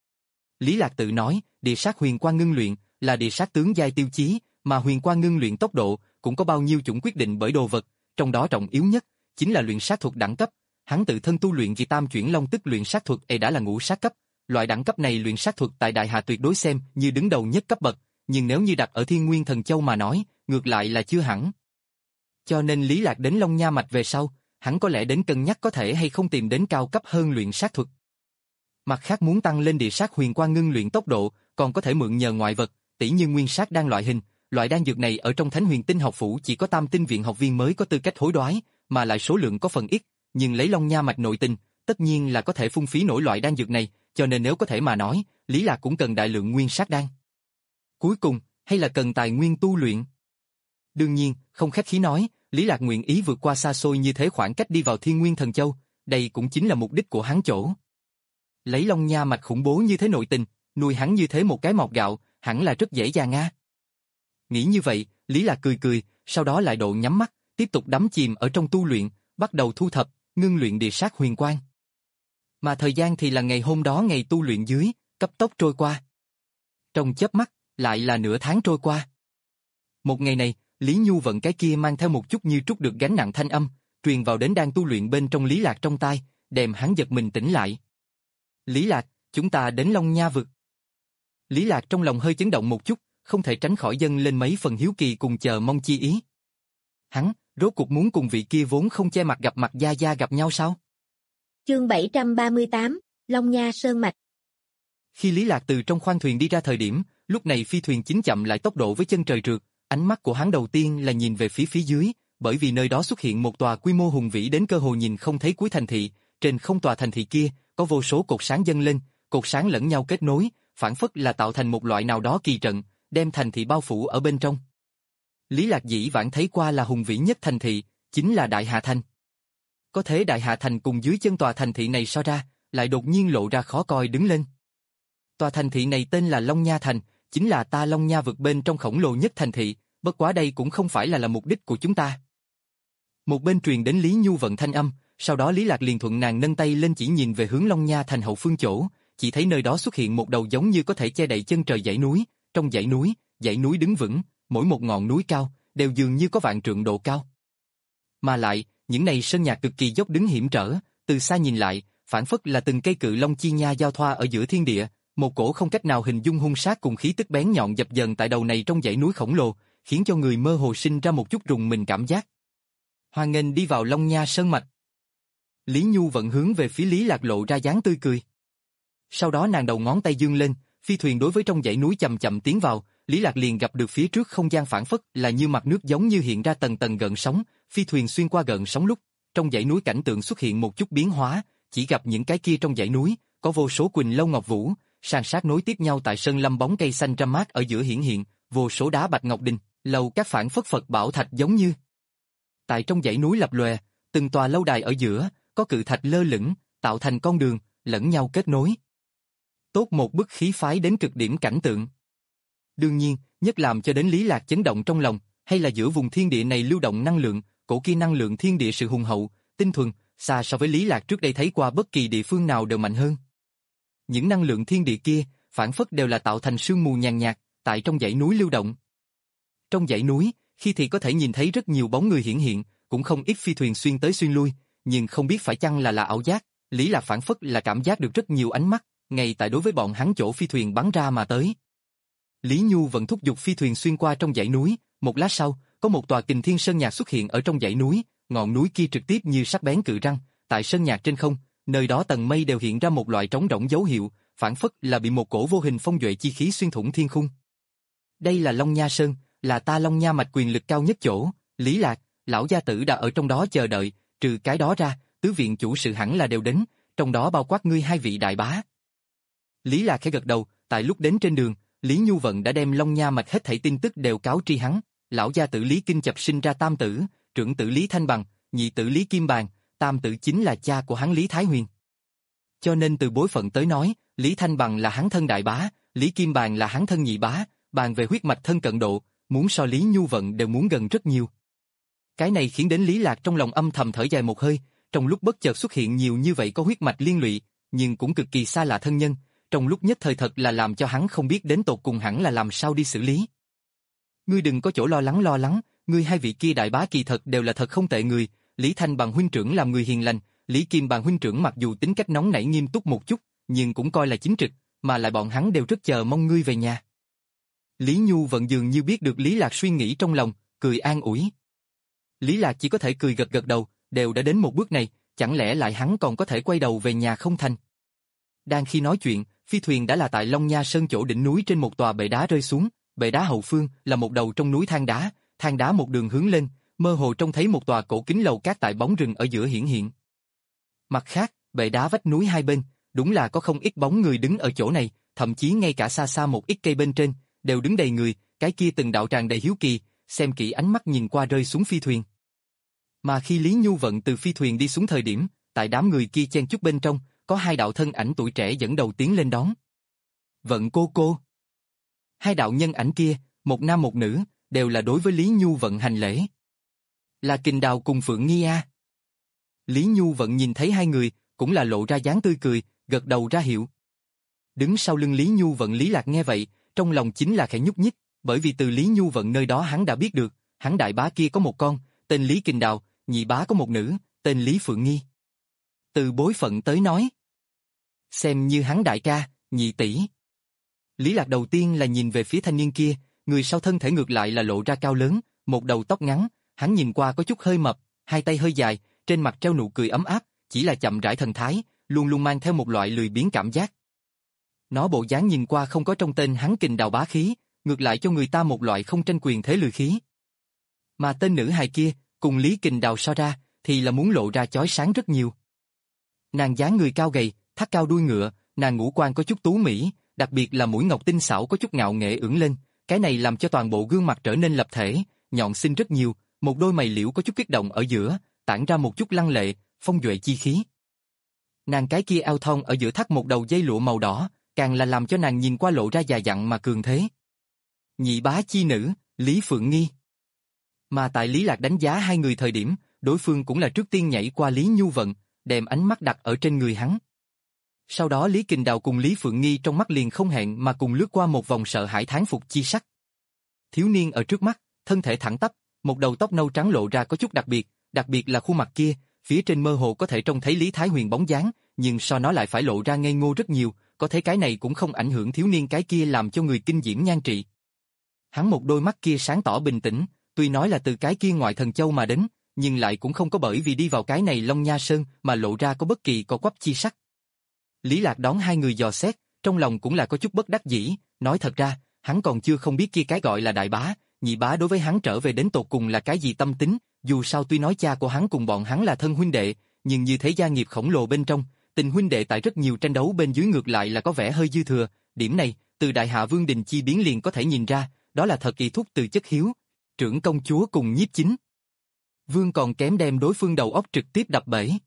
Lý Lạc tự nói, địa sát huyền quang ngưng luyện, là địa sát tướng giai tiêu chí, mà huyền quang ngưng luyện tốc độ, cũng có bao nhiêu chủng quyết định bởi đồ vật, trong đó trọng yếu nhất, chính là luyện sát thuật đẳng cấp. Hắn tự thân tu luyện vì tam chuyển long tức luyện sát thuật e đã là ngũ sát cấp, loại đẳng cấp này luyện sát thuật tại Đại Hà tuyệt đối xem như đứng đầu nhất cấp bậc, nhưng nếu như đặt ở Thiên Nguyên Thần Châu mà nói, ngược lại là chưa hẳn. Cho nên Lý Lạc đến Long Nha Mạch về sau, hắn có lẽ đến cân nhắc có thể hay không tìm đến cao cấp hơn luyện sát thuật. Mặt khác muốn tăng lên địa sát huyền quang ngưng luyện tốc độ, còn có thể mượn nhờ ngoại vật, tỷ như nguyên sát đan loại hình, loại đan dược này ở trong Thánh Huyền Tinh học phủ chỉ có Tam Tinh viện học viên mới có tư cách hối đoái, mà lại số lượng có phần ít, nhưng lấy Long Nha Mạch nội tình, tất nhiên là có thể phung phí nổi loại đan dược này, cho nên nếu có thể mà nói, Lý Lạc cũng cần đại lượng nguyên sát đan. Cuối cùng, hay là cần tài nguyên tu luyện. Đương nhiên, không khách khí nói, Lý Lạc nguyện ý vượt qua xa xôi như thế khoảng cách đi vào Thiên Nguyên Thần Châu, đây cũng chính là mục đích của hắn chỗ. Lấy Long Nha Mạch khủng bố như thế nội tình, nuôi hắn như thế một cái mọc gạo, hẳn là rất dễ dàng a. Nghĩ như vậy, Lý Lạc cười cười, sau đó lại độ nhắm mắt, tiếp tục đắm chìm ở trong tu luyện, bắt đầu thu thập, ngưng luyện địa sát huyền quang. Mà thời gian thì là ngày hôm đó ngày tu luyện dưới, cấp tốc trôi qua. Trong chớp mắt, lại là nửa tháng trôi qua. Một ngày này, Lý Nhu Vận cái kia mang theo một chút như trút được gánh nặng thanh âm, truyền vào đến đang tu luyện bên trong Lý Lạc trong tai, đem hắn giật mình tỉnh lại. Lý Lạc, chúng ta đến Long Nha vực. Lý Lạc trong lòng hơi chấn động một chút, không thể tránh khỏi dâng lên mấy phần hiếu kỳ cùng chờ mong chi ý. Hắn, rốt cuộc muốn cùng vị kia vốn không che mặt gặp mặt gia gia gặp nhau sao? Chương bảy trăm ba mươi tám, Long Nha Sơn Mạch. Khi Lý Lạc từ trong khoang thuyền đi ra thời điểm, lúc này phi thuyền chính chậm lại tốc độ với chân trời trượt, ánh mắt của hắn đầu tiên là nhìn về phía phía dưới, bởi vì nơi đó xuất hiện một tòa quy mô hùng vĩ đến cơ hồ nhìn không thấy cuối thành thị, trên không tòa thành thị kia, có vô số cột sáng dâng lên, cột sáng lẫn nhau kết nối, phản phất là tạo thành một loại nào đó kỳ trận, đem thành thị bao phủ ở bên trong. Lý Lạc dĩ vãng thấy qua là hùng vĩ nhất thành thị, chính là Đại Hà Thành. Có thế Đại Hà Thành cùng dưới chân tòa thành thị này so ra, lại đột nhiên lộ ra khó coi đứng lên. Tòa thành thị này tên là Long Nha Thành, chính là ta Long Nha vực bên trong khổng lồ nhất thành thị, bất quá đây cũng không phải là là mục đích của chúng ta. Một bên truyền đến Lý Nhu Vận thanh âm, sau đó Lý Lạc liền thuận nàng nâng tay lên chỉ nhìn về hướng Long Nha Thành hậu phương chỗ, chỉ thấy nơi đó xuất hiện một đầu giống như có thể che đậy chân trời dãy núi, trong dãy núi, dãy núi đứng vững, mỗi một ngọn núi cao, đều dường như có vạn trượng độ cao. Mà lại, những này sơn nhạc cực kỳ dốc đứng hiểm trở, từ xa nhìn lại, phản phất là từng cây cự long chi nha giao thoa ở giữa thiên địa, một cổ không cách nào hình dung hung sát cùng khí tức bén nhọn dập dờn tại đầu này trong dãy núi khổng lồ, khiến cho người mơ hồ sinh ra một chút rùng mình cảm giác. Hoan nghênh đi vào Long Nha Sơn Mạch. Lý Nhu Vận hướng về phía Lý Lạc lộ ra dáng tươi cười. Sau đó nàng đầu ngón tay dương lên, Phi thuyền đối với trong dãy núi chậm chậm tiến vào, Lý Lạc liền gặp được phía trước không gian phản phất là như mặt nước giống như hiện ra tầng tầng gợn sóng, phi thuyền xuyên qua gợn sóng lúc, trong dãy núi cảnh tượng xuất hiện một chút biến hóa, chỉ gặp những cái kia trong dãy núi, có vô số quỳnh lâu ngọc vũ, san sát nối tiếp nhau tại sơn lâm bóng cây xanh râm mát ở giữa hiển hiện, vô số đá bạch ngọc đình, lầu các phản phất Phật bảo thạch giống như. Tại trong dãy núi lập lòe, từng tòa lâu đài ở giữa, có cự thạch lơ lửng, tạo thành con đường, lẫn nhau kết nối. Tốt một bức khí phái đến cực điểm cảnh tượng. Đương nhiên, nhất làm cho đến Lý Lạc chấn động trong lòng, hay là giữa vùng thiên địa này lưu động năng lượng, cổ kia năng lượng thiên địa sự hùng hậu, tinh thuần, xa so với Lý Lạc trước đây thấy qua bất kỳ địa phương nào đều mạnh hơn. Những năng lượng thiên địa kia, phản phất đều là tạo thành sương mù nhàn nhạt, tại trong dãy núi lưu động. Trong dãy núi, khi thì có thể nhìn thấy rất nhiều bóng người hiển hiện, cũng không ít phi thuyền xuyên tới xuyên lui, nhưng không biết phải chăng là là ảo giác, Lý Lạc phản phất là cảm giác được rất nhiều ánh mắt, ngay tại đối với bọn hắn chỗ phi thuyền bắn ra mà tới. Lý Nhu vẫn thúc giục phi thuyền xuyên qua trong dãy núi, một lát sau, có một tòa Kình Thiên Sơn Nhạc xuất hiện ở trong dãy núi, ngọn núi kia trực tiếp như sắc bén cự răng, tại sơn nhạc trên không, nơi đó tầng mây đều hiện ra một loại trống rỗng dấu hiệu, phản phất là bị một cổ vô hình phong duệ chi khí xuyên thủng thiên khung. Đây là Long Nha Sơn, là ta Long Nha mạch quyền lực cao nhất chỗ, Lý Lạc, lão gia tử đã ở trong đó chờ đợi, trừ cái đó ra, tứ viện chủ sự hẳn là đều đến, trong đó bao quát ngươi hai vị đại bá. Lý Lạc khẽ gật đầu, tại lúc đến trên đường, Lý Nhu Vận đã đem Long Nha mạch hết thảy tin tức đều cáo tri hắn, lão gia tử Lý Kinh Chập sinh ra tam tử, trưởng tử Lý Thanh Bằng, nhị tử Lý Kim Bàn, tam tử chính là cha của hắn Lý Thái Huyền. Cho nên từ bối phận tới nói, Lý Thanh Bằng là hắn thân đại bá, Lý Kim Bàn là hắn thân nhị bá, bàn về huyết mạch thân cận độ, muốn so Lý Nhu Vận đều muốn gần rất nhiều. Cái này khiến đến Lý Lạc trong lòng âm thầm thở dài một hơi, trong lúc bất chợt xuất hiện nhiều như vậy có huyết mạch liên lụy, nhưng cũng cực kỳ xa lạ thân nhân, trong lúc nhất thời thật là làm cho hắn không biết đến tột cùng hẳn là làm sao đi xử lý. Ngươi đừng có chỗ lo lắng lo lắng, ngươi hai vị kia đại bá kỳ thật đều là thật không tệ người, Lý Thanh Bằng huynh trưởng làm người hiền lành, Lý Kim Bàn huynh trưởng mặc dù tính cách nóng nảy nghiêm túc một chút, nhưng cũng coi là chính trực, mà lại bọn hắn đều rất chờ mong ngươi về nhà. Lý Nhu Vận dường như biết được Lý Lạc suy nghĩ trong lòng, cười an ủi. Lý Lạc chỉ có thể cười gật gật đầu, đều đã đến một bước này, chẳng lẽ lại hắn còn có thể quay đầu về nhà không thành. Đang khi nói chuyện, phi thuyền đã là tại Long Nha Sơn chỗ đỉnh núi trên một tòa bệ đá rơi xuống, bệ đá hậu phương là một đầu trong núi than đá, than đá một đường hướng lên, mơ hồ trông thấy một tòa cổ kính lầu cát tại bóng rừng ở giữa hiển hiện. Mặt khác, bệ đá vách núi hai bên, đúng là có không ít bóng người đứng ở chỗ này, thậm chí ngay cả xa xa một ít cây bên trên, đều đứng đầy người, cái kia từng đạo tràn đầy hiếu kỳ, xem kỹ ánh mắt nhìn qua rơi xuống phi thuyền. Mà khi Lý Nhu Vận từ phi thuyền đi xuống thời điểm, tại đám người kia chen chúc bên trong, có hai đạo thân ảnh tuổi trẻ dẫn đầu tiến lên đón. Vận cô cô. Hai đạo nhân ảnh kia, một nam một nữ, đều là đối với Lý Nhu Vận hành lễ. Là Kình Đào cùng Phượng Nghi a. Lý Nhu Vận nhìn thấy hai người, cũng là lộ ra dáng tươi cười, gật đầu ra hiệu. Đứng sau lưng Lý Nhu Vận Lý Lạc nghe vậy, trong lòng chính là khẽ nhúc nhích, bởi vì từ Lý Nhu Vận nơi đó hắn đã biết được, hắn đại bá kia có một con, tên Lý Kình Đào, nhị bá có một nữ, tên Lý Phượng Nghi. Từ bối phận tới nói, xem như hắn đại ca, nhị tỷ. Lý Lạc đầu tiên là nhìn về phía thanh niên kia, người sau thân thể ngược lại là lộ ra cao lớn, một đầu tóc ngắn, hắn nhìn qua có chút hơi mập, hai tay hơi dài, trên mặt treo nụ cười ấm áp, chỉ là chậm rãi thần thái, luôn luôn mang theo một loại lười biếng cảm giác. Nó bộ dáng nhìn qua không có trong tên hắn Kình Đào bá khí, ngược lại cho người ta một loại không tranh quyền thế lười khí. Mà tên nữ hài kia, cùng Lý Kình Đào so ra, thì là muốn lộ ra chói sáng rất nhiều. Nàng dáng người cao gầy, thắt cao đuôi ngựa, nàng ngũ quan có chút tú mỹ, đặc biệt là mũi ngọc tinh xảo có chút ngạo nghễ ưỡn lên, cái này làm cho toàn bộ gương mặt trở nên lập thể, nhọn xinh rất nhiều, một đôi mày liễu có chút kích động ở giữa, tản ra một chút lăng lệ, phong duệ chi khí. Nàng cái kia eo thon ở giữa thắt một đầu dây lụa màu đỏ, càng là làm cho nàng nhìn qua lộ ra già dặn mà cường thế. Nhị bá chi nữ, Lý Phượng Nghi. Mà tại Lý Lạc đánh giá hai người thời điểm, đối phương cũng là trước tiên nhảy qua Lý Nhu Vận, đem ánh mắt đặt ở trên người hắn. Sau đó Lý Kình Đào cùng Lý Phượng Nghi trong mắt liền không hẹn mà cùng lướt qua một vòng sợ hãi thán phục chi sắc. Thiếu niên ở trước mắt, thân thể thẳng tắp, một đầu tóc nâu trắng lộ ra có chút đặc biệt, đặc biệt là khuôn mặt kia, phía trên mơ hồ có thể trông thấy Lý Thái Huyền bóng dáng, nhưng so nó lại phải lộ ra ngây ngô rất nhiều, có thể cái này cũng không ảnh hưởng thiếu niên cái kia làm cho người kinh diễm nhan trị. Hắn một đôi mắt kia sáng tỏ bình tĩnh, tuy nói là từ cái kia ngoại thần châu mà đến, nhưng lại cũng không có bởi vì đi vào cái này Long Nha Sơn mà lộ ra có bất kỳ có quắp chi sắc. Lý Lạc đón hai người dò xét, trong lòng cũng là có chút bất đắc dĩ, nói thật ra, hắn còn chưa không biết kia cái gọi là đại bá, nhị bá đối với hắn trở về đến tột cùng là cái gì tâm tính, dù sao tuy nói cha của hắn cùng bọn hắn là thân huynh đệ, nhưng như thế gia nghiệp khổng lồ bên trong, tình huynh đệ tại rất nhiều tranh đấu bên dưới ngược lại là có vẻ hơi dư thừa, điểm này, từ đại hạ Vương Đình chi biến liền có thể nhìn ra, đó là thật kỳ thúc từ chất hiếu, trưởng công chúa cùng nhiếp chính. Vương còn kém đem đối phương đầu óc trực tiếp đập bể.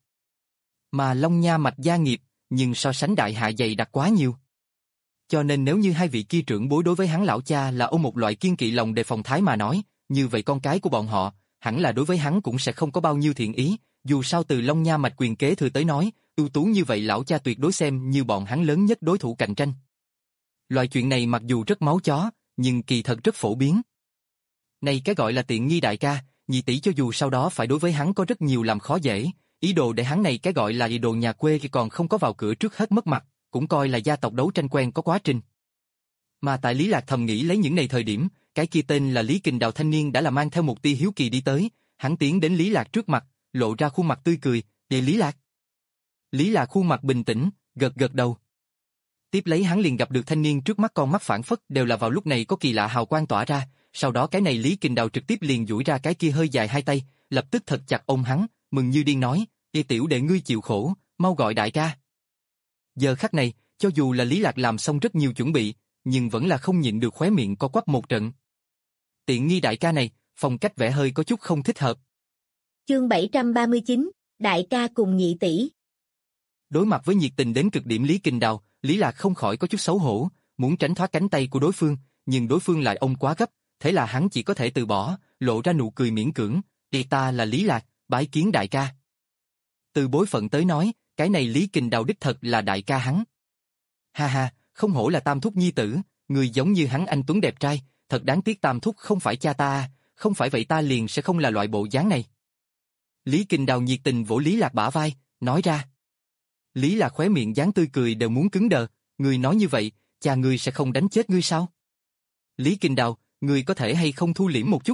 Mà Long Nha mạch gia nghiệp, nhưng so sánh đại hạ dày đặc quá nhiều. Cho nên nếu như hai vị kia trưởng bối đối với hắn lão cha là ôm một loại kiên kỵ lòng đề phòng thái mà nói, như vậy con cái của bọn họ, hẳn là đối với hắn cũng sẽ không có bao nhiêu thiện ý, dù sao từ Long Nha mạch quyền kế thừa tới nói, ưu tú như vậy lão cha tuyệt đối xem như bọn hắn lớn nhất đối thủ cạnh tranh. Loại chuyện này mặc dù rất máu chó, nhưng kỳ thật rất phổ biến. Này cái gọi là tiện nghi đại ca, nhị tỷ cho dù sau đó phải đối với hắn có rất nhiều làm khó dễ, ý đồ để hắn này cái gọi là ý đồ nhà quê khi còn không có vào cửa trước hết mất mặt, cũng coi là gia tộc đấu tranh quen có quá trình. Mà tại Lý Lạc thầm nghĩ lấy những này thời điểm, cái kia tên là Lý Kình Đào thanh niên đã là mang theo một tia hiếu kỳ đi tới, hắn tiến đến Lý Lạc trước mặt, lộ ra khuôn mặt tươi cười, "Đệ Lý Lạc." Lý Lạc khuôn mặt bình tĩnh, gật gật đầu. Tiếp lấy hắn liền gặp được thanh niên trước mắt, con mắt phản phất đều là vào lúc này có kỳ lạ hào quang tỏa ra, sau đó cái này Lý Kình Đào trực tiếp liền duỗi ra cái kia hơi dài hai tay, lập tức thật chặt ôm hắn, mừng như điên nói, "Ê tiểu đệ ngươi chịu khổ, mau gọi đại ca." Giờ khắc này, cho dù là Lý Lạc làm xong rất nhiều chuẩn bị, nhưng vẫn là không nhịn được khóe miệng co quắp một trận. Tiện nghi đại ca này, phong cách vẻ hơi có chút không thích hợp. Chương bảy trăm ba mươi chín, đại ca cùng nhị tỷ. Đối mặt với nhiệt tình đến cực điểm Lý Kình Đào, Lý Lạc không khỏi có chút xấu hổ, muốn tránh thoát cánh tay của đối phương, nhưng đối phương lại ôm quá gấp, thế là hắn chỉ có thể từ bỏ, lộ ra nụ cười miễn cưỡng, "Đi ta là Lý Lạc, bái kiến đại ca." Từ bối phận tới nói, cái này Lý Kình Đào đích thật là đại ca hắn. Ha ha, không hổ là tam thúc nhi tử, người giống như hắn anh tuấn đẹp trai, thật đáng tiếc tam thúc không phải cha ta, không phải vậy ta liền sẽ không là loại bộ dáng này. Lý Kình Đào nhiệt tình vỗ Lý Lạc bả vai, nói ra. Lý Lạc khóe miệng dáng tươi cười đều muốn cứng đờ, người nói như vậy, cha ngươi sẽ không đánh chết ngươi sao? Lý Kình Đào, ngươi có thể hay không thu liễm một chút?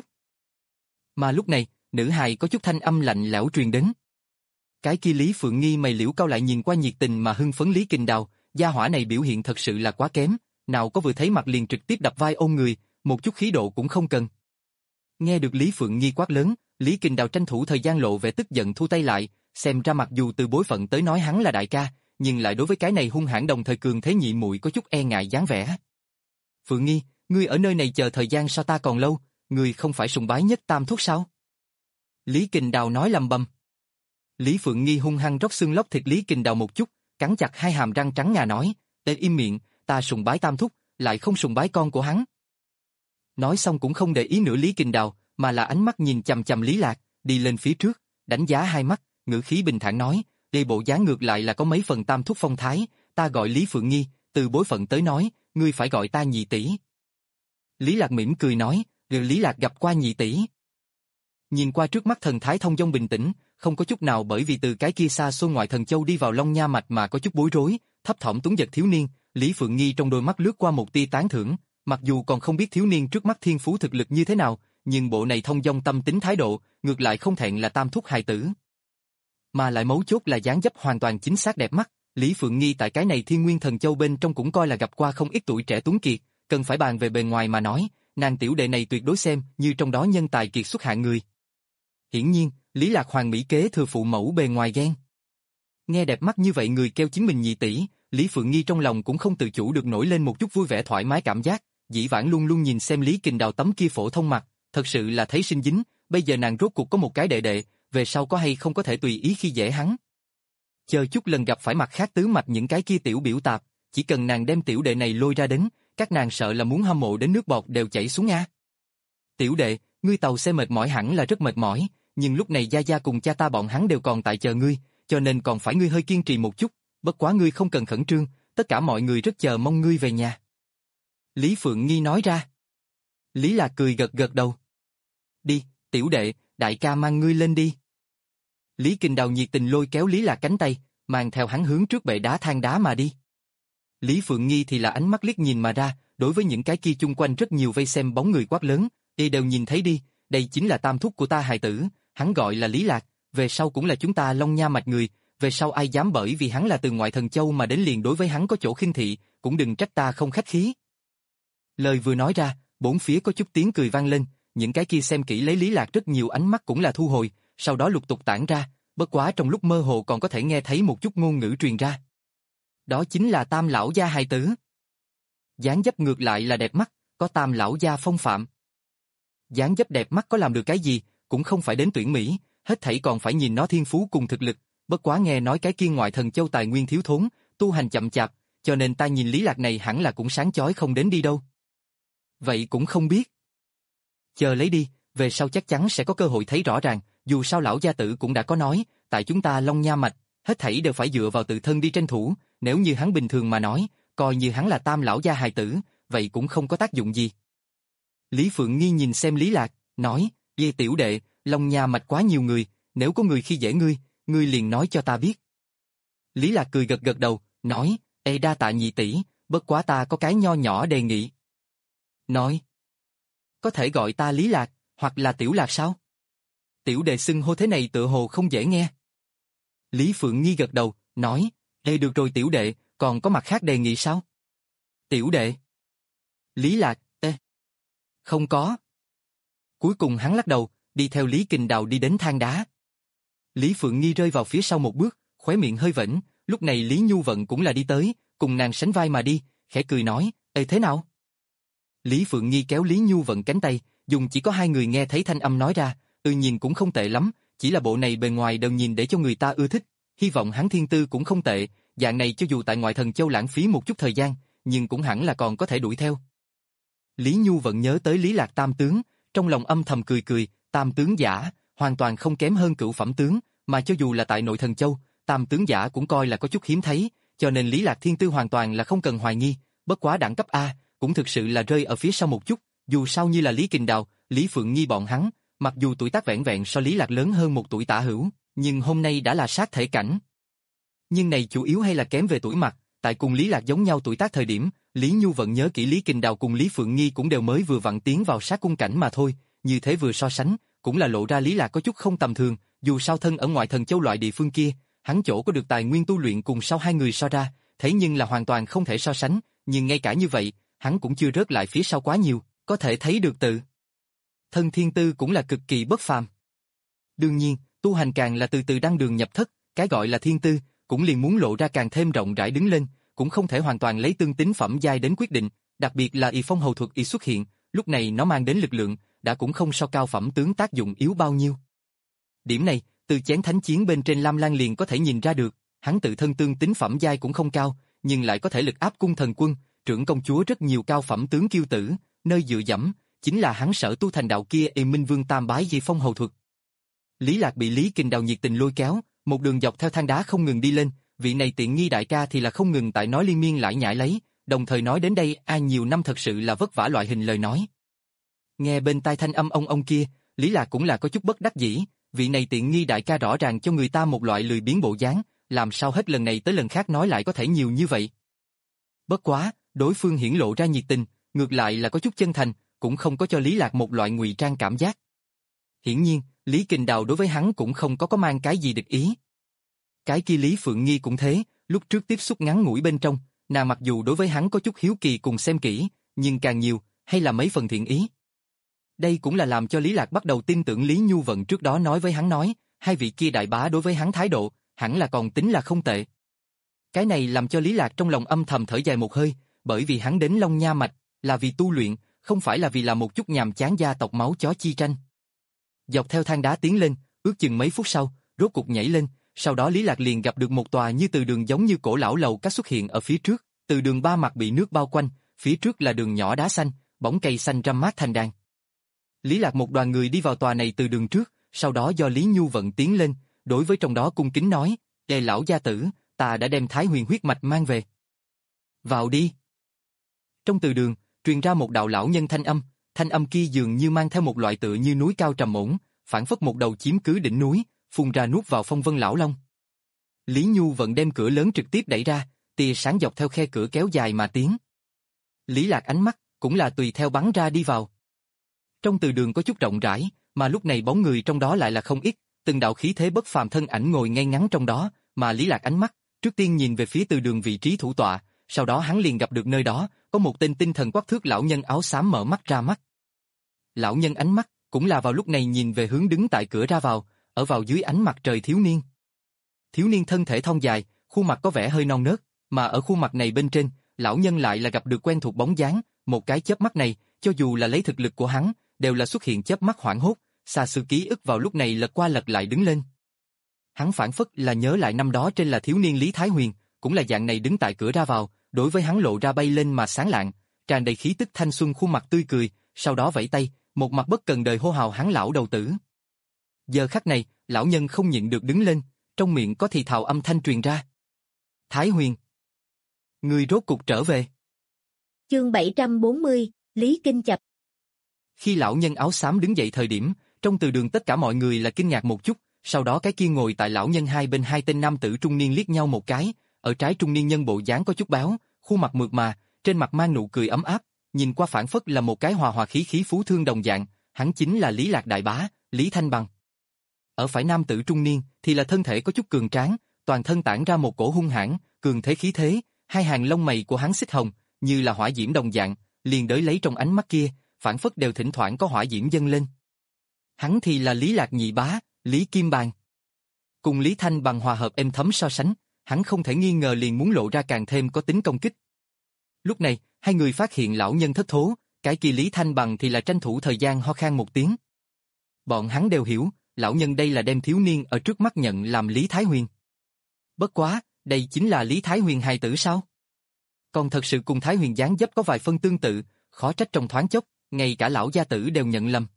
Mà lúc này, nữ hài có chút thanh âm lạnh lẽo truyền đến. Cái kia Lý Phượng Nghi mày liễu cao lại nhìn qua nhiệt tình mà hưng phấn Lý Kình Đào, gia hỏa này biểu hiện thật sự là quá kém, nào có vừa thấy mặt liền trực tiếp đập vai ôm người, một chút khí độ cũng không cần. Nghe được Lý Phượng Nghi quát lớn, Lý Kình Đào tranh thủ thời gian lộ vẻ tức giận thu tay lại, xem ra mặc dù từ bối phận tới nói hắn là đại ca, nhưng lại đối với cái này hung hãn đồng thời cường thế nhị muội có chút e ngại dáng vẻ. Phượng Nghi, ngươi ở nơi này chờ thời gian sao ta còn lâu, ngươi không phải sùng bái nhất tam thúc sao? Lý Kình Đào nói lầm bầm. Lý Phượng Nghi hung hăng róc xương lóc thịt Lý Kình Đào một chút, cắn chặt hai hàm răng trắng ngà nói, "Tê im miệng, ta sùng bái tam thúc, lại không sùng bái con của hắn." Nói xong cũng không để ý nữa Lý Kình Đào, mà là ánh mắt nhìn chằm chằm Lý Lạc, đi lên phía trước, đánh giá hai mắt, ngữ khí bình thản nói, "Đây bộ dáng ngược lại là có mấy phần tam thúc phong thái, ta gọi Lý Phượng Nghi, từ bối phận tới nói, ngươi phải gọi ta nhị tỷ." Lý Lạc mỉm cười nói, "Rồi Lý Lạc gặp qua nhị tỷ." Nhìn qua trước mắt thần thái thông dong bình tĩnh, không có chút nào bởi vì từ cái kia xa xôi ngoại thần châu đi vào Long Nha mạch mà có chút bối rối, thấp thỏm tuấn giật thiếu niên, Lý Phượng Nghi trong đôi mắt lướt qua một tia tán thưởng, mặc dù còn không biết thiếu niên trước mắt thiên phú thực lực như thế nào, nhưng bộ này thông dong tâm tính thái độ, ngược lại không thẹn là tam thúc hài tử. Mà lại mấu chốt là dáng dấp hoàn toàn chính xác đẹp mắt, Lý Phượng Nghi tại cái này Thiên Nguyên Thần Châu bên trong cũng coi là gặp qua không ít tuổi trẻ tuấn kiệt, cần phải bàn về bề ngoài mà nói, nàng tiểu đệ này tuyệt đối xem như trong đó nhân tài kiệt xuất hạng người. Hiển nhiên, Lý Lạc Hoàng mỹ kế thừa phụ mẫu bề ngoài ghen. Nghe đẹp mắt như vậy người kêu chính mình nhị tỷ, Lý Phượng Nghi trong lòng cũng không tự chủ được nổi lên một chút vui vẻ thoải mái cảm giác, dĩ vãng luôn luôn nhìn xem Lý Kình Đào tấm kia phổ thông mặt, thật sự là thấy sinh dính, bây giờ nàng rốt cuộc có một cái đệ đệ, về sau có hay không có thể tùy ý khi dễ hắn. Chờ chút lần gặp phải mặt khác tứ mạch những cái kia tiểu biểu tạp, chỉ cần nàng đem tiểu đệ này lôi ra đến, các nàng sợ là muốn hâm mộ đến nước bọt đều chảy xuống a. Tiểu đệ, ngươi tàu xe mệt mỏi hẳn là rất mệt mỏi, nhưng lúc này gia gia cùng cha ta bọn hắn đều còn tại chờ ngươi, cho nên còn phải ngươi hơi kiên trì một chút, bất quá ngươi không cần khẩn trương, tất cả mọi người rất chờ mong ngươi về nhà. Lý Phượng Nghi nói ra. Lý Lạc cười gật gật đầu. Đi, tiểu đệ, đại ca mang ngươi lên đi. Lý Kình Đào nhiệt tình lôi kéo Lý Lạc cánh tay, mang theo hắn hướng trước bệ đá than đá mà đi. Lý Phượng Nghi thì là ánh mắt liếc nhìn mà ra, đối với những cái kia chung quanh rất nhiều vây xem bóng người quát lớn, "Đi đều nhìn thấy đi, đây chính là tam thúc của ta hài tử, hắn gọi là Lý Lạc, về sau cũng là chúng ta Long Nha mạch người, về sau ai dám bởi vì hắn là từ ngoại thần châu mà đến liền đối với hắn có chỗ khinh thị, cũng đừng trách ta không khách khí. Lời vừa nói ra, bốn phía có chút tiếng cười vang lên, những cái kia xem kỹ lấy Lý Lạc rất nhiều ánh mắt cũng là thu hồi, sau đó lục tục tản ra, bất quá trong lúc mơ hồ còn có thể nghe thấy một chút ngôn ngữ truyền ra. Đó chính là Tam lão gia hài tử. Dáng dấp ngược lại là đẹp mắt, có Tam lão gia phong phạm. Dáng dấp đẹp mắt có làm được cái gì, cũng không phải đến tuyển Mỹ, hết thảy còn phải nhìn nó thiên phú cùng thực lực, bất quá nghe nói cái kia ngoại thần châu tài nguyên thiếu thốn, tu hành chậm chạp, cho nên ta nhìn Lý Lạc này hẳn là cũng sáng chói không đến đi đâu. Vậy cũng không biết. Chờ lấy đi, về sau chắc chắn sẽ có cơ hội thấy rõ ràng, dù sao lão gia tử cũng đã có nói, tại chúng ta Long Nha Mạch, hết thảy đều phải dựa vào tự thân đi tranh thủ, nếu như hắn bình thường mà nói, coi như hắn là Tam lão gia hài tử, vậy cũng không có tác dụng gì. Lý Phượng Nghi nhìn xem Lý Lạc, nói, "Dê tiểu đệ, Long Nha Mạch quá nhiều người, nếu có người khi dễ ngươi, ngươi liền nói cho ta biết." Lý Lạc cười gật gật đầu, nói, "Ê đa tạ nhị tỷ, bất quá ta có cái nho nhỏ đề nghị." Nói, "Có thể gọi ta Lý Lạc, hoặc là Tiểu Lạc sao?" Tiểu đệ xưng hô thế này tựa hồ không dễ nghe. Lý Phượng Nghi gật đầu, nói, "Ê được rồi tiểu đệ, còn có mặt khác đề nghị sao?" Tiểu đệ. Lý Lạc, ê. Không có. Cuối cùng hắn lắc đầu, đi theo Lý Kình Đào đi đến thang đá. Lý Phượng Nghi rơi vào phía sau một bước, khóe miệng hơi vểnh, lúc này Lý Nhu Vận cũng là đi tới, cùng nàng sánh vai mà đi, khẽ cười nói, "Ê thế nào?" Lý Phượng Nghi kéo Lý Nhu Vận cánh tay, dùng chỉ có hai người nghe thấy thanh âm nói ra, "Ừ nhìn cũng không tệ lắm, chỉ là bộ này bề ngoài đều nhìn để cho người ta ưa thích, hy vọng hắn thiên tư cũng không tệ, dạng này cho dù tại ngoại thần châu lãng phí một chút thời gian, nhưng cũng hẳn là còn có thể đuổi theo." Lý Nhu Vận nhớ tới Lý Lạc tam tướng, trong lòng âm thầm cười cười, tam tướng giả, hoàn toàn không kém hơn cửu phẩm tướng, mà cho dù là tại nội thần châu, tam tướng giả cũng coi là có chút hiếm thấy, cho nên Lý Lạc thiên tư hoàn toàn là không cần hoài nghi, bất quá đẳng cấp A, cũng thực sự là rơi ở phía sau một chút, dù sao như là Lý Kình Đào, Lý Phượng Nghi bọn hắn, mặc dù tuổi tác vẻn vẹn so Lý Lạc lớn hơn một tuổi tả hữu, nhưng hôm nay đã là sát thể cảnh. Nhưng này chủ yếu hay là kém về tuổi mặt, tại cùng Lý Lạc giống nhau tuổi tác thời điểm, Lý Nhu Vận nhớ kỹ Lý Kình Đào cùng Lý Phượng Nghi cũng đều mới vừa vặn tiến vào sát cung cảnh mà thôi, như thế vừa so sánh, cũng là lộ ra Lý Lạc có chút không tầm thường, dù sao thân ở ngoại thần châu loại địa phương kia, hắn chỗ có được tài nguyên tu luyện cùng sau hai người so ra, thế nhưng là hoàn toàn không thể so sánh, nhưng ngay cả như vậy, hắn cũng chưa rớt lại phía sau quá nhiều, có thể thấy được tự thân thiên tư cũng là cực kỳ bất phàm. Đương nhiên, tu hành càng là từ từ đăng đường nhập thất, cái gọi là thiên tư, cũng liền muốn lộ ra càng thêm rộng rãi đứng lên, cũng không thể hoàn toàn lấy tương tính phẩm giai đến quyết định, đặc biệt là y phong hầu thuật y xuất hiện, lúc này nó mang đến lực lượng, đã cũng không so cao phẩm tướng tác dụng yếu bao nhiêu. Điểm này, từ chén thánh chiến bên trên Lam Lan liền có thể nhìn ra được, hắn tự thân tương tính phẩm giai cũng không cao, nhưng lại có thể lực áp cung thần quân, trưởng công chúa rất nhiều cao phẩm tướng kiêu tử, nơi dựa dẫm, chính là hắn sở tu thành đạo kia y Minh Vương Tam bái di phong hầu thuật. Lý Lạc bị Lý Kình Đào nhiệt tình lôi kéo, một đường dọc theo thang đá không ngừng đi lên, vị này tiện nghi đại ca thì là không ngừng tại nói liên miên lải nhải lấy, đồng thời nói đến đây ai nhiều năm thật sự là vất vả loại hình lời nói. Nghe bên tai thanh âm ông ông kia, Lý Lạc cũng là có chút bất đắc dĩ, vị này tiện nghi đại ca rõ ràng cho người ta một loại lười biếng bộ dáng, làm sao hết lần này tới lần khác nói lại có thể nhiều như vậy. Bất quá, đối phương hiển lộ ra nhiệt tình, ngược lại là có chút chân thành, cũng không có cho Lý Lạc một loại ngụy trang cảm giác. Hiển nhiên, Lý Kình Đào đối với hắn cũng không có có mang cái gì địch ý. Cái kia Lý Phượng Nghi cũng thế, lúc trước tiếp xúc ngắn ngủi bên trong, nàng mặc dù đối với hắn có chút hiếu kỳ cùng xem kỹ, nhưng càng nhiều, hay là mấy phần thiện ý. Đây cũng là làm cho Lý Lạc bắt đầu tin tưởng Lý Nhu Vận trước đó nói với hắn nói, hai vị kia đại bá đối với hắn thái độ, hẳn là còn tính là không tệ. Cái này làm cho Lý Lạc trong lòng âm thầm thở dài một hơi, bởi vì hắn đến Long Nha Mạch, là vì tu luyện, không phải là vì làm một chút nhàm chán gia tộc máu chó chi tranh. Dọc theo thang đá tiến lên, ước chừng mấy phút sau, rốt cục nhảy lên, sau đó Lý Lạc liền gặp được một tòa như từ đường giống như cổ lão lầu các xuất hiện ở phía trước, từ đường ba mặt bị nước bao quanh, phía trước là đường nhỏ đá xanh, bóng cây xanh râm mát thành đàn. Lý Lạc một đoàn người đi vào tòa này từ đường trước, sau đó do Lý Nhu Vận tiến lên, đối với trong đó cung kính nói, "Ê lão gia tử, ta đã đem Thái Huyền huyết mạch mang về." "Vào đi." Trong từ đường, truyền ra một đạo lão nhân thanh âm, thanh âm kia dường như mang theo một loại tựa như núi cao trầm ổn, phản phất một đầu chiếm cứ đỉnh núi, phun ra nuốt vào phong vân lão long. Lý Nhu Vận đem cửa lớn trực tiếp đẩy ra, tia sáng dọc theo khe cửa kéo dài mà tiến. Lý Lạc ánh mắt cũng là tùy theo bắn ra đi vào. Trong từ đường có chút rộng rãi, mà lúc này bóng người trong đó lại là không ít, từng đạo khí thế bất phàm thân ảnh ngồi ngay ngắn trong đó, mà Lý Lạc ánh mắt, trước tiên nhìn về phía từ đường vị trí thủ tọa, sau đó hắn liền gặp được nơi đó, có một tên tinh thần quắc thước lão nhân áo xám mở mắt ra mắt. Lão nhân ánh mắt, cũng là vào lúc này nhìn về hướng đứng tại cửa ra vào, ở vào dưới ánh mặt trời thiếu niên. Thiếu niên thân thể thon dài, khuôn mặt có vẻ hơi non nớt, mà ở khuôn mặt này bên trên, lão nhân lại là gặp được quen thuộc bóng dáng, một cái chớp mắt này, cho dù là lấy thực lực của hắn, đều là xuất hiện chớp mắt hoảng hốt, xa xưa ký ức vào lúc này lật qua lật lại đứng lên. Hắn phản phất là nhớ lại năm đó trên là thiếu niên Lý Thái Huyền, cũng là dạng này đứng tại cửa ra vào, đối với hắn lộ ra bay lên mà sáng lạng, tràn đầy khí tức thanh xuân, khuôn mặt tươi cười, sau đó vẫy tay, một mặt bất cần đời hô hào hắn lão đầu tử. Giờ khắc này, lão nhân không nhịn được đứng lên, trong miệng có thì thào âm thanh truyền ra. Thái Huyền, người rốt cục trở về. Chương bảy trăm bốn mươi, Lý Kinh Chập. Khi lão nhân áo xám đứng dậy thời điểm, trong từ đường tất cả mọi người là kinh ngạc một chút, sau đó cái kia ngồi tại lão nhân hai bên hai tên nam tử trung niên liếc nhau một cái, ở trái trung niên nhân bộ dáng có chút béo, khuôn mặt mượt mà, trên mặt mang nụ cười ấm áp, nhìn qua phản phất là một cái hòa hòa khí khí phú thương đồng dạng, hắn chính là Lý Lạc đại bá, Lý Thanh Bằng. Ở phải nam tử trung niên thì là thân thể có chút cường tráng, toàn thân tản ra một cổ hung hãn, cường thế khí thế, hai hàng lông mày của hắn xích hồng, như là hỏa diễm đồng dạng, liền đới lấy trong ánh mắt kia, phản phất đều thỉnh thoảng có hỏa diễm dâng lên. Hắn thì là Lý Lạc nhị bá, Lý Kim Bàn. Cùng Lý Thanh Bằng hòa hợp êm thấm so sánh, hắn không thể nghi ngờ liền muốn lộ ra càng thêm có tính công kích. Lúc này, hai người phát hiện lão nhân thất thố, cái kia Lý Thanh Bằng thì là tranh thủ thời gian ho khan một tiếng. Bọn hắn đều hiểu, lão nhân đây là đem thiếu niên ở trước mắt nhận làm Lý Thái Huyền. Bất quá, đây chính là Lý Thái Huyền hài tử sao? Còn thật sự cùng Thái Huyền dáng dấp có vài phân tương tự, khó trách trong thoáng chốc, ngay cả lão gia tử đều nhận lầm.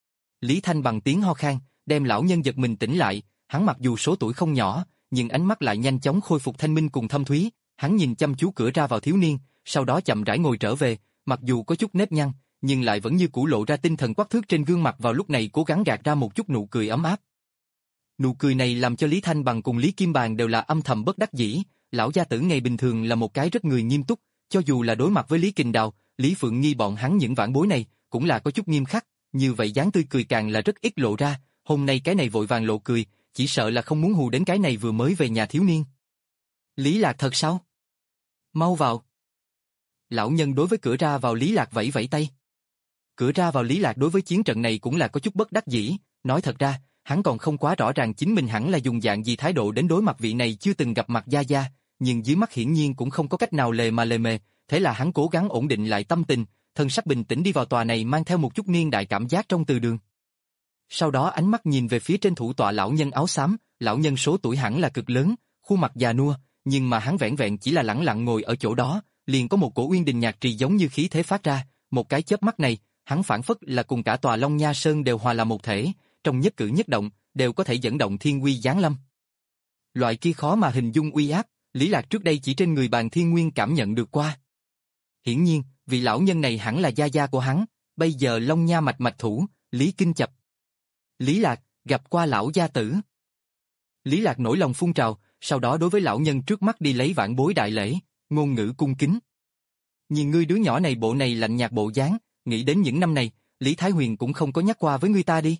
Lý Thanh Bằng tiếng ho khan, đem lão nhân giật mình tỉnh lại, hắn mặc dù số tuổi không nhỏ, nhưng ánh mắt lại nhanh chóng khôi phục thanh minh cùng thâm thúy, hắn nhìn chăm chú cửa ra vào thiếu niên, sau đó chậm rãi ngồi trở về, mặc dù có chút nếp nhăn, nhưng lại vẫn như cũ lộ ra tinh thần quắc thước trên gương mặt, vào lúc này cố gắng gạt ra một chút nụ cười ấm áp. Nụ cười này làm cho Lý Thanh Bằng cùng Lý Kim Bàn đều là âm thầm bất đắc dĩ, lão gia tử ngày bình thường là một cái rất người nghiêm túc, cho dù là đối mặt với Lý Kình Đào, Lý Phượng Nghi bọn hắn những vãn bối này, cũng là có chút nghiêm khắc, như vậy dáng tươi cười càng là rất ít lộ ra, hôm nay cái này vội vàng lộ cười, chỉ sợ là không muốn hù đến cái này vừa mới về nhà thiếu niên. Lý Lạc thật sao? Mau vào. Lão nhân đối với cửa ra vào Lý Lạc vẫy vẫy tay. Cửa ra vào Lý Lạc đối với chiến trận này cũng là có chút bất đắc dĩ, nói thật ra, hắn còn không quá rõ ràng chính mình hẳn là dùng dạng gì thái độ đến đối mặt vị này chưa từng gặp mặt gia gia, nhưng dưới mắt hiển nhiên cũng không có cách nào lề mà lề mề, thế là hắn cố gắng ổn định lại tâm tình, thân sắc bình tĩnh đi vào tòa này mang theo một chút niên đại cảm giác trong từ đường. Sau đó ánh mắt nhìn về phía trên thủ tọa lão nhân áo xám, lão nhân số tuổi hẳn là cực lớn, khuôn mặt già nua, nhưng mà hắn vẻn vẹn chỉ là lẳng lặng ngồi ở chỗ đó, liền có một cổ uyên đình nhạc trì giống như khí thế phát ra, một cái chớp mắt này, hắn phản phất là cùng cả tòa Long Nha Sơn đều hòa làm một thể, trong nhất cử nhất động, đều có thể dẫn động thiên uy giáng lâm. Loại kia khó mà hình dung uy áp, Lý Lạc trước đây chỉ trên người Bàn Thiên Nguyên cảm nhận được qua. Hiển nhiên, vị lão nhân này hẳn là gia gia của hắn, bây giờ Long Nha mạch mạch thủ, Lý Kinh Chập. Lý Lạc, gặp qua lão gia tử. Lý Lạc nổi lòng phun trào, sau đó đối với lão nhân trước mắt đi lấy vãn bối đại lễ, ngôn ngữ cung kính. Nhìn ngươi đứa nhỏ này bộ này lạnh nhạt bộ dáng, nghĩ đến những năm này, Lý Thái Huyền cũng không có nhắc qua với ngươi ta đi.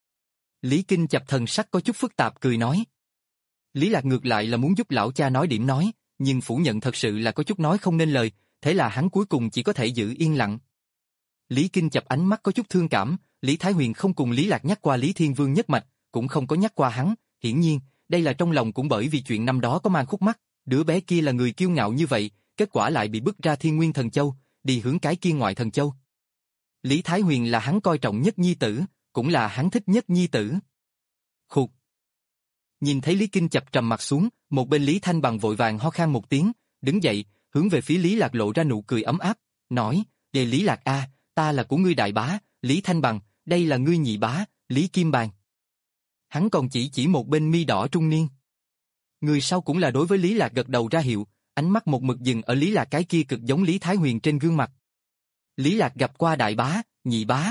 Lý Kinh Chập thần sắc có chút phức tạp cười nói. Lý Lạc ngược lại là muốn giúp lão cha nói điểm nói, nhưng phủ nhận thật sự là có chút nói không nên lời, thế là hắn cuối cùng chỉ có thể giữ yên lặng. Lý Kinh Chập ánh mắt có chút thương cảm, Lý Thái Huyền không cùng Lý Lạc nhắc qua Lý Thiên Vương nhất mạch, cũng không có nhắc qua hắn, hiển nhiên, đây là trong lòng cũng bởi vì chuyện năm đó có mang khúc mắc, đứa bé kia là người kiêu ngạo như vậy, kết quả lại bị bức ra Thiên Nguyên Thần Châu, đi hướng cái kia ngoại thần châu. Lý Thái Huyền là hắn coi trọng nhất nhi tử, cũng là hắn thích nhất nhi tử. Khục. Nhìn thấy Lý Kinh Chập trầm mặt xuống, một bên Lý Thanh Bằng vội vàng ho khan một tiếng, đứng dậy, hướng về phía Lý Lạc lộ ra nụ cười ấm áp, nói, "Đề Lý Lạc a, ta là của ngươi đại bá, Lý Thanh Bằng, đây là ngươi nhị bá, Lý Kim Bàn." Hắn còn chỉ chỉ một bên mi đỏ trung niên. Người sau cũng là đối với Lý Lạc gật đầu ra hiệu, ánh mắt một mực dừng ở Lý Lạc cái kia cực giống Lý Thái Huyền trên gương mặt. Lý Lạc gặp qua đại bá, nhị bá.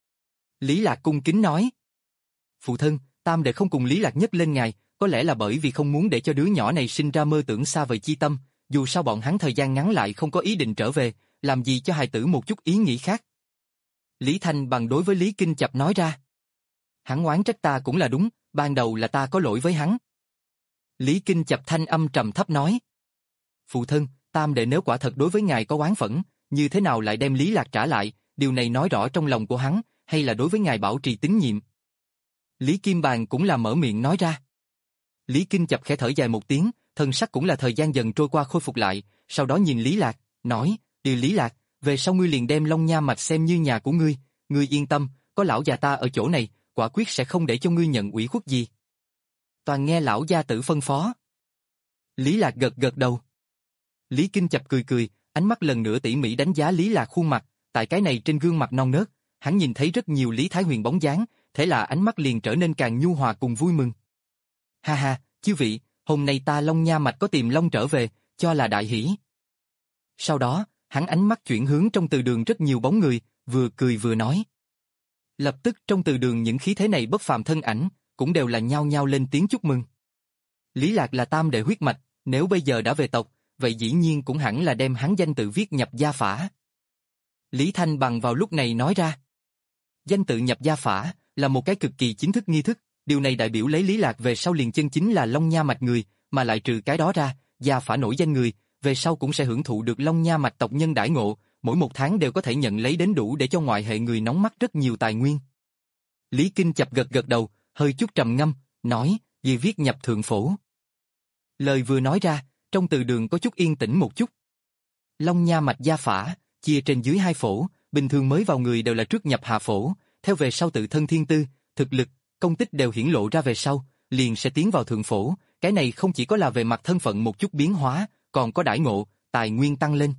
Lý Lạc cung kính nói. Phụ thân, tam đệ không cùng Lý Lạc nhấc lên ngài, có lẽ là bởi vì không muốn để cho đứa nhỏ này sinh ra mơ tưởng xa vời chi tâm, dù sao bọn hắn thời gian ngắn lại không có ý định trở về, làm gì cho hài tử một chút ý nghĩ khác. Lý Thanh Bằng đối với Lý Kinh Chập nói ra. Hắn oán trách ta cũng là đúng, ban đầu là ta có lỗi với hắn. Lý Kinh Chập thanh âm trầm thấp nói. Phụ thân, tam đệ nếu quả thật đối với ngài có oán phẫn, như thế nào lại đem Lý Lạc trả lại, điều này nói rõ trong lòng của hắn, hay là đối với ngài bảo trì tín nhiệm. Lý Kim Bàn cũng là mở miệng nói ra. Lý Kinh Chập khẽ thở dài một tiếng, thân sắc cũng là thời gian dần trôi qua khôi phục lại, sau đó nhìn Lý Lạc, nói, điều Lý Lạc, về sau ngươi liền đem Long Nha Mạch xem như nhà của ngươi, ngươi yên tâm, có lão già ta ở chỗ này, quả quyết sẽ không để cho ngươi nhận ủy khuất gì. Toàn nghe lão gia tử phân phó. Lý Lạc gật gật đầu. Lý Kinh Chập cười cười, ánh mắt lần nữa tỉ mỉ đánh giá Lý Lạc khuôn mặt, tại cái này trên gương mặt non nớt, hắn nhìn thấy rất nhiều Lý Thái Huyền bóng dáng, thế là ánh mắt liền trở nên càng nhu hòa cùng vui mừng. Ha ha, chư vị, hôm nay ta Long Nha Mạch có tìm Long trở về, cho là đại hỷ. Sau đó, hắn ánh mắt chuyển hướng trong từ đường rất nhiều bóng người, vừa cười vừa nói. Lập tức trong từ đường những khí thế này bất phàm thân ảnh, cũng đều là nhao nhao lên tiếng chúc mừng. Lý Lạc là tam đệ huyết mạch, nếu bây giờ đã về tộc, vậy dĩ nhiên cũng hẳn là đem hắn danh tự viết nhập gia phả. Lý Thanh Bằng vào lúc này nói ra. Danh tự nhập gia phả là một cái cực kỳ chính thức nghi thức, điều này đại biểu lấy Lý Lạc về sau liền chân chính là Long Nha Mạch người, mà lại trừ cái đó ra, gia phả nổi danh người, về sau cũng sẽ hưởng thụ được Long Nha Mạch tộc nhân đãi ngộ, mỗi một tháng đều có thể nhận lấy đến đủ để cho ngoại hệ người nóng mắt rất nhiều tài nguyên. Lý Kinh Chập gật gật đầu, hơi chút trầm ngâm, nói, vì viết nhập thượng phổ. Lời vừa nói ra, trong từ đường có chút yên tĩnh một chút. Long Nha Mạch gia phả, chia trên dưới hai phổ, bình thường mới vào người đều là trước nhập hạ phổ, theo về sau tự thân thiên tư, thực lực, công tích đều hiển lộ ra về sau, liền sẽ tiến vào thượng phổ, cái này không chỉ có là về mặt thân phận một chút biến hóa, còn có đãi ngộ, tài nguyên tăng lên.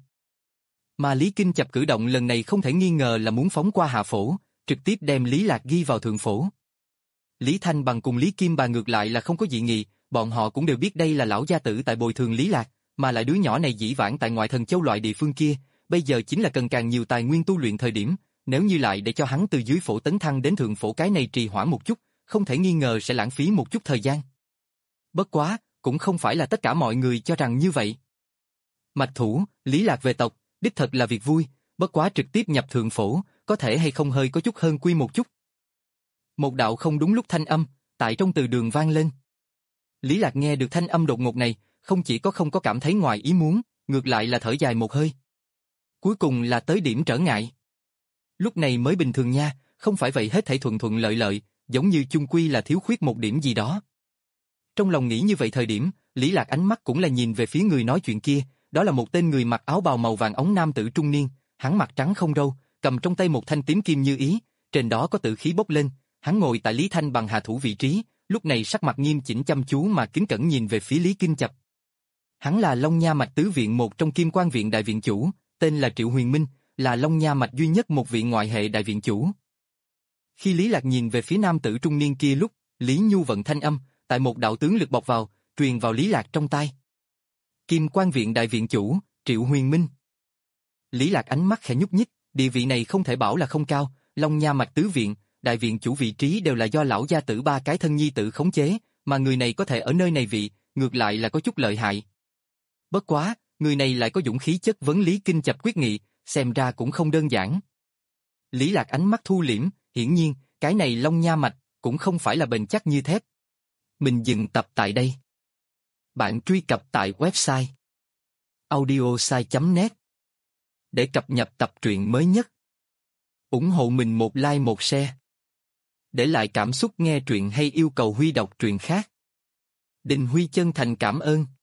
Mà Lý Kinh Chập cử động lần này không thể nghi ngờ là muốn phóng qua hạ phổ, trực tiếp đem Lý Lạc ghi vào thượng phổ. Lý Thanh Bằng cùng Lý Kim Bàn ngược lại là không có dị nghị, bọn họ cũng đều biết đây là lão gia tử tại bồi thường Lý Lạc, mà lại đứa nhỏ này dĩ vãng tại ngoại thần châu loại địa phương kia, bây giờ chính là cần càng nhiều tài nguyên tu luyện thời điểm, nếu như lại để cho hắn từ dưới phổ tấn thăng đến thượng phổ cái này trì hoãn một chút, không thể nghi ngờ sẽ lãng phí một chút thời gian. Bất quá, cũng không phải là tất cả mọi người cho rằng như vậy. Mạch thủ, Lý Lạc về tộc, đích thật là việc vui, bất quá trực tiếp nhập thượng phổ, có thể hay không hơi có chút hơn quy một chút. Một đạo không đúng lúc thanh âm, tại trong từ đường vang lên. Lý Lạc nghe được thanh âm đột ngột này, không chỉ có không có cảm thấy ngoài ý muốn, ngược lại là thở dài một hơi. Cuối cùng là tới điểm trở ngại. Lúc này mới bình thường nha, không phải vậy hết thảy thuận thuận lợi lợi, giống như chung quy là thiếu khuyết một điểm gì đó. Trong lòng nghĩ như vậy thời điểm, Lý Lạc ánh mắt cũng là nhìn về phía người nói chuyện kia, đó là một tên người mặc áo bào màu vàng ống nam tử trung niên, hắn mặt trắng không râu, cầm trong tay một thanh tím kim như ý, trên đó có tử khí bốc lên, hắn ngồi tại Lý Thanh Bằng hạ thủ vị trí, lúc này sắc mặt nghiêm chỉnh chăm chú mà kính cẩn nhìn về phía Lý Kinh Chập. Hắn là Long Nha Mạch tứ viện một trong Kim Quan viện đại viện chủ, tên là Triệu Huyền Minh, là Long Nha Mạch duy nhất một vị ngoại hệ đại viện chủ. Khi Lý Lạc nhìn về phía nam tử trung niên kia lúc, Lý Nhu vận thanh âm, tại một đạo tướng lực bọc vào, truyền vào Lý Lạc trong tai. Kim Quan viện đại viện chủ, Triệu Huyền Minh. Lý Lạc ánh mắt khẽ nhúc nhích, địa vị này không thể bảo là không cao, Long Nha Mạch tứ viện, đại viện chủ vị trí đều là do lão gia tử ba cái thân nhi tử khống chế, mà người này có thể ở nơi này vị, ngược lại là có chút lợi hại. Bất quá, người này lại có dũng khí chất vấn Lý Kinh Chập quyết nghị, xem ra cũng không đơn giản. Lý Lạc ánh mắt thu liễm, hiển nhiên, cái này Long Nha Mạch cũng không phải là bền chắc như thép. Mình dừng tập tại đây. Bạn truy cập tại website audiosai chấm net để cập nhật tập truyện mới nhất. Ủng hộ mình một like một share. Để lại cảm xúc nghe truyện hay yêu cầu Huy đọc truyện khác. Đình Huy chân thành cảm ơn.